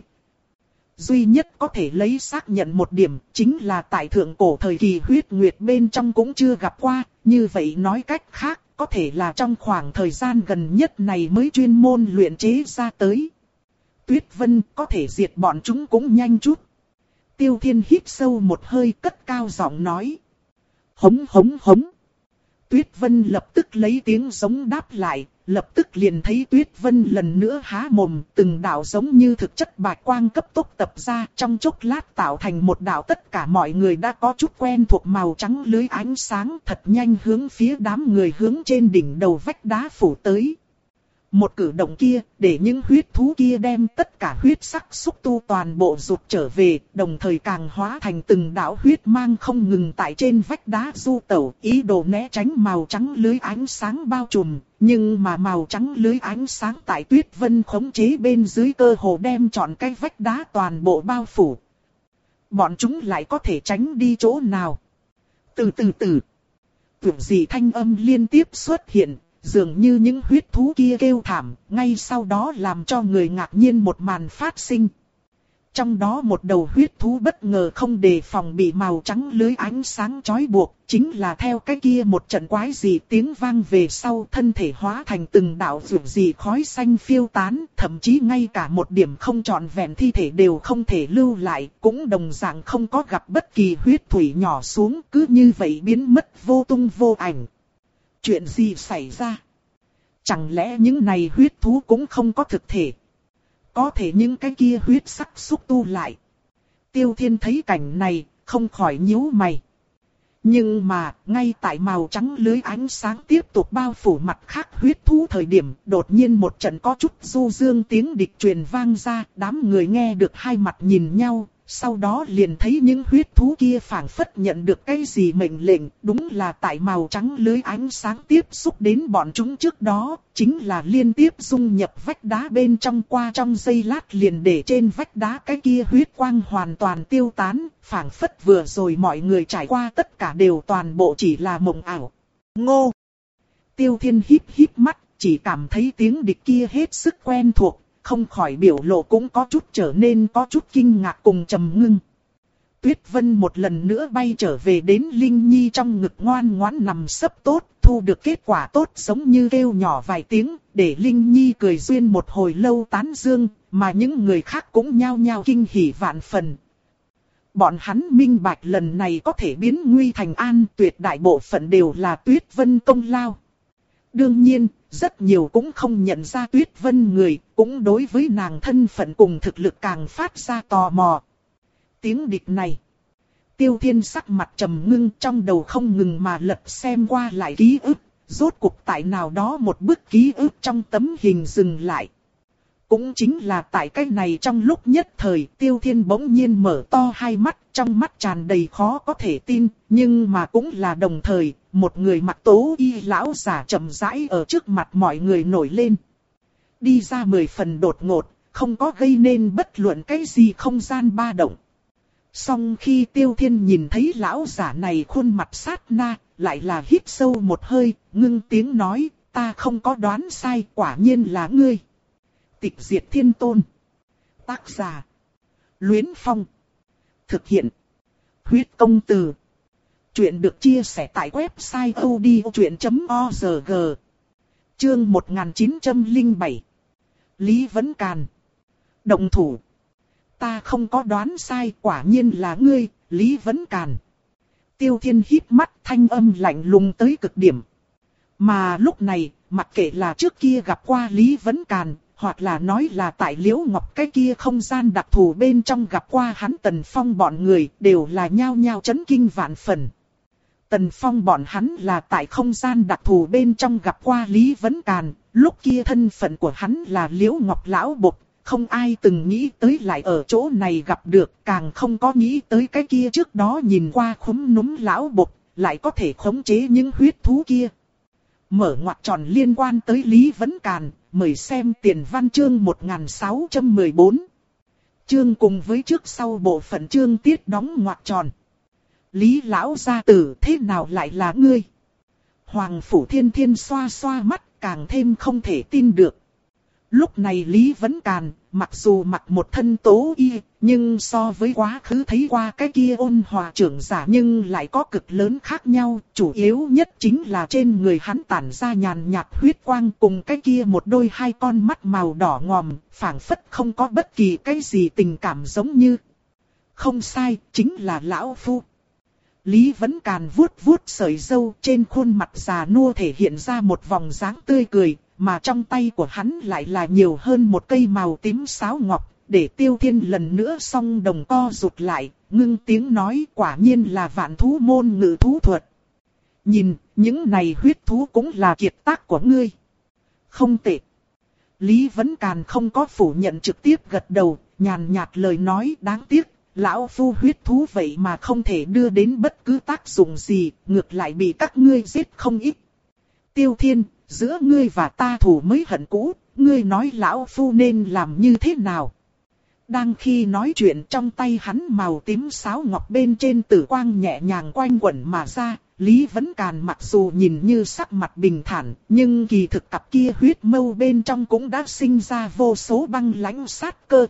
Duy nhất có thể lấy xác nhận một điểm chính là tại thượng cổ thời kỳ huyết nguyệt bên trong cũng chưa gặp qua, như vậy nói cách khác, có thể là trong khoảng thời gian gần nhất này mới chuyên môn luyện chế ra tới. Tuyết Vân có thể diệt bọn chúng cũng nhanh chút. Tiêu Thiên hít sâu một hơi cất cao giọng nói. Hống hống hống. Tuyết Vân lập tức lấy tiếng giống đáp lại, lập tức liền thấy Tuyết Vân lần nữa há mồm, từng đạo giống như thực chất bạch quang cấp tốc tập ra, trong chốc lát tạo thành một đạo tất cả mọi người đã có chút quen thuộc màu trắng lưới ánh sáng, thật nhanh hướng phía đám người hướng trên đỉnh đầu vách đá phủ tới. Một cử động kia, để những huyết thú kia đem tất cả huyết sắc xúc tu toàn bộ rụt trở về, đồng thời càng hóa thành từng đạo huyết mang không ngừng tại trên vách đá du tẩu, ý đồ né tránh màu trắng lưới ánh sáng bao trùm. Nhưng mà màu trắng lưới ánh sáng tại Tuyết Vân khống chế bên dưới cơ hồ đem trọn cái vách đá toàn bộ bao phủ. Bọn chúng lại có thể tránh đi chỗ nào? Từ từ từ, tưởng gì thanh âm liên tiếp xuất hiện. Dường như những huyết thú kia kêu thảm, ngay sau đó làm cho người ngạc nhiên một màn phát sinh. Trong đó một đầu huyết thú bất ngờ không đề phòng bị màu trắng lưới ánh sáng trói buộc, chính là theo cái kia một trận quái dị tiếng vang về sau thân thể hóa thành từng đạo rượu dị khói xanh phiêu tán, thậm chí ngay cả một điểm không trọn vẹn thi thể đều không thể lưu lại, cũng đồng dạng không có gặp bất kỳ huyết thủy nhỏ xuống, cứ như vậy biến mất vô tung vô ảnh. Chuyện gì xảy ra? Chẳng lẽ những này huyết thú cũng không có thực thể? Có thể những cái kia huyết sắc xúc tu lại. Tiêu Thiên thấy cảnh này, không khỏi nhíu mày. Nhưng mà, ngay tại màu trắng lưới ánh sáng tiếp tục bao phủ mặt khác huyết thú thời điểm, đột nhiên một trận có chút du dương tiếng địch truyền vang ra, đám người nghe được hai mặt nhìn nhau. Sau đó liền thấy những huyết thú kia phảng phất nhận được cái gì mệnh lệnh, đúng là tại màu trắng lưới ánh sáng tiếp xúc đến bọn chúng trước đó, chính là liên tiếp dung nhập vách đá bên trong, qua trong giây lát liền để trên vách đá cái kia huyết quang hoàn toàn tiêu tán, phảng phất vừa rồi mọi người trải qua tất cả đều toàn bộ chỉ là mộng ảo. Ngô! Tiêu Thiên híp híp mắt, chỉ cảm thấy tiếng địch kia hết sức quen thuộc. Không khỏi biểu lộ cũng có chút trở nên có chút kinh ngạc cùng trầm ngưng. Tuyết Vân một lần nữa bay trở về đến Linh Nhi trong ngực ngoan ngoãn nằm sấp tốt, thu được kết quả tốt giống như kêu nhỏ vài tiếng, để Linh Nhi cười duyên một hồi lâu tán dương, mà những người khác cũng nhao nhao kinh hỉ vạn phần. Bọn hắn minh bạch lần này có thể biến nguy thành an, tuyệt đại bộ phận đều là Tuyết Vân công lao. Đương nhiên, rất nhiều cũng không nhận ra Tuyết Vân người, cũng đối với nàng thân phận cùng thực lực càng phát ra tò mò. Tiếng địch này. Tiêu Thiên sắc mặt trầm ngưng, trong đầu không ngừng mà lật xem qua lại ký ức, rốt cuộc tại nào đó một bức ký ức trong tấm hình dừng lại. Cũng chính là tại cái này trong lúc nhất thời, Tiêu Thiên bỗng nhiên mở to hai mắt, trong mắt tràn đầy khó có thể tin, nhưng mà cũng là đồng thời, một người mặc tố y lão giả chậm rãi ở trước mặt mọi người nổi lên. Đi ra mười phần đột ngột, không có gây nên bất luận cái gì không gian ba động. Song khi Tiêu Thiên nhìn thấy lão giả này khuôn mặt sát na, lại là hít sâu một hơi, ngưng tiếng nói, ta không có đoán sai, quả nhiên là ngươi. Tịch Diệt Thiên Tôn. Tác giả. Luyến Phong. Thực hiện. Huyết Công Từ. Chuyện được chia sẻ tại website odchuyện chấm org. Chương một nghìn chín trăm lẻ bảy. Lý Vấn Càn. Động thủ. Ta không có đoán sai, quả nhiên là ngươi, Lý Vấn Càn. Tiêu Thiên híp mắt, thanh âm lạnh lùng tới cực điểm. Mà lúc này, mặc kệ là trước kia gặp qua Lý Vấn Càn, hoặc là nói là tại Liễu Ngọc cái kia không gian đặc thù bên trong gặp qua hắn Tần Phong bọn người, đều là nhao nhao chấn kinh vạn phần. Tần Phong bọn hắn là tại không gian đặc thù bên trong gặp qua Lý Vấn Càn, lúc kia thân phận của hắn là Liễu Ngọc lão bộc, không ai từng nghĩ tới lại ở chỗ này gặp được, càng không có nghĩ tới cái kia trước đó nhìn qua khúm núm lão bộc, lại có thể khống chế những huyết thú kia. Mở ngoặc tròn liên quan tới Lý Vấn Càn, mời xem tiền văn chương một nghìn sáu trăm mười bốn. Chương cùng với trước sau bộ phận chương tiết đóng ngoặc tròn. Lý lão gia tử, thế nào lại là ngươi? Hoàng Phủ Thiên Thiên xoa xoa mắt, càng thêm không thể tin được. Lúc này Lý Vấn Càn, mặc dù mặc một thân tố y, nhưng so với quá khứ thấy qua cái kia ôn hòa trưởng giả nhưng lại có cực lớn khác nhau. Chủ yếu nhất chính là trên người hắn tản ra nhàn nhạt huyết quang, cùng cái kia một đôi hai con mắt màu đỏ ngòm, phảng phất không có bất kỳ cái gì tình cảm giống như. Không sai, chính là lão phu. Lý Vấn Càn vuốt vuốt sợi râu, trên khuôn mặt già nua thể hiện ra một vòng dáng tươi cười. Mà trong tay của hắn lại là nhiều hơn một cây màu tím sáo ngọc, để Tiêu Thiên lần nữa song đồng co rụt lại, ngưng tiếng nói, quả nhiên là vạn thú môn ngự thú thuật. Nhìn, những này huyết thú cũng là kiệt tác của ngươi. Không tệ. Lý Vấn Càn không có phủ nhận, trực tiếp gật đầu, nhàn nhạt lời nói, đáng tiếc, lão phu huyết thú vậy mà không thể đưa đến bất cứ tác dụng gì, ngược lại bị các ngươi giết không ít. Tiêu Thiên, giữa ngươi và ta thù mới hận cũ, ngươi nói lão phu nên làm như thế nào? Đang khi nói chuyện, trong tay hắn màu tím sáo ngọc bên trên tử quang nhẹ nhàng quanh quẩn mà ra, Lý Vấn Càn mặc dù nhìn như sắc mặt bình thản, nhưng kỳ thực cặp kia huyết mâu bên trong cũng đã sinh ra vô số băng lãnh sát cơ.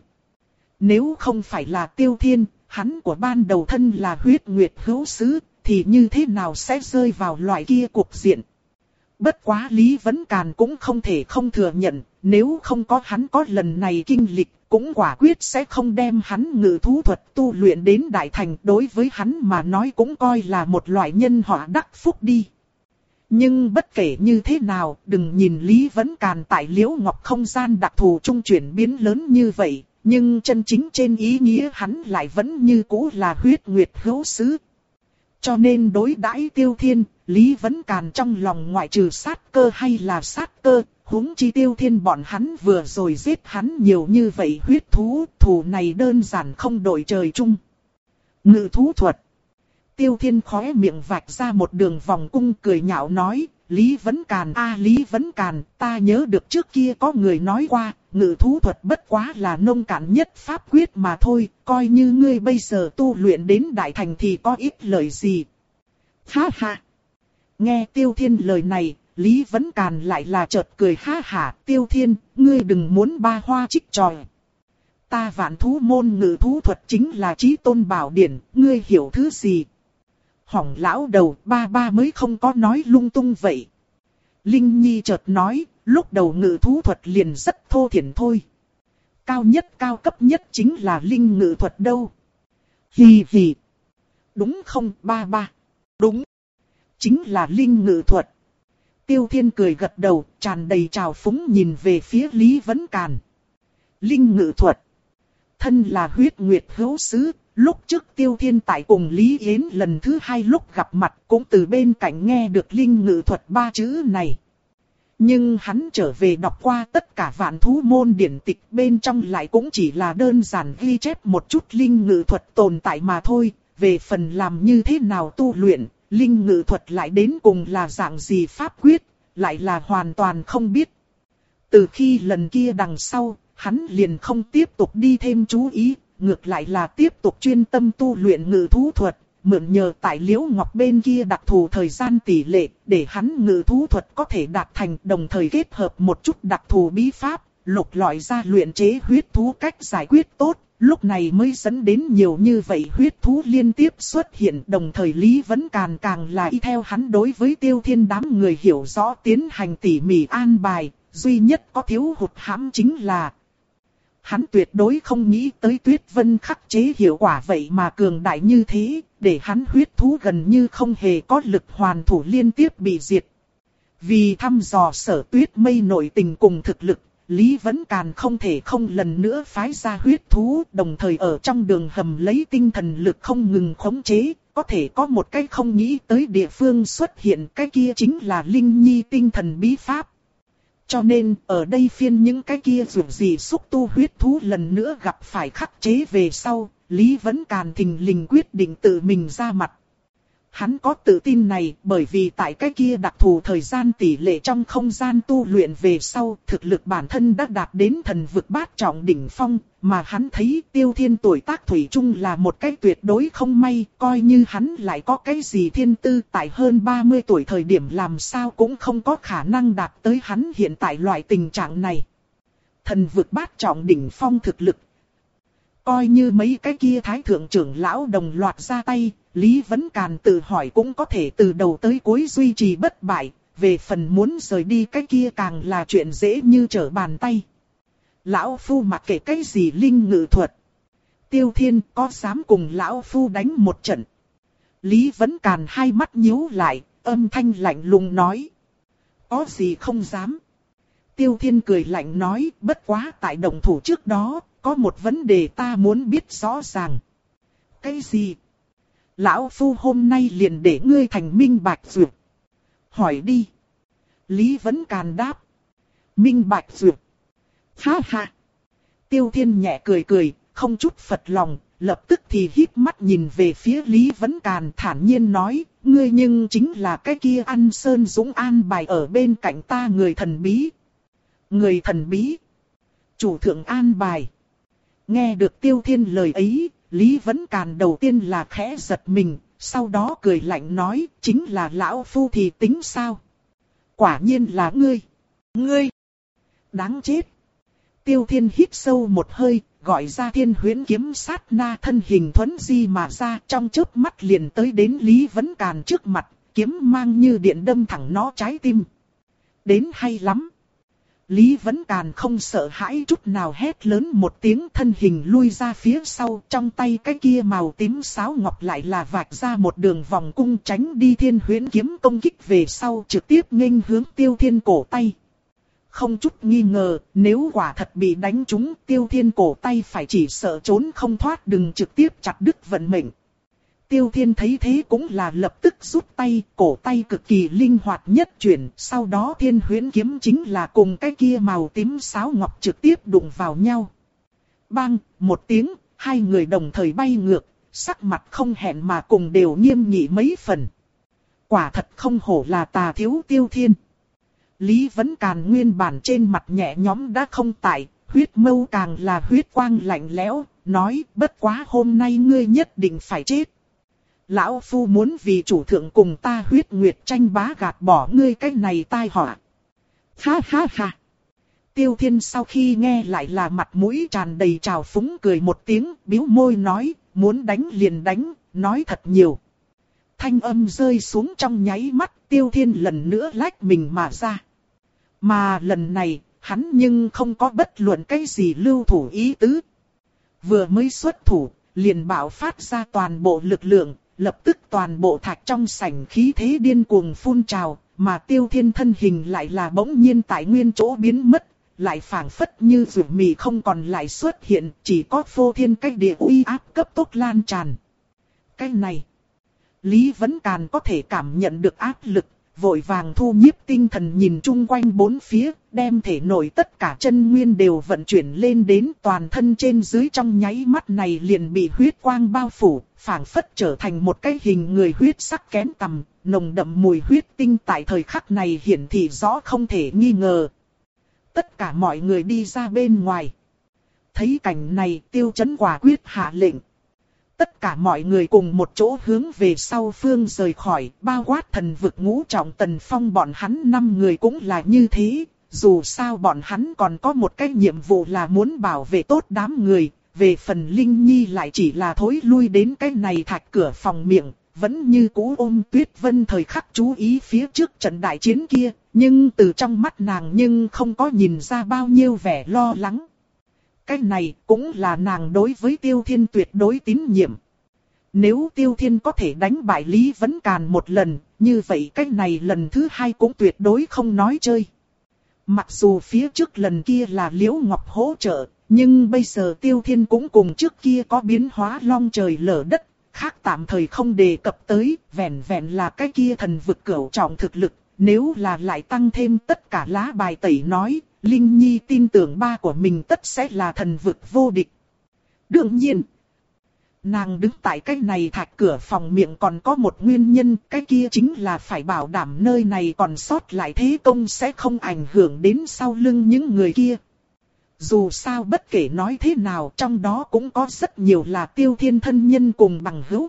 Nếu không phải là Tiêu Thiên, hắn của ban đầu thân là huyết nguyệt hữu sứ, thì như thế nào sẽ rơi vào loại kia cục diện? Bất quá Lý Vấn Càn cũng không thể không thừa nhận, nếu không có hắn có lần này kinh lịch, cũng quả quyết sẽ không đem hắn ngự thú thuật tu luyện đến đại thành, đối với hắn mà nói cũng coi là một loại nhân họa đắc phúc đi. Nhưng bất kể như thế nào, đừng nhìn Lý Vấn Càn tại Liễu Ngọc không gian đặc thù trung chuyển biến lớn như vậy, nhưng chân chính trên ý nghĩa hắn lại vẫn như cũ là huyết nguyệt hữu sứ. Cho nên đối đãi Tiêu Thiên, Lý Vấn Càn trong lòng ngoại trừ sát cơ hay là sát cơ, huống chi Tiêu Thiên bọn hắn vừa rồi giết hắn nhiều như vậy huyết thú, thù này đơn giản không đổi trời chung. Ngự thú thuật. Tiêu Thiên khóe miệng vạch ra một đường vòng cung cười nhạo nói, Lý Vấn Càn a à, Lý Vấn Càn, ta nhớ được trước kia có người nói qua, ngự thú thuật bất quá là nông cạn nhất pháp quyết mà thôi, coi như ngươi bây giờ tu luyện đến đại thành thì có ít lời gì. Ha ha! Nghe Tiêu Thiên lời này, Lý Vấn Càn lại là chợt cười ha hả, Tiêu Thiên, ngươi đừng muốn ba hoa trích tròi. Ta vạn thú môn ngự thú thuật chính là chí tôn bảo điển, ngươi hiểu thứ gì? Hỏng lão đầu, ba ba mới không có nói lung tung vậy. Linh Nhi chợt nói, lúc đầu ngự thú thuật liền rất thô thiển thôi. Cao nhất cao cấp nhất chính là linh ngự thuật đâu. Hì hì. Đúng không ba ba? Đúng. Chính là linh ngự thuật. Tiêu Thiên cười gật đầu, tràn đầy trào phúng nhìn về phía Lý Vấn Càn. Linh ngự thuật. Thân là huyết nguyệt hữu sứ, lúc trước Tiêu Thiên tại cùng Lý Yến lần thứ hai lúc gặp mặt cũng từ bên cạnh nghe được linh ngự thuật ba chữ này. Nhưng hắn trở về đọc qua tất cả vạn thú môn điển tịch, bên trong lại cũng chỉ là đơn giản ghi chép một chút linh ngự thuật tồn tại mà thôi. Về phần làm như thế nào tu luyện, linh ngự thuật lại đến cùng là dạng gì pháp quyết, lại là hoàn toàn không biết. Từ khi lần kia đằng sau, hắn liền không tiếp tục đi thêm chú ý, ngược lại là tiếp tục chuyên tâm tu luyện ngự thú thuật, mượn nhờ tại Liễu Ngọc bên kia đặc thù thời gian tỷ lệ, để hắn ngự thú thuật có thể đạt thành, đồng thời kết hợp một chút đặc thù bí pháp, lục lọi ra luyện chế huyết thú cách giải quyết tốt, lúc này mới dẫn đến nhiều như vậy huyết thú liên tiếp xuất hiện. Đồng thời Lý Vấn Càn càng là y theo hắn đối với Tiêu Thiên đám người hiểu rõ tiến hành tỉ mỉ an bài, duy nhất có thiếu hụt hãm chính là hắn tuyệt đối không nghĩ tới Tuyết Vân khắc chế hiệu quả vậy mà cường đại như thế, để hắn huyết thú gần như không hề có lực hoàn thủ liên tiếp bị diệt. Vì thăm dò Sở Tuyết Mây nội tình cùng thực lực, Lý Vấn Càn không thể không lần nữa phái ra huyết thú, đồng thời ở trong đường hầm lấy tinh thần lực không ngừng khống chế, có thể có một cái không nghĩ tới địa phương xuất hiện, cái kia chính là Linh Nhi tinh thần bí pháp. Cho nên, ở đây phiên những cái kia dù gì xúc tu huyết thú lần nữa gặp phải khắc chế về sau, Lý Vấn Càn thình lình quyết định tự mình ra mặt. Hắn có tự tin này bởi vì tại cái kia đặc thù thời gian tỷ lệ trong không gian tu luyện về sau, thực lực bản thân đã đạt đến thần vực bát trọng đỉnh phong, mà hắn thấy Tiêu Thiên tuổi tác thủy chung là một cái tuyệt đối không may, coi như hắn lại có cái gì thiên tư tại hơn ba mươi tuổi thời điểm làm sao cũng không có khả năng đạt tới hắn hiện tại loại tình trạng này. Thần vực bát trọng đỉnh phong thực lực. Coi như mấy cái kia thái thượng trưởng lão đồng loạt ra tay, Lý Vấn Càn tự hỏi cũng có thể từ đầu tới cuối duy trì bất bại, về phần muốn rời đi cái kia càng là chuyện dễ như trở bàn tay. Lão Phu mặc kệ cái gì linh ngự thuật. Tiêu Thiên có dám cùng Lão Phu đánh một trận? Lý Vấn Càn hai mắt nhíu lại, âm thanh lạnh lùng nói. Có gì không dám? Tiêu Thiên cười lạnh nói, bất quá tại động thủ trước đó, có một vấn đề ta muốn biết rõ ràng. Cái gì? Lão Phu hôm nay liền để ngươi thành minh bạch dược. Hỏi đi. Lý Vấn Càn đáp. Minh bạch dược. Ha ha. Tiêu Thiên nhẹ cười cười, không chút phật lòng, lập tức thì híp mắt nhìn về phía Lý Vấn Càn thản nhiên nói, ngươi nhưng chính là cái kia ăn sơn dũng an bài ở bên cạnh ta người thần bí. Người thần bí. Chủ thượng an bài. Nghe được Tiêu Thiên lời ấy, Lý Vấn Càn đầu tiên là khẽ giật mình, sau đó cười lạnh nói, chính là Lão Phu thì tính sao? Quả nhiên là ngươi. Ngươi. Đáng chết. Tiêu Thiên hít sâu một hơi, gọi ra Thiên Huyễn kiếm sát na thân hình thuấn di mà ra, trong chớp mắt liền tới đến Lý Vấn Càn trước mặt, kiếm mang như điện đâm thẳng nó trái tim. Đến hay lắm. Lý Vấn Càn không sợ hãi chút nào hét lớn một tiếng, thân hình lui ra phía sau, trong tay cái kia màu tím sáo ngọc lại là vạch ra một đường vòng cung tránh đi Thiên Huyễn kiếm công kích về sau, trực tiếp nghênh hướng Tiêu Thiên cổ tay. Không chút nghi ngờ, nếu quả thật bị đánh trúng, Tiêu Thiên cổ tay phải chỉ sợ trốn không thoát, đừng trực tiếp chặt đứt vận mệnh. Tiêu Thiên thấy thế cũng là lập tức rút tay, cổ tay cực kỳ linh hoạt nhất chuyển, sau đó Thiên Huyễn kiếm chính là cùng cái kia màu tím sáo ngọc trực tiếp đụng vào nhau. Bang, một tiếng, hai người đồng thời bay ngược, sắc mặt không hẹn mà cùng đều nghiêm nghị mấy phần. Quả thật không hổ là tà thiếu Tiêu Thiên. Lý Vấn Càn nguyên bản trên mặt nhẹ nhõm đã không tại, huyết mâu càng là huyết quang lạnh lẽo, nói bất quá hôm nay ngươi nhất định phải chết. Lão Phu muốn vì chủ thượng cùng ta huyết nguyệt tranh bá gạt bỏ ngươi cái này tai họa. Ha ha ha. Tiêu Thiên sau khi nghe lại là mặt mũi tràn đầy trào phúng cười một tiếng, bĩu môi nói, muốn đánh liền đánh, nói thật nhiều. Thanh âm rơi xuống trong nháy mắt, Tiêu Thiên lần nữa lách mình mà ra. Mà lần này, hắn nhưng không có bất luận cái gì lưu thủ ý tứ. Vừa mới xuất thủ, liền bạo phát ra toàn bộ lực lượng, lập tức toàn bộ thạch trong sảnh khí thế điên cuồng phun trào, mà Tiêu Thiên thân hình lại là bỗng nhiên tại nguyên chỗ biến mất, lại phảng phất như rủi mì không còn lại xuất hiện, chỉ có phô thiên cách địa uy áp cấp tốc lan tràn. Cái này, Lý Vấn Càn có thể cảm nhận được áp lực, vội vàng thu nhiếp tinh thần nhìn chung quanh bốn phía, đem thể nội tất cả chân nguyên đều vận chuyển lên đến toàn thân trên dưới trong nháy mắt này liền bị huyết quang bao phủ, phảng phất trở thành một cái hình người huyết sắc kén tằm, nồng đậm mùi huyết tinh tại thời khắc này hiển thị rõ không thể nghi ngờ. Tất cả mọi người đi ra bên ngoài. Thấy cảnh này, Tiêu Chấn quả quyết hạ lệnh. Tất cả mọi người cùng một chỗ hướng về sau phương rời khỏi, bao quát thần vực ngũ trọng Tần Phong bọn hắn năm người cũng là như thế. Dù sao bọn hắn còn có một cái nhiệm vụ là muốn bảo vệ tốt đám người, về phần Linh Nhi lại chỉ là thối lui đến cái này thạch cửa phòng miệng, vẫn như cũ ôm Tuyết Vân thời khắc chú ý phía trước trận đại chiến kia, nhưng từ trong mắt nàng nhưng không có nhìn ra bao nhiêu vẻ lo lắng. Cái này cũng là nàng đối với Tiêu Thiên tuyệt đối tín nhiệm. Nếu Tiêu Thiên có thể đánh bại Lý Vấn Càn một lần, như vậy cái này lần thứ hai cũng tuyệt đối không nói chơi. Mặc dù phía trước lần kia là Liễu Ngọc hỗ trợ, nhưng bây giờ Tiêu Thiên cũng cùng trước kia có biến hóa long trời lở đất, khác tạm thời không đề cập tới, vẹn vẹn là cái kia thần vực cửu trọng thực lực, nếu là lại tăng thêm tất cả lá bài tẩy nói, Linh Nhi tin tưởng ba của mình tất sẽ là thần vực vô địch. Đương nhiên, nàng đứng tại cái này thạch cửa phòng miệng còn có một nguyên nhân, cái kia chính là phải bảo đảm nơi này còn sót lại thế công sẽ không ảnh hưởng đến sau lưng những người kia. Dù sao bất kể nói thế nào trong đó cũng có rất nhiều là Tiêu Thiên thân nhân cùng bằng hữu.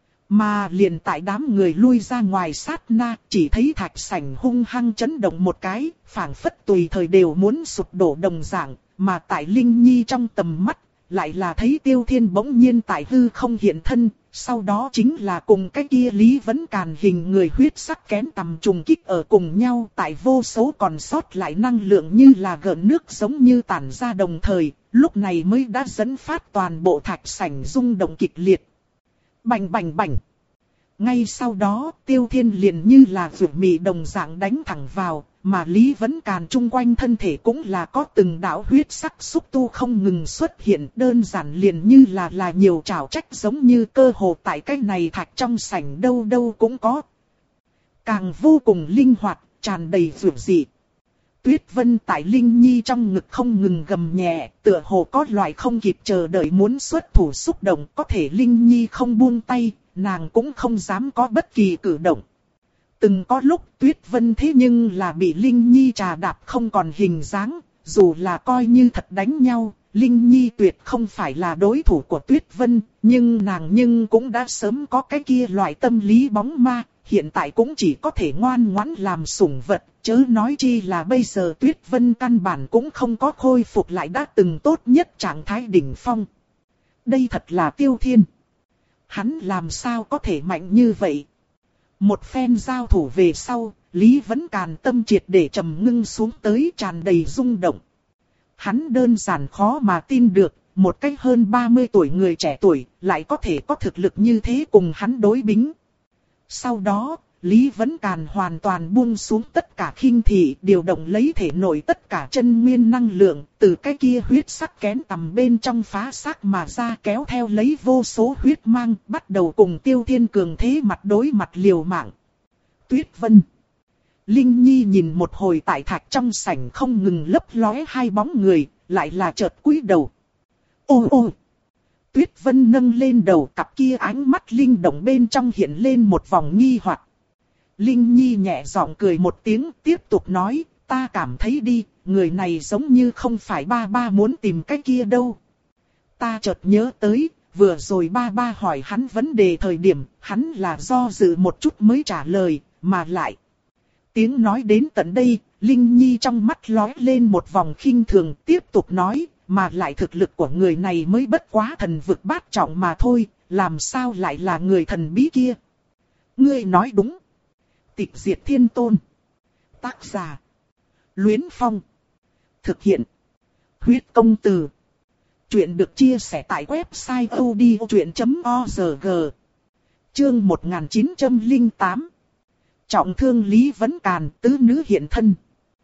Mà liền tại đám người lui ra ngoài sát na, chỉ thấy thạch sảnh hung hăng chấn động một cái, phảng phất tùy thời đều muốn sụp đổ đồng dạng, mà tại Linh Nhi trong tầm mắt, lại là thấy Tiêu Thiên bỗng nhiên tại hư không hiện thân, sau đó chính là cùng cái kia Lý Vấn Càn hình người huyết sắc kén tầm trùng kích ở cùng nhau, tại vô số còn sót lại năng lượng như là gợn nước giống như tản ra đồng thời, lúc này mới đã dẫn phát toàn bộ thạch sảnh rung động kịch liệt. Bành bành bành. Ngay sau đó, Tiêu Thiên liền như là rủi mì đồng dạng đánh thẳng vào, mà Lý Vấn Càn chung quanh thân thể cũng là có từng đạo huyết sắc xúc tu không ngừng xuất hiện, đơn giản liền như là là nhiều trảo trách giống như cơ hồ tại cái này thạch trong sảnh đâu đâu cũng có. Càng vô cùng linh hoạt, tràn đầy rủi dị. Tuyết Vân tại Linh Nhi trong ngực không ngừng gầm nhẹ, tựa hồ có loại không kịp chờ đợi muốn xuất thủ xúc động, có thể Linh Nhi không buông tay, nàng cũng không dám có bất kỳ cử động. Từng có lúc Tuyết Vân thế nhưng là bị Linh Nhi trà đạp không còn hình dáng, dù là coi như thật đánh nhau, Linh Nhi tuyệt không phải là đối thủ của Tuyết Vân, nhưng nàng nhưng cũng đã sớm có cái kia loại tâm lý bóng ma, hiện tại cũng chỉ có thể ngoan ngoãn làm sủng vật, chớ nói chi là bây giờ Tuyết Vân căn bản cũng không có khôi phục lại đã từng tốt nhất trạng thái đỉnh phong. Đây thật là Tiêu Thiên. Hắn làm sao có thể mạnh như vậy? Một phen giao thủ về sau, Lý Vấn Càn tâm triệt để trầm ngưng xuống tới tràn đầy rung động. Hắn đơn giản khó mà tin được, một cách hơn ba mươi tuổi người trẻ tuổi lại có thể có thực lực như thế cùng hắn đối bính. Sau đó, Lý Vấn Càn hoàn toàn buông xuống tất cả khinh thị, điều động lấy thể nội tất cả chân nguyên năng lượng, từ cái kia huyết sắc kén tầm bên trong phá xác mà ra, kéo theo lấy vô số huyết mang, bắt đầu cùng Tiêu Thiên cường thế mặt đối mặt liều mạng. Tuyết Vân. Linh Nhi nhìn một hồi tại thạch trong sảnh không ngừng lấp lóe hai bóng người, lại là chợt cúi đầu. Ô ô. Tuyết Vân nâng lên đầu, cặp kia ánh mắt linh động bên trong hiện lên một vòng nghi hoặc. Linh Nhi nhẹ giọng cười một tiếng, tiếp tục nói, ta cảm thấy đi, người này giống như không phải ba ba muốn tìm cái kia đâu. Ta chợt nhớ tới, vừa rồi ba ba hỏi hắn vấn đề thời điểm, hắn là do dự một chút mới trả lời, mà lại. Tiếng nói đến tận đây, Linh Nhi trong mắt lóe lên một vòng khinh thường, tiếp tục nói, mà lại thực lực của người này mới bất quá thần vực bát trọng mà thôi, làm sao lại là người thần bí kia. Ngươi nói đúng. Tịch Diệt Thiên Tôn. Tác giả. Luyến Phong. Thực hiện. Huyết Công Từ. Chuyện được chia sẻ tại website odchuyện chấm org. Chương một nghìn chín trăm lẻ tám. Trọng thương Lý Vấn Càn, tứ nữ hiện thân.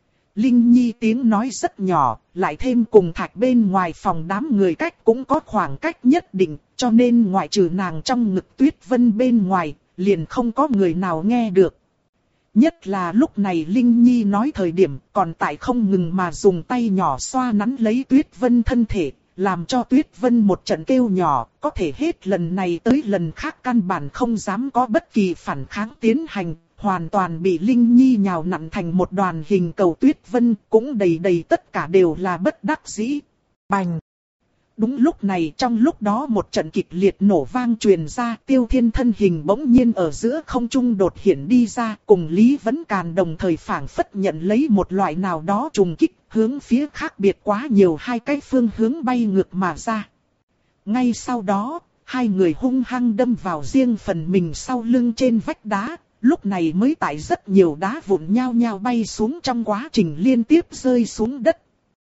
Linh Nhi tiếng nói rất nhỏ, lại thêm cùng Thạch bên ngoài phòng đám người cách cũng có khoảng cách nhất định, cho nên ngoại trừ nàng trong ngực Tuyết Vân bên ngoài, liền không có người nào nghe được. Nhất là lúc này Linh Nhi nói thời điểm còn tại không ngừng mà dùng tay nhỏ xoa nắn lấy Tuyết Vân thân thể, làm cho Tuyết Vân một trận kêu nhỏ, có thể hết lần này tới lần khác căn bản không dám có bất kỳ phản kháng tiến hành, hoàn toàn bị Linh Nhi nhào nặn thành một đoàn hình cầu. Tuyết Vân cũng đầy đầy tất cả đều là bất đắc dĩ. Bành! Đúng lúc này trong lúc đó một trận kịch liệt nổ vang truyền ra, Tiêu Thiên thân hình bỗng nhiên ở giữa không trung đột hiện đi ra, cùng Lý Vấn Càn đồng thời phảng phất nhận lấy một loại nào đó trùng kích, hướng phía khác biệt quá nhiều hai cái phương hướng bay ngược mà ra. Ngay sau đó, hai người hung hăng đâm vào riêng phần mình sau lưng trên vách đá, lúc này mới tại rất nhiều đá vụn nhao nhao bay xuống trong quá trình liên tiếp rơi xuống đất.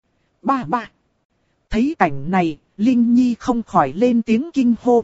Ba ba! Thấy cảnh này, Linh Nhi không khỏi lên tiếng kinh hô.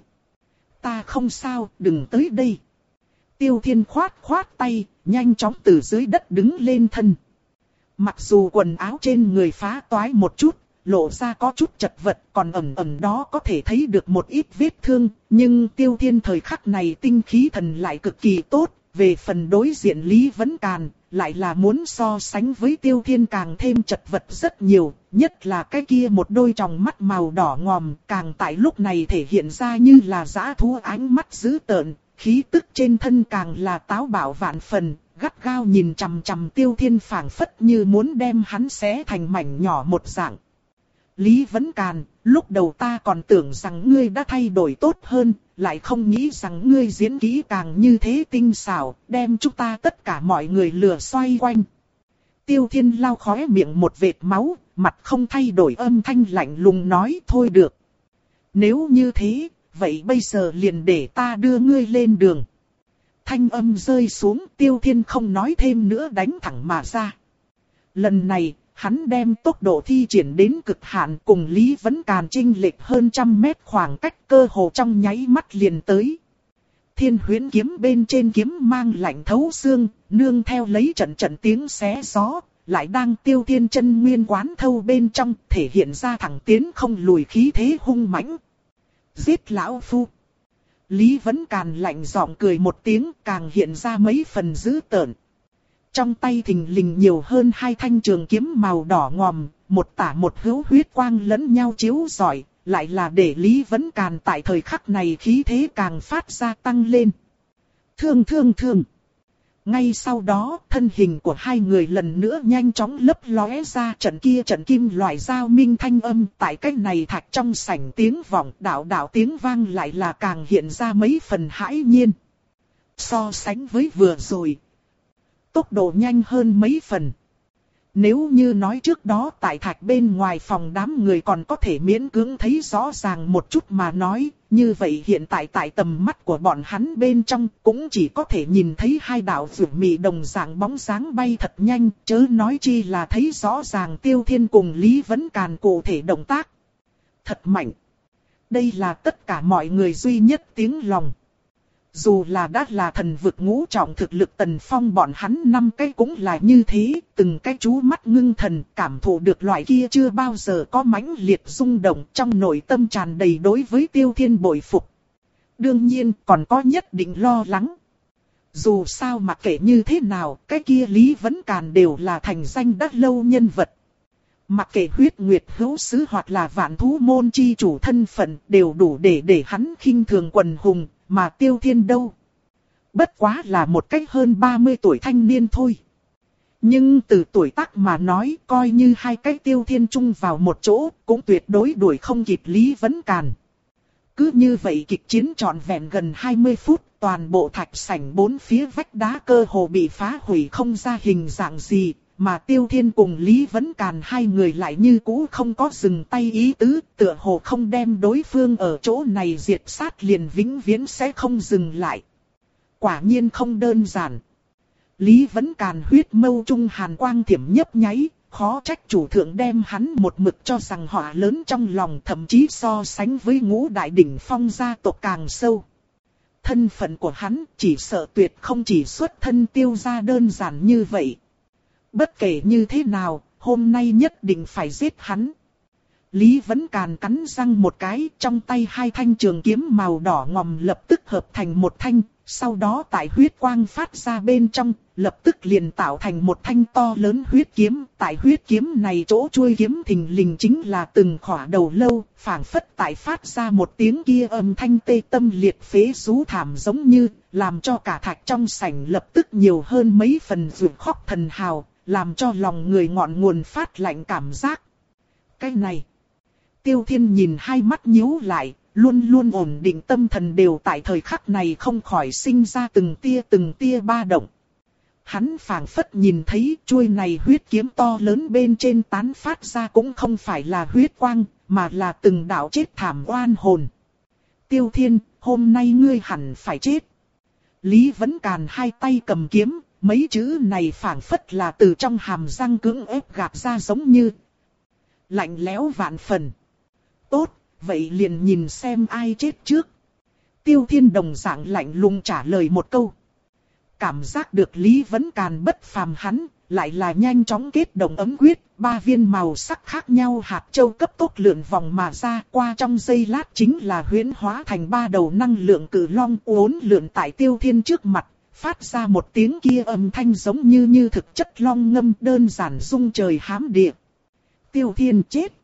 Ta không sao, đừng tới đây. Tiêu Thiên khoát khoát tay, nhanh chóng từ dưới đất đứng lên thân. Mặc dù quần áo trên người phá toái một chút, lộ ra có chút chật vật, còn ẩn ẩn đó có thể thấy được một ít vết thương, nhưng Tiêu Thiên thời khắc này tinh khí thần lại cực kỳ tốt. Về phần đối diện Lý Vấn Càn, lại là muốn so sánh với Tiêu Thiên càng thêm chật vật rất nhiều, nhất là cái kia một đôi tròng mắt màu đỏ ngòm, càng tại lúc này thể hiện ra như là dã thú ánh mắt dữ tợn, khí tức trên thân càng là táo bạo vạn phần, gắt gao nhìn chằm chằm Tiêu Thiên phảng phất như muốn đem hắn xé thành mảnh nhỏ một dạng. Lý Vấn Càn, lúc đầu ta còn tưởng rằng ngươi đã thay đổi tốt hơn, lại không nghĩ rằng ngươi diễn kỹ càng như thế tinh xảo, đem chúng ta tất cả mọi người lừa xoay quanh. Tiêu Thiên lau khóe miệng một vệt máu, mặt không thay đổi âm thanh lạnh lùng nói thôi được. Nếu như thế, vậy bây giờ liền để ta đưa ngươi lên đường. Thanh âm rơi xuống, Tiêu Thiên không nói thêm nữa đánh thẳng mà ra. Lần này, hắn đem tốc độ thi triển đến cực hạn, cùng Lý Vấn Càn chênh lệch hơn trăm mét khoảng cách, cơ hồ trong nháy mắt liền tới. Thiên Huyễn kiếm bên trên kiếm mang lạnh thấu xương, nương theo lấy trận trận tiếng xé gió, lại đang Tiêu Thiên chân nguyên quán thâu bên trong, thể hiện ra thẳng tiến không lùi khí thế hung mãnh. Giết lão phu! Lý Vấn Càn lạnh giọng cười một tiếng, càng hiện ra mấy phần dữ tợn. Trong tay thình lình nhiều hơn hai thanh trường kiếm màu đỏ ngòm, một tả một hữu huyết quang lẫn nhau chiếu rọi, lại là để Lý Vấn Càn tại thời khắc này khí thế càng phát ra tăng lên. Thương thương thương! Ngay sau đó, thân hình của hai người lần nữa nhanh chóng lấp lóe ra, trận kia trận kim loại giao minh thanh âm, tại cách này thạch trong sảnh tiếng vọng, đạo đạo tiếng vang lại là càng hiện ra mấy phần hãi nhiên. So sánh với vừa rồi, tốc độ nhanh hơn mấy phần. Nếu như nói trước đó tại thạch bên ngoài phòng đám người còn có thể miễn cưỡng thấy rõ ràng một chút mà nói, như vậy hiện tại tại tầm mắt của bọn hắn bên trong cũng chỉ có thể nhìn thấy hai đạo vượt mị đồng dạng bóng dáng bay thật nhanh, chớ nói chi là thấy rõ ràng Tiêu Thiên cùng Lý Vấn Càn cụ thể động tác. Thật mạnh. Đây là tất cả mọi người duy nhất tiếng lòng. Dù là đã là thần vực ngũ trọng thực lực Tần Phong bọn hắn năm cái cũng là như thế, từng cái chú mắt ngưng thần cảm thụ được loại kia chưa bao giờ có mãnh liệt rung động, trong nội tâm tràn đầy đối với Tiêu Thiên bội phục. Đương nhiên còn có nhất định lo lắng. Dù sao mặc kệ như thế nào, cái kia Lý Vấn Càn đều là thành danh đã lâu nhân vật. Mặc kệ huyết nguyệt hữu sứ hoặc là vạn thú môn chi chủ thân phận đều đủ để để hắn khinh thường quần hùng. Mà Tiêu Thiên đâu? Bất quá là một cách hơn ba mươi tuổi thanh niên thôi. Nhưng từ tuổi tác mà nói, coi như hai cái Tiêu Thiên chung vào một chỗ, cũng tuyệt đối đuổi không kịp Lý Vấn Càn. Cứ như vậy kịch chiến trọn vẹn gần hai mươi phút, toàn bộ thạch sảnh bốn phía vách đá cơ hồ bị phá hủy không ra hình dạng gì. Mà Tiêu Thiên cùng Lý Vấn Càn hai người lại như cũ không có dừng tay ý tứ, tựa hồ không đem đối phương ở chỗ này diệt sát liền vĩnh viễn sẽ không dừng lại. Quả nhiên không đơn giản. Lý Vấn Càn huyết mâu trung hàn quang thiểm nhấp nháy, khó trách chủ thượng đem hắn một mực cho rằng họa lớn trong lòng, thậm chí so sánh với ngũ đại đỉnh phong gia tộc càng sâu. Thân phận của hắn chỉ sợ tuyệt không chỉ xuất thân Tiêu gia đơn giản như vậy. Bất kể như thế nào, hôm nay nhất định phải giết hắn. Lý Vấn Càn cắn răng một cái, trong tay hai thanh trường kiếm màu đỏ ngòm lập tức hợp thành một thanh, sau đó tại huyết quang phát ra bên trong, lập tức liền tạo thành một thanh to lớn huyết kiếm. Tại huyết kiếm này chỗ chuôi kiếm thình lình chính là từng khỏa đầu lâu, phảng phất tại phát ra một tiếng kia âm thanh tê tâm liệt phế rú thảm giống như, làm cho cả thạch trong sảnh lập tức nhiều hơn mấy phần rượu khóc thần hào, làm cho lòng người ngọn nguồn phát lạnh cảm giác. Cái này, Tiêu Thiên nhìn hai mắt nhíu lại, luôn luôn ổn định tâm thần đều tại thời khắc này không khỏi sinh ra từng tia từng tia ba động. Hắn phảng phất nhìn thấy chuôi này huyết kiếm to lớn bên trên tán phát ra cũng không phải là huyết quang, mà là từng đạo chết thảm oan hồn. Tiêu Thiên, hôm nay ngươi hẳn phải chết. Lý Vấn Càn hai tay cầm kiếm, mấy chữ này phảng phất là từ trong hàm răng cưỡng ép gạt ra giống như lạnh lẽo vạn phần. Tốt, vậy liền nhìn xem ai chết trước. Tiêu Thiên đồng dạng lạnh lùng trả lời một câu. Cảm giác được Lý Vấn Càn bất phàm hắn, lại là nhanh chóng kết động ấm quyết, ba viên màu sắc khác nhau hạt châu cấp tốc lượn vòng mà ra, qua trong giây lát chính là huyễn hóa thành ba đầu năng lượng cử long uốn lượn tại Tiêu Thiên trước mặt, phát ra một tiếng kia âm thanh giống như như thực chất long ngâm đơn giản rung trời hám địa. Tiêu Thiên chết.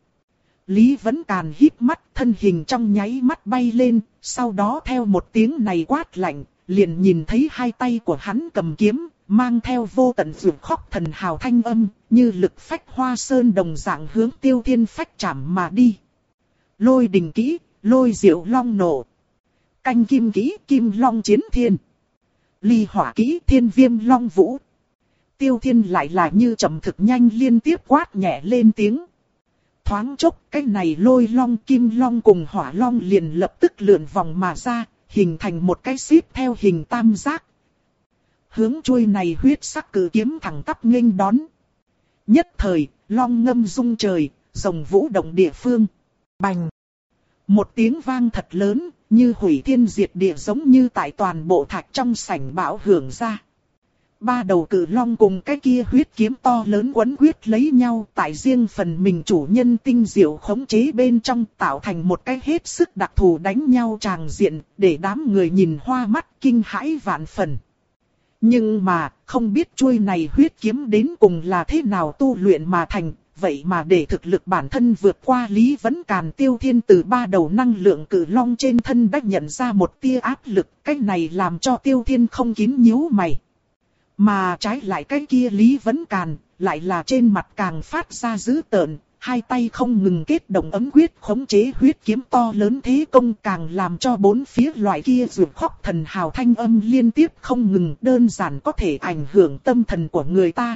Lý Vấn Càn híp mắt, thân hình trong nháy mắt bay lên, sau đó theo một tiếng này quát lạnh, liền nhìn thấy hai tay của hắn cầm kiếm, mang theo vô tận rượu khóc thần hào thanh âm, như lực phách hoa sơn đồng dạng hướng Tiêu Thiên phách chạm mà đi. Lôi đình kỹ, lôi diệu long nổ. Canh kim kỹ, kim long chiến thiên. Ly hỏa kỹ, thiên viêm long vũ. Tiêu Thiên lại là như chậm thực nhanh liên tiếp quát nhẹ lên tiếng. Thoáng chốc, cái này lôi long, kim long cùng hỏa long liền lập tức lượn vòng mà ra, hình thành một cái xếp theo hình tam giác. Hướng chuôi này huyết sắc cử kiếm thẳng tắp nghênh đón. Nhất thời, long ngâm rung trời, rồng vũ động địa phương. Bành! Một tiếng vang thật lớn, như hủy thiên diệt địa giống như tại toàn bộ thạch trong sảnh bão hưởng ra. Ba đầu cử long cùng cái kia huyết kiếm to lớn quấn quyết lấy nhau, tại riêng phần mình chủ nhân tinh diệu khống chế bên trong, tạo thành một cái hết sức đặc thù đánh nhau tràng diện, để đám người nhìn hoa mắt kinh hãi vạn phần. Nhưng mà, không biết chuôi này huyết kiếm đến cùng là thế nào tu luyện mà thành, vậy mà để thực lực bản thân vượt qua Lý Vấn Càn. Tiêu Thiên từ ba đầu năng lượng cử long trên thân đã nhận ra một tia áp lực, cái này làm cho Tiêu Thiên không kín nhíu mày. Mà trái lại cái kia Lý Vấn Càn, lại là trên mặt càng phát ra dữ tợn, hai tay không ngừng kết động ấm quyết khống chế huyết kiếm to lớn thế công, càng làm cho bốn phía loại kia rượu khóc thần hào thanh âm liên tiếp không ngừng, đơn giản có thể ảnh hưởng tâm thần của người ta.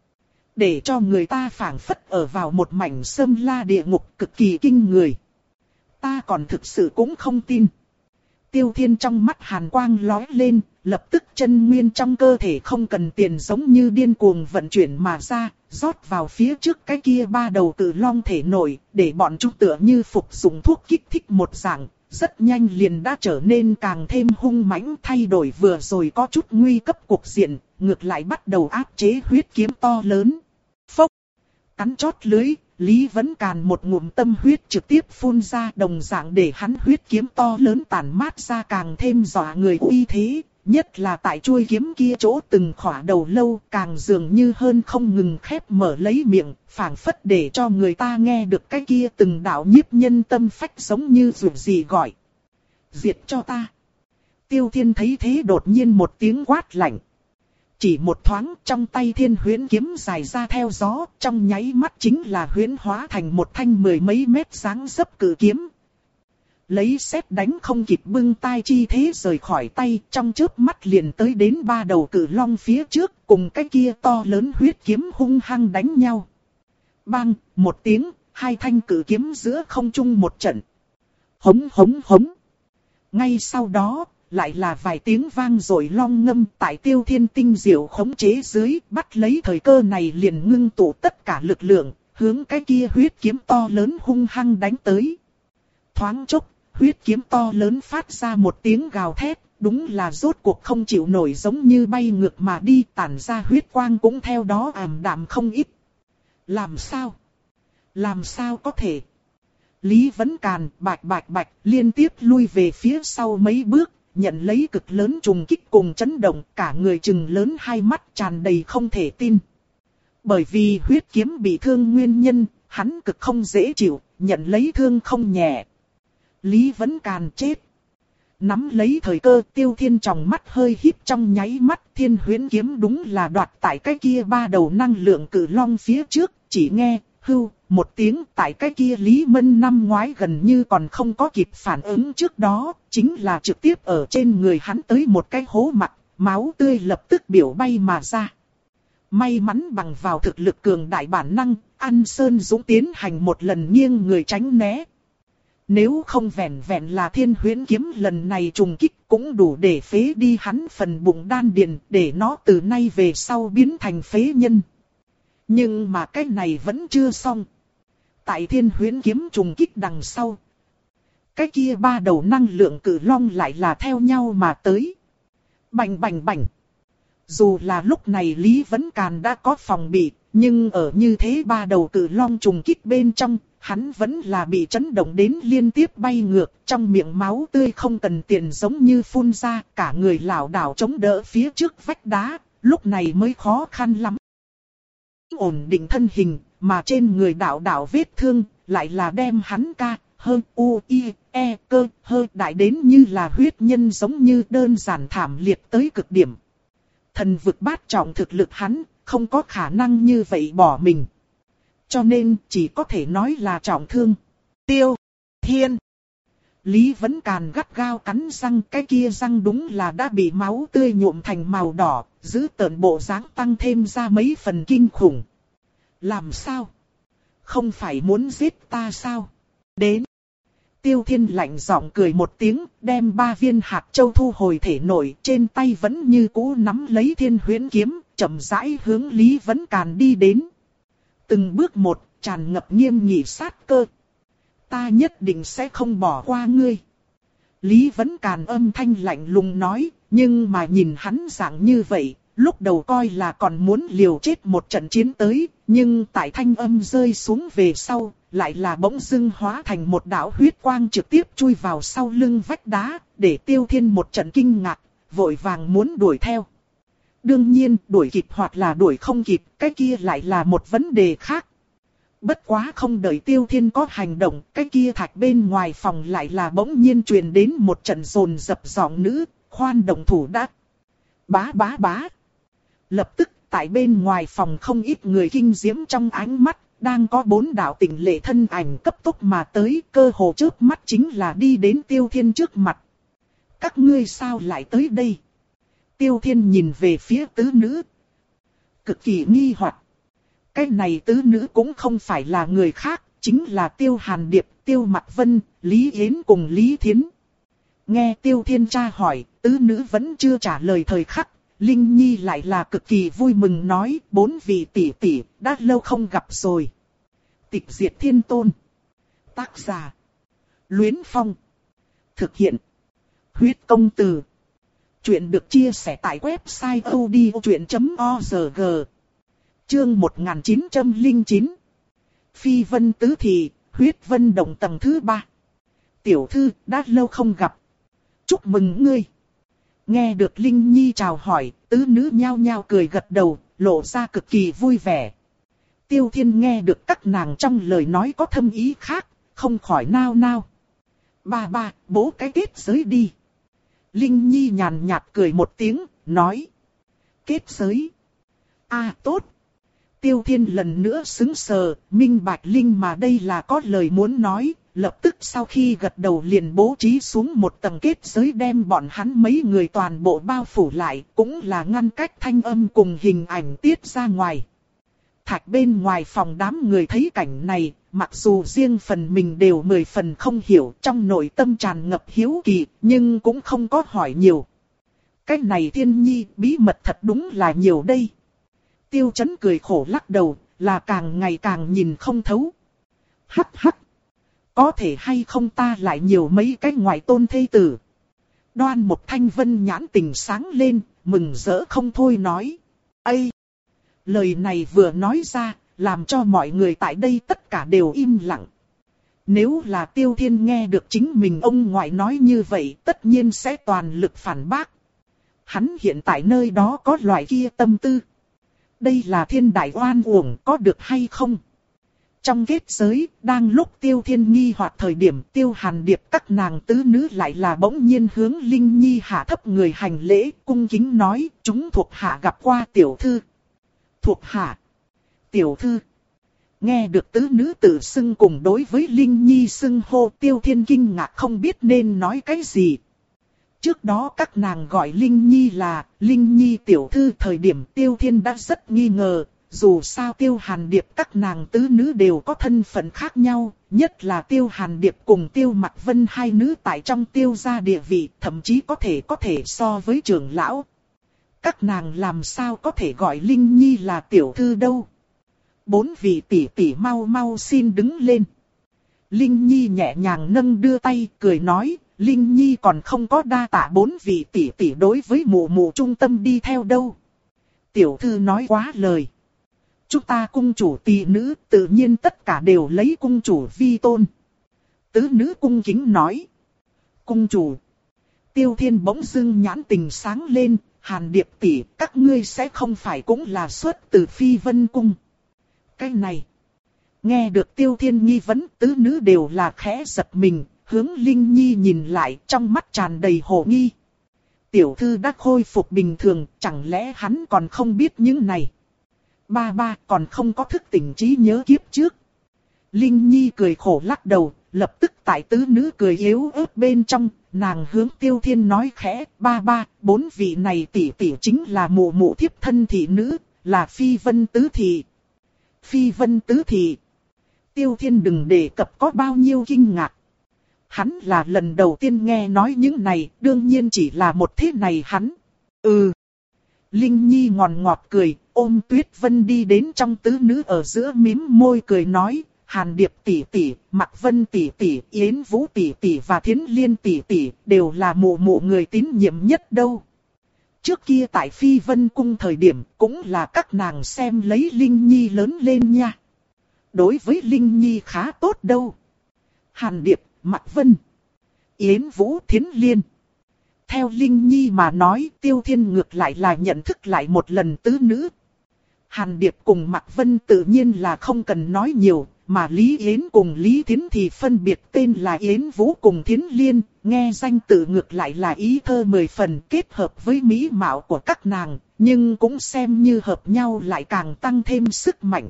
Để cho người ta phảng phất ở vào một mảnh sâm la địa ngục cực kỳ kinh người. Ta còn thực sự cũng không tin. Tiêu Thiên trong mắt hàn quang lóe lên, lập tức chân nguyên trong cơ thể không cần tiền giống như điên cuồng vận chuyển mà ra, rót vào phía trước cái kia ba đầu cử long thể nội, để bọn chúng tựa như phục dụng thuốc kích thích một dạng, rất nhanh liền đã trở nên càng thêm hung mãnh, thay đổi vừa rồi có chút nguy cấp cục diện, ngược lại bắt đầu áp chế huyết kiếm to lớn. Phốc! Cắn chót lưới, Lý Vấn Càn một ngụm tâm huyết trực tiếp phun ra, đồng dạng để hắn huyết kiếm to lớn tản mát ra càng thêm dọa người uy thế. Nhất là tại chuôi kiếm kia chỗ từng khỏa đầu lâu, càng dường như hơn không ngừng khép mở lấy miệng, phảng phất để cho người ta nghe được cái kia từng đạo nhiếp nhân tâm phách giống như dù gì gọi. Diệt cho ta! Tiêu Thiên thấy thế đột nhiên một tiếng quát lạnh. Chỉ một thoáng, trong tay thiên huyễn kiếm dài ra theo gió, trong nháy mắt chính là huyễn hóa thành một thanh mười mấy mét dáng dấp cử kiếm. Lấy sét đánh không kịp bưng tai chi thế rời khỏi tay, trong chớp mắt liền tới đến ba đầu cử long phía trước, cùng cái kia to lớn huyết kiếm hung hăng đánh nhau. Bang, một tiếng, hai thanh cử kiếm giữa không trung một trận. Hống hống hống. Ngay sau đó, lại là vài tiếng vang rồi long ngâm tại Tiêu Thiên tinh diệu khống chế dưới, bắt lấy thời cơ này liền ngưng tụ tất cả lực lượng, hướng cái kia huyết kiếm to lớn hung hăng đánh tới. Thoáng chốc, huyết kiếm to lớn phát ra một tiếng gào thét, đúng là rốt cuộc không chịu nổi, giống như bay ngược mà đi, tản ra huyết quang cũng theo đó ảm đạm không ít. Làm sao? Làm sao có thể? Lý Vấn Càn bạch bạch bạch liên tiếp lui về phía sau mấy bước, nhận lấy cực lớn trùng kích cùng chấn động, cả người trừng lớn hai mắt tràn đầy không thể tin. Bởi vì huyết kiếm bị thương nguyên nhân, hắn cực không dễ chịu, nhận lấy thương không nhẹ. Lý Vấn Càn chết. Nắm lấy thời cơ, Tiêu Thiên tròng mắt hơi híp, trong nháy mắt Thiên Huyễn kiếm đúng là đoạt tại cái kia ba đầu năng lượng cự long phía trước, chỉ nghe hưu một tiếng, tại cái kia Lý Mân năm ngoái gần như còn không có kịp phản ứng trước đó, chính là trực tiếp ở trên người hắn tới một cái hố mặt, máu tươi lập tức biểu bay mà ra. May mắn bằng vào thực lực cường đại bản năng, An Sơn Dũng tiến hành một lần nghiêng người tránh né. Nếu không vẹn vẹn là Thiên Huyễn kiếm lần này trùng kích cũng đủ để phế đi hắn phần bụng đan điền, để nó từ nay về sau biến thành phế nhân. Nhưng mà cái này vẫn chưa xong. Tại Thiên Huyễn kiếm trùng kích đằng sau, cái kia ba đầu năng lượng cự long lại là theo nhau mà tới. Bành bành bành. Dù là lúc này Lý Vấn Càn đã có phòng bị, nhưng ở như thế ba đầu cự long trùng kích bên trong, hắn vẫn là bị chấn động đến liên tiếp bay ngược, trong miệng máu tươi không cần tiền giống như phun ra, cả người lảo đảo chống đỡ phía trước vách đá, lúc này mới khó khăn lắm ổn định thân hình, mà trên người đạo đạo vết thương, lại là đem hắn ca, hơn u, i, e, cơ, hơi đại đến như là huyết nhân giống như đơn giản thảm liệt tới cực điểm. Thần vực bát trọng thực lực hắn, không có khả năng như vậy bỏ mình. Cho nên, chỉ có thể nói là trọng thương. Tiêu Thiên. Lý Vấn Càn gắt gao cắn răng, cái kia răng đúng là đã bị máu tươi nhuộm thành màu đỏ, giữ tợn bộ dáng tăng thêm ra mấy phần kinh khủng. Làm sao? Không phải muốn giết ta sao? Đến. Tiêu Thiên lạnh giọng cười một tiếng, đem ba viên hạt châu thu hồi thể nội, trên tay vẫn như cũ nắm lấy Thiên Huyễn kiếm, chậm rãi hướng Lý Vấn Càn đi đến. Từng bước một, tràn ngập nghiêm nghị sát cơ. Ta nhất định sẽ không bỏ qua ngươi. Lý Vấn Càn âm thanh lạnh lùng nói, nhưng mà nhìn hắn dạng như vậy, lúc đầu coi là còn muốn liều chết một trận chiến tới, nhưng tại thanh âm rơi xuống về sau, lại là bỗng dưng hóa thành một đạo huyết quang trực tiếp chui vào sau lưng vách đá, để Tiêu Thiên một trận kinh ngạc, vội vàng muốn đuổi theo. Đương nhiên, đuổi kịp hoặc là đuổi không kịp, cái kia lại là một vấn đề khác. Bất quá không đợi Tiêu Thiên có hành động, cái kia thạch bên ngoài phòng lại là bỗng nhiên truyền đến một trận rồn dập giọng nữ, khoan động thủ đã. Bá bá bá. Lập tức, tại bên ngoài phòng không ít người kinh diễm trong ánh mắt, đang có bốn đạo tình lệ thân ảnh cấp tốc mà tới, cơ hồ trước mắt chính là đi đến Tiêu Thiên trước mặt. Các ngươi sao lại tới đây? Tiêu Thiên nhìn về phía tứ nữ, cực kỳ nghi hoặc. Cái này tứ nữ cũng không phải là người khác, chính là Tiêu Hàn Điệp, Tiêu Mặc Vân, Lý Yến cùng Lý Thiến. Nghe Tiêu Thiên tra hỏi, tứ nữ vẫn chưa trả lời thời khắc, Linh Nhi lại là cực kỳ vui mừng nói, bốn vị tỷ tỷ, đã lâu không gặp rồi. Tịch Diệt Thiên Tôn. Tác giả. Luyến Phong. Thực hiện. Huyết Công Từ. Chuyện được chia sẻ tại website odchuyện chấm org. Chương một nghìn chín trăm lẻ chín. Phi Vân Tứ Thị, Huyết Vân Động tầng thứ ba. Tiểu thư, đã lâu không gặp. Chúc mừng ngươi. Nghe được Linh Nhi chào hỏi, tứ nữ nhao nhao cười gật đầu, lộ ra cực kỳ vui vẻ. Tiêu Thiên nghe được các nàng trong lời nói có thâm ý khác, không khỏi nao nao. Ba ba, bố cái kết giới đi. Linh Nhi nhàn nhạt cười một tiếng, nói. Kết giới. À tốt. Tiêu Thiên lần nữa sững sờ, minh bạch Linh mà đây là có lời muốn nói, lập tức sau khi gật đầu liền bố trí xuống một tầng kết giới đem bọn hắn mấy người toàn bộ bao phủ lại, cũng là ngăn cách thanh âm cùng hình ảnh tiết ra ngoài. thạch bên ngoài phòng đám người thấy cảnh này, mặc dù riêng phần mình đều mười phần không hiểu, trong nội tâm tràn ngập hiếu kỳ, nhưng cũng không có hỏi nhiều. Cái này Thiên Nhi bí mật thật đúng là nhiều đây. Tiêu Chấn cười khổ lắc đầu, là càng ngày càng nhìn không thấu. Hắc hắc. Có thể hay không ta lại nhiều mấy cái ngoại tôn thê tử. Đoan một Thanh Vân nhãn tình sáng lên, mừng rỡ không thôi nói. Ây! Lời này vừa nói ra, làm cho mọi người tại đây tất cả đều im lặng. Nếu là Tiêu Thiên nghe được chính mình ông ngoại nói như vậy, tất nhiên sẽ toàn lực phản bác. Hắn hiện tại nơi đó có loại kia tâm tư. Đây là thiên đại oan uổng, có được hay không? Trong kết giới, đang lúc Tiêu Thiên nghi hoặc thời điểm Tiêu Hàn Điệp các nàng tứ nữ lại là bỗng nhiên hướng Linh Nhi hạ thấp người hành lễ, cung kính nói, chúng thuộc hạ gặp qua tiểu thư. Thuộc hạ. Tiểu thư. Nghe được tứ nữ tự xưng cùng đối với Linh Nhi xưng hô, Tiêu Thiên kinh ngạc không biết nên nói cái gì. Trước đó các nàng gọi Linh Nhi là Linh Nhi tiểu thư thời điểm Tiêu Thiên đã rất nghi ngờ. Dù sao Tiêu Hàn Điệp các nàng tứ nữ đều có thân phận khác nhau, nhất là Tiêu Hàn Điệp cùng Tiêu Mặc Vân hai nữ tại trong Tiêu gia địa vị, thậm chí có thể có thể so với trưởng lão. Các nàng làm sao có thể gọi Linh Nhi là tiểu thư đâu? Bốn vị tỷ tỷ mau mau xin đứng lên. Linh Nhi nhẹ nhàng nâng đưa tay, cười nói, Linh Nhi còn không có đa tạ bốn vị tỷ tỷ đối với mụ mụ trung tâm đi theo đâu. Tiểu thư nói quá lời. Chúng ta cung chủ tỷ nữ tự nhiên tất cả đều lấy cung chủ vi tôn. Tứ nữ cung kính nói. Cung chủ. Tiêu Thiên bỗng dưng nhãn tình sáng lên, Hàn Điệp tỷ các ngươi sẽ không phải cũng là xuất từ Phi Vân Cung. Cái này. Nghe được Tiêu Thiên nghi vấn, tứ nữ đều là khẽ giật mình, hướng Linh Nhi nhìn lại trong mắt tràn đầy hồ nghi. Tiểu thư đã khôi phục bình thường, chẳng lẽ hắn còn không biết những này. Ba ba còn không có thức tỉnh trí nhớ kiếp trước. Linh Nhi cười khổ lắc đầu, lập tức tại tứ nữ cười yếu ớt bên trong, nàng hướng Tiêu Thiên nói khẽ, ba ba, bốn vị này tỷ tỷ chính là mụ mụ thiếp thân thị nữ, là Phi Vân Tứ Thị. Phi Vân Tứ Thị. Tiêu Thiên đừng đề cập có bao nhiêu kinh ngạc. Hắn là lần đầu tiên nghe nói những này, đương nhiên chỉ là một thế này hắn. Ừ. Linh Nhi ngòn ngọt cười, ôm Tuyết Vân đi đến trong tứ nữ ở giữa mím môi cười nói, Hàn Điệp tỷ tỷ, Mặc Vân tỷ tỷ, Yến Vũ tỷ tỷ và Thiến Liên tỷ tỷ đều là mụ mụ người tín nhiệm nhất đâu. Trước kia tại Phi Vân Cung thời điểm cũng là các nàng xem lấy Linh Nhi lớn lên nha. Đối với Linh Nhi khá tốt đâu. Hàn Điệp, Mặc Vân, Yến Vũ, Thiến Liên. Theo Linh Nhi mà nói, Tiêu Thiên ngược lại là nhận thức lại một lần tứ nữ. Hàn Điệp cùng Mặc Vân tự nhiên là không cần nói nhiều, mà Lý Yến cùng Lý Thiến thì phân biệt tên là Yến Vũ cùng Thiến Liên, nghe danh tự ngược lại là ý thơ mười phần kết hợp với mỹ mạo của các nàng, nhưng cũng xem như hợp nhau lại càng tăng thêm sức mạnh.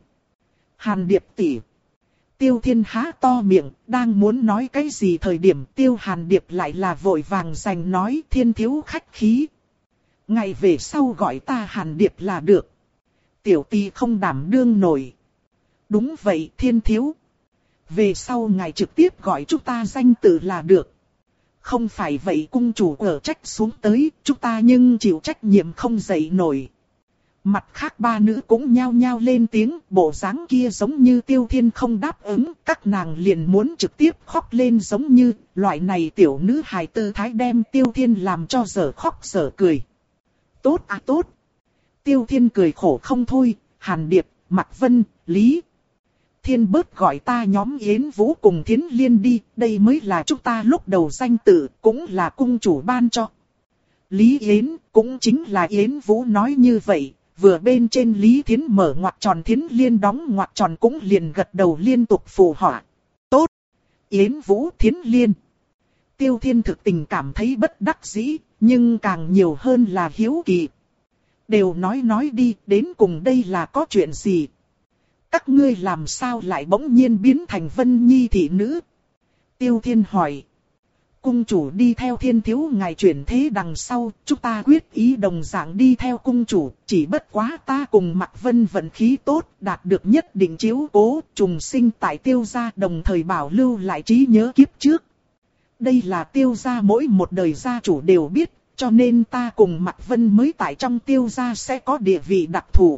Hàn Điệp tỷ. Tiêu Thiên há to miệng, đang muốn nói cái gì thời điểm Tiêu Hàn Điệp lại là vội vàng giành nói Thiên thiếu khách khí. Ngày về sau gọi ta Hàn Điệp là được. Tiểu tỷ không đảm đương nổi. Đúng vậy Thiên thiếu. Về sau ngài trực tiếp gọi chúng ta danh tự là được. Không phải vậy cung chủ ở trách xuống tới, chúng ta nhưng chịu trách nhiệm không dậy nổi. Mặt khác ba nữ cũng nhao nhao lên tiếng, bộ dáng kia giống như Tiêu Thiên không đáp ứng, các nàng liền muốn trực tiếp khóc lên giống như, loại này tiểu nữ hài tư thái đem Tiêu Thiên làm cho dở khóc dở cười. Tốt à tốt. Tiêu Thiên cười khổ không thôi, Hàn Điệp, Mặc Vân, Lý Thiên bớt gọi ta nhóm Yến Vũ cùng Thiến Liên đi, đây mới là chúng ta lúc đầu danh tự, cũng là cung chủ ban cho. Lý Yến, cũng chính là Yến Vũ nói như vậy. Vừa bên trên Lý Thiến mở ngoặc tròn Thiến Liên đóng ngoặc tròn cũng liền gật đầu liên tục phù họa. Tốt! Yến Vũ Thiến Liên. Tiêu Thiên thực tình cảm thấy bất đắc dĩ, nhưng càng nhiều hơn là hiếu kỳ. Đều nói nói đi, đến cùng đây là có chuyện gì? Các ngươi làm sao lại bỗng nhiên biến thành Vân Nhi thị nữ? Tiêu Thiên hỏi. Cung chủ đi theo thiên thiếu ngài chuyển thế đằng sau, chúng ta quyết ý đồng dạng đi theo cung chủ, chỉ bất quá ta cùng Mạc Vân vận khí tốt, đạt được nhất định chiếu cố, trùng sinh tại Tiêu gia đồng thời bảo lưu lại trí nhớ kiếp trước. Đây là Tiêu gia mỗi một đời gia chủ đều biết, cho nên ta cùng Mạc Vân mới tại trong Tiêu gia sẽ có địa vị đặc thù.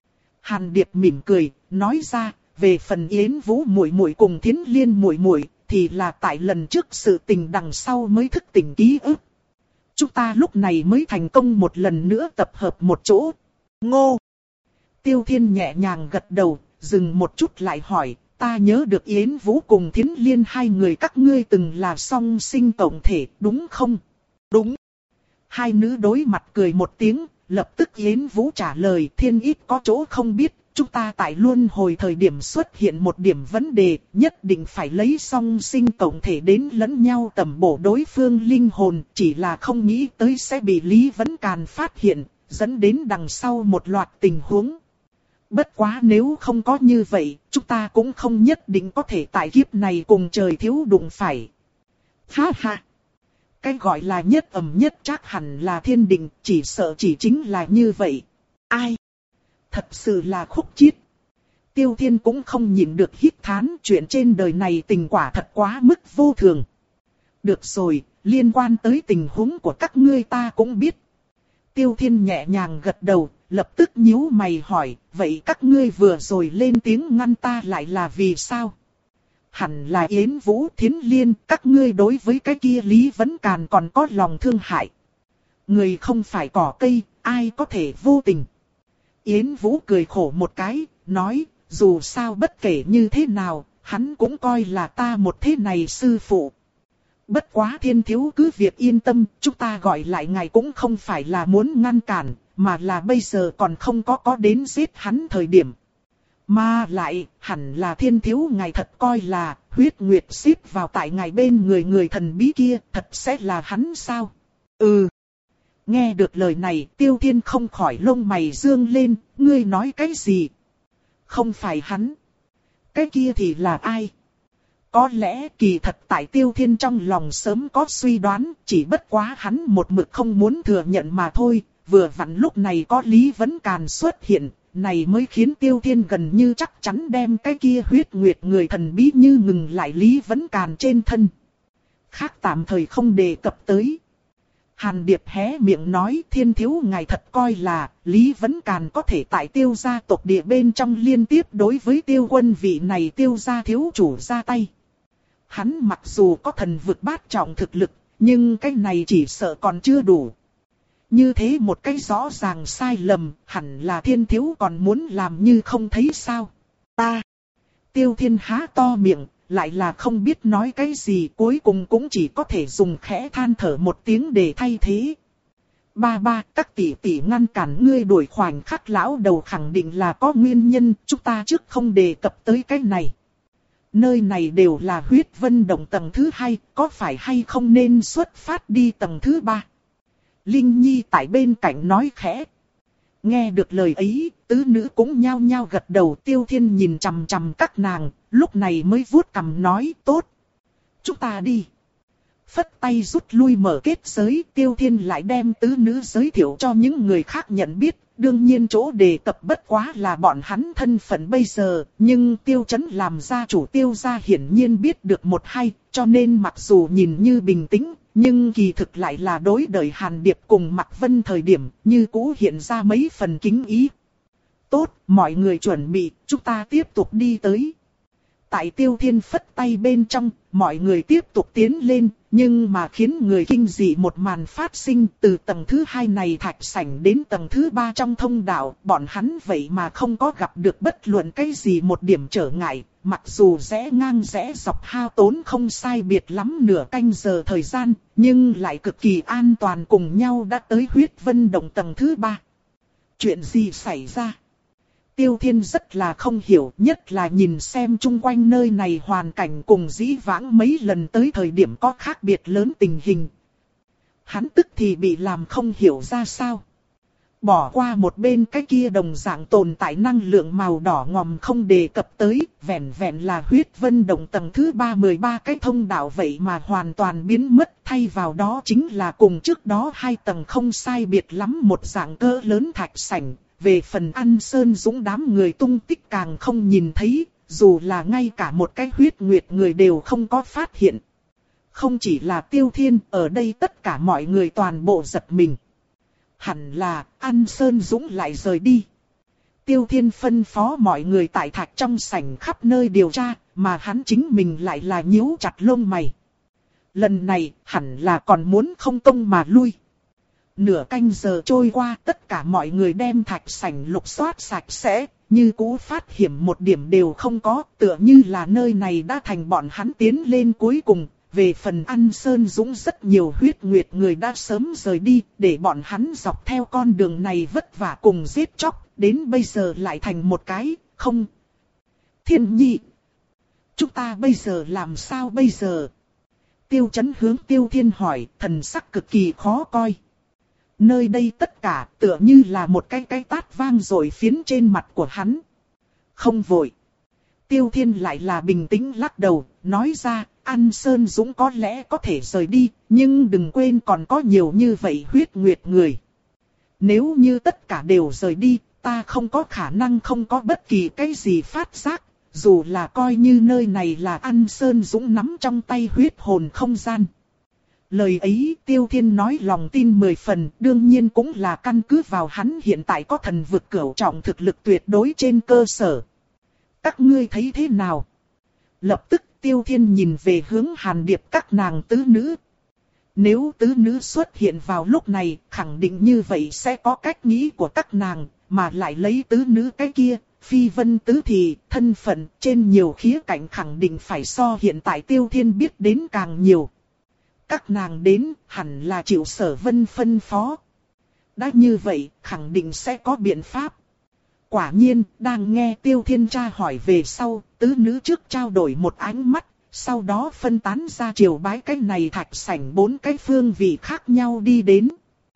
Hàn Điệp mỉm cười, nói ra, về phần Yến Vũ muội muội cùng Thiến Liên muội muội thì là tại lần trước sự tình đằng sau mới thức tỉnh ký ức. Chúng ta lúc này mới thành công một lần nữa tập hợp một chỗ. Ngô! Tiêu Thiên nhẹ nhàng gật đầu, dừng một chút lại hỏi, ta nhớ được Yến Vũ cùng Thiến Liên hai người các ngươi từng là song sinh tổng thể, đúng không? Đúng! Hai nữ đối mặt cười một tiếng, lập tức Yến Vũ trả lời, thiên ít có chỗ không biết. Chúng ta tại luân hồi thời điểm xuất hiện một điểm vấn đề, nhất định phải lấy song sinh tổng thể đến lẫn nhau tầm bổ đối phương linh hồn, chỉ là không nghĩ tới sẽ bị Lý Vấn Càn phát hiện, dẫn đến đằng sau một loạt tình huống. Bất quá nếu không có như vậy, chúng ta cũng không nhất định có thể tại kiếp này cùng trời thiếu đụng phải. Ha ha! Cái gọi là nhất ẩm nhất chắc hẳn là thiên định, chỉ sợ chỉ chính là như vậy. Ai? Thật sự là khúc chiết. Tiêu Thiên cũng không nhịn được hít thán, chuyện trên đời này tình quả thật quá mức vô thường. Được rồi, liên quan tới tình huống của các ngươi ta cũng biết. Tiêu Thiên nhẹ nhàng gật đầu, lập tức nhíu mày hỏi, vậy các ngươi vừa rồi lên tiếng ngăn ta lại là vì sao? Hẳn là Yến Vũ, Thiến Liên, các ngươi đối với cái kia Lý Vấn Càn còn có lòng thương hại. Người không phải cỏ cây, ai có thể vô tình. Yến Vũ cười khổ một cái, nói, dù sao bất kể như thế nào, hắn cũng coi là ta một thế này sư phụ. Bất quá thiên thiếu cứ việc yên tâm, chúng ta gọi lại ngài cũng không phải là muốn ngăn cản, mà là bây giờ còn không có có đến giết hắn thời điểm. Mà lại, hẳn là thiên thiếu ngài thật coi là, huyết nguyệt xếp vào tại ngài bên người người thần bí kia, thật sẽ là hắn sao? Ừ. Nghe được lời này, Tiêu Thiên không khỏi lông mày dương lên, ngươi nói cái gì? Không phải hắn. Cái kia thì là ai? Có lẽ kỳ thật tại Tiêu Thiên trong lòng sớm có suy đoán, chỉ bất quá hắn một mực không muốn thừa nhận mà thôi, vừa vặn lúc này có Lý Vấn Càn xuất hiện, này mới khiến Tiêu Thiên gần như chắc chắn đem cái kia huyết nguyệt người thần bí như ngừng lại Lý Vấn Càn trên thân. Khác tạm thời không đề cập tới. Hàn Điệp hé miệng nói, thiên thiếu ngài thật coi là Lý Vấn Càn có thể tại Tiêu gia tộc địa bên trong liên tiếp đối với Tiêu quân vị này Tiêu gia thiếu chủ ra tay. Hắn mặc dù có thần vực bát trọng thực lực, nhưng cái này chỉ sợ còn chưa đủ. Như thế một cái rõ ràng sai lầm, hẳn là thiên thiếu còn muốn làm như không thấy sao. Ta! Tiêu Thiên há to miệng, lại là không biết nói cái gì, cuối cùng cũng chỉ có thể dùng khẽ than thở một tiếng để thay thế. Ba ba, các tỷ tỷ ngăn cản ngươi đuổi khoảnh khắc lão đầu khẳng định là có nguyên nhân, chúng ta trước không đề cập tới cái này. Nơi này đều là huyết vân động tầng thứ hai, có phải hay không nên xuất phát đi tầng thứ ba? Linh Nhi tại bên cạnh nói khẽ. Nghe được lời ấy, tứ nữ cũng nhao nhao gật đầu. Tiêu Thiên nhìn chằm chằm các nàng, lúc này mới vuốt cằm nói tốt. Chúng ta đi. Phất tay rút lui mở kết giới, Tiêu Thiên lại đem tứ nữ giới thiệu cho những người khác nhận biết. Đương nhiên chỗ đề cập bất quá là bọn hắn thân phận bây giờ, nhưng Tiêu Chấn làm gia chủ Tiêu gia hiển nhiên biết được một hay, cho nên mặc dù nhìn như bình tĩnh, nhưng kỳ thực lại là đối đời Hàn Điệp cùng Mạc Vân thời điểm, như cũ hiện ra mấy phần kính ý. Tốt, mọi người chuẩn bị, chúng ta tiếp tục đi tới. Tại Tiêu Thiên phất tay bên trong, mọi người tiếp tục tiến lên, nhưng mà khiến người kinh dị một màn phát sinh từ tầng thứ hai này thạch sảnh đến tầng thứ ba trong thông đạo, bọn hắn vậy mà không có gặp được bất luận cái gì một điểm trở ngại, mặc dù rẽ ngang rẽ dọc hao tốn không sai biệt lắm nửa canh giờ thời gian, nhưng lại cực kỳ an toàn cùng nhau đã tới huyết vân động tầng thứ ba. Chuyện gì xảy ra? Tiêu Thiên rất là không hiểu, nhất là nhìn xem chung quanh nơi này hoàn cảnh cùng dĩ vãng mấy lần tới thời điểm có khác biệt lớn tình hình. Hắn tức thì bị làm không hiểu ra sao. bỏ qua một bên cái kia đồng dạng tồn tại năng lượng màu đỏ ngòm không đề cập tới, vẹn vẹn là huyết vân động tầng thứ ba mười ba cái thông đạo vậy mà hoàn toàn biến mất, thay vào đó chính là cùng trước đó hai tầng không sai biệt lắm một dạng cỡ lớn thạch sảnh. Về phần An Sơn Dũng đám người tung tích càng không nhìn thấy, dù là ngay cả một cái huyết nguyệt người đều không có phát hiện. Không chỉ là Tiêu Thiên, ở đây tất cả mọi người toàn bộ giật mình. Hẳn là An Sơn Dũng lại rời đi. Tiêu Thiên phân phó mọi người tại thạch trong sảnh khắp nơi điều tra, mà hắn chính mình lại là nhíu chặt lông mày. Lần này hẳn là còn muốn không công mà lui. Nửa canh giờ trôi qua, tất cả mọi người đem thạch sảnh lục soát sạch sẽ, như cũ phát hiện một điểm đều không có, tựa như là nơi này đã thành bọn hắn tiến lên cuối cùng. Về phần An Sơn Dũng rất nhiều huyết nguyệt người đã sớm rời đi, để bọn hắn dọc theo con đường này vất vả cùng giết chóc, đến bây giờ lại thành một cái, không. Thiên Nhi, chúng ta bây giờ làm sao bây giờ? Tiêu Chấn hướng Tiêu Thiên hỏi, thần sắc cực kỳ khó coi. Nơi đây tất cả tựa như là một cái cái tát vang rồi phiến trên mặt của hắn. Không vội. Tiêu Thiên lại là bình tĩnh lắc đầu, nói ra, An Sơn Dũng có lẽ có thể rời đi, nhưng đừng quên còn có nhiều như vậy huyết nguyệt người. Nếu như tất cả đều rời đi, ta không có khả năng không có bất kỳ cái gì phát giác, dù là coi như nơi này là An Sơn Dũng nắm trong tay huyết hồn không gian. Lời ấy Tiêu Thiên nói lòng tin mười phần, đương nhiên cũng là căn cứ vào hắn hiện tại có thần vực cửu trọng thực lực tuyệt đối trên cơ sở. Các ngươi thấy thế nào? Lập tức Tiêu Thiên nhìn về hướng Hàn Điệp các nàng tứ nữ. Nếu tứ nữ xuất hiện vào lúc này, khẳng định như vậy sẽ có cách nghĩ của các nàng, mà lại lấy tứ nữ cái kia, Phi Vân tứ thì thân phận trên nhiều khía cạnh khẳng định phải so hiện tại Tiêu Thiên biết đến càng nhiều. Các nàng đến hẳn là chịu Sở Vân phân phó. Đã như vậy, khẳng định sẽ có biện pháp. Quả nhiên, đang nghe Tiêu Thiên tra hỏi về sau, tứ nữ trước trao đổi một ánh mắt, sau đó phân tán ra chiều bái cái này thạch sảnh bốn cái phương vị khác nhau đi đến.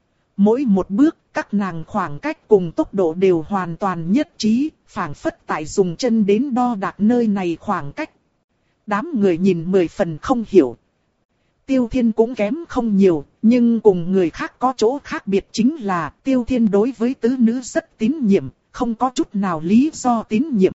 Mỗi một bước, các nàng khoảng cách cùng tốc độ đều hoàn toàn nhất trí, phảng phất tại dùng chân đến đo đạc nơi này khoảng cách. Đám người nhìn mười phần không hiểu. Tiêu Thiên cũng kém không nhiều, nhưng cùng người khác có chỗ khác biệt chính là Tiêu Thiên đối với tứ nữ rất tín nhiệm, không có chút nào lý do tín nhiệm.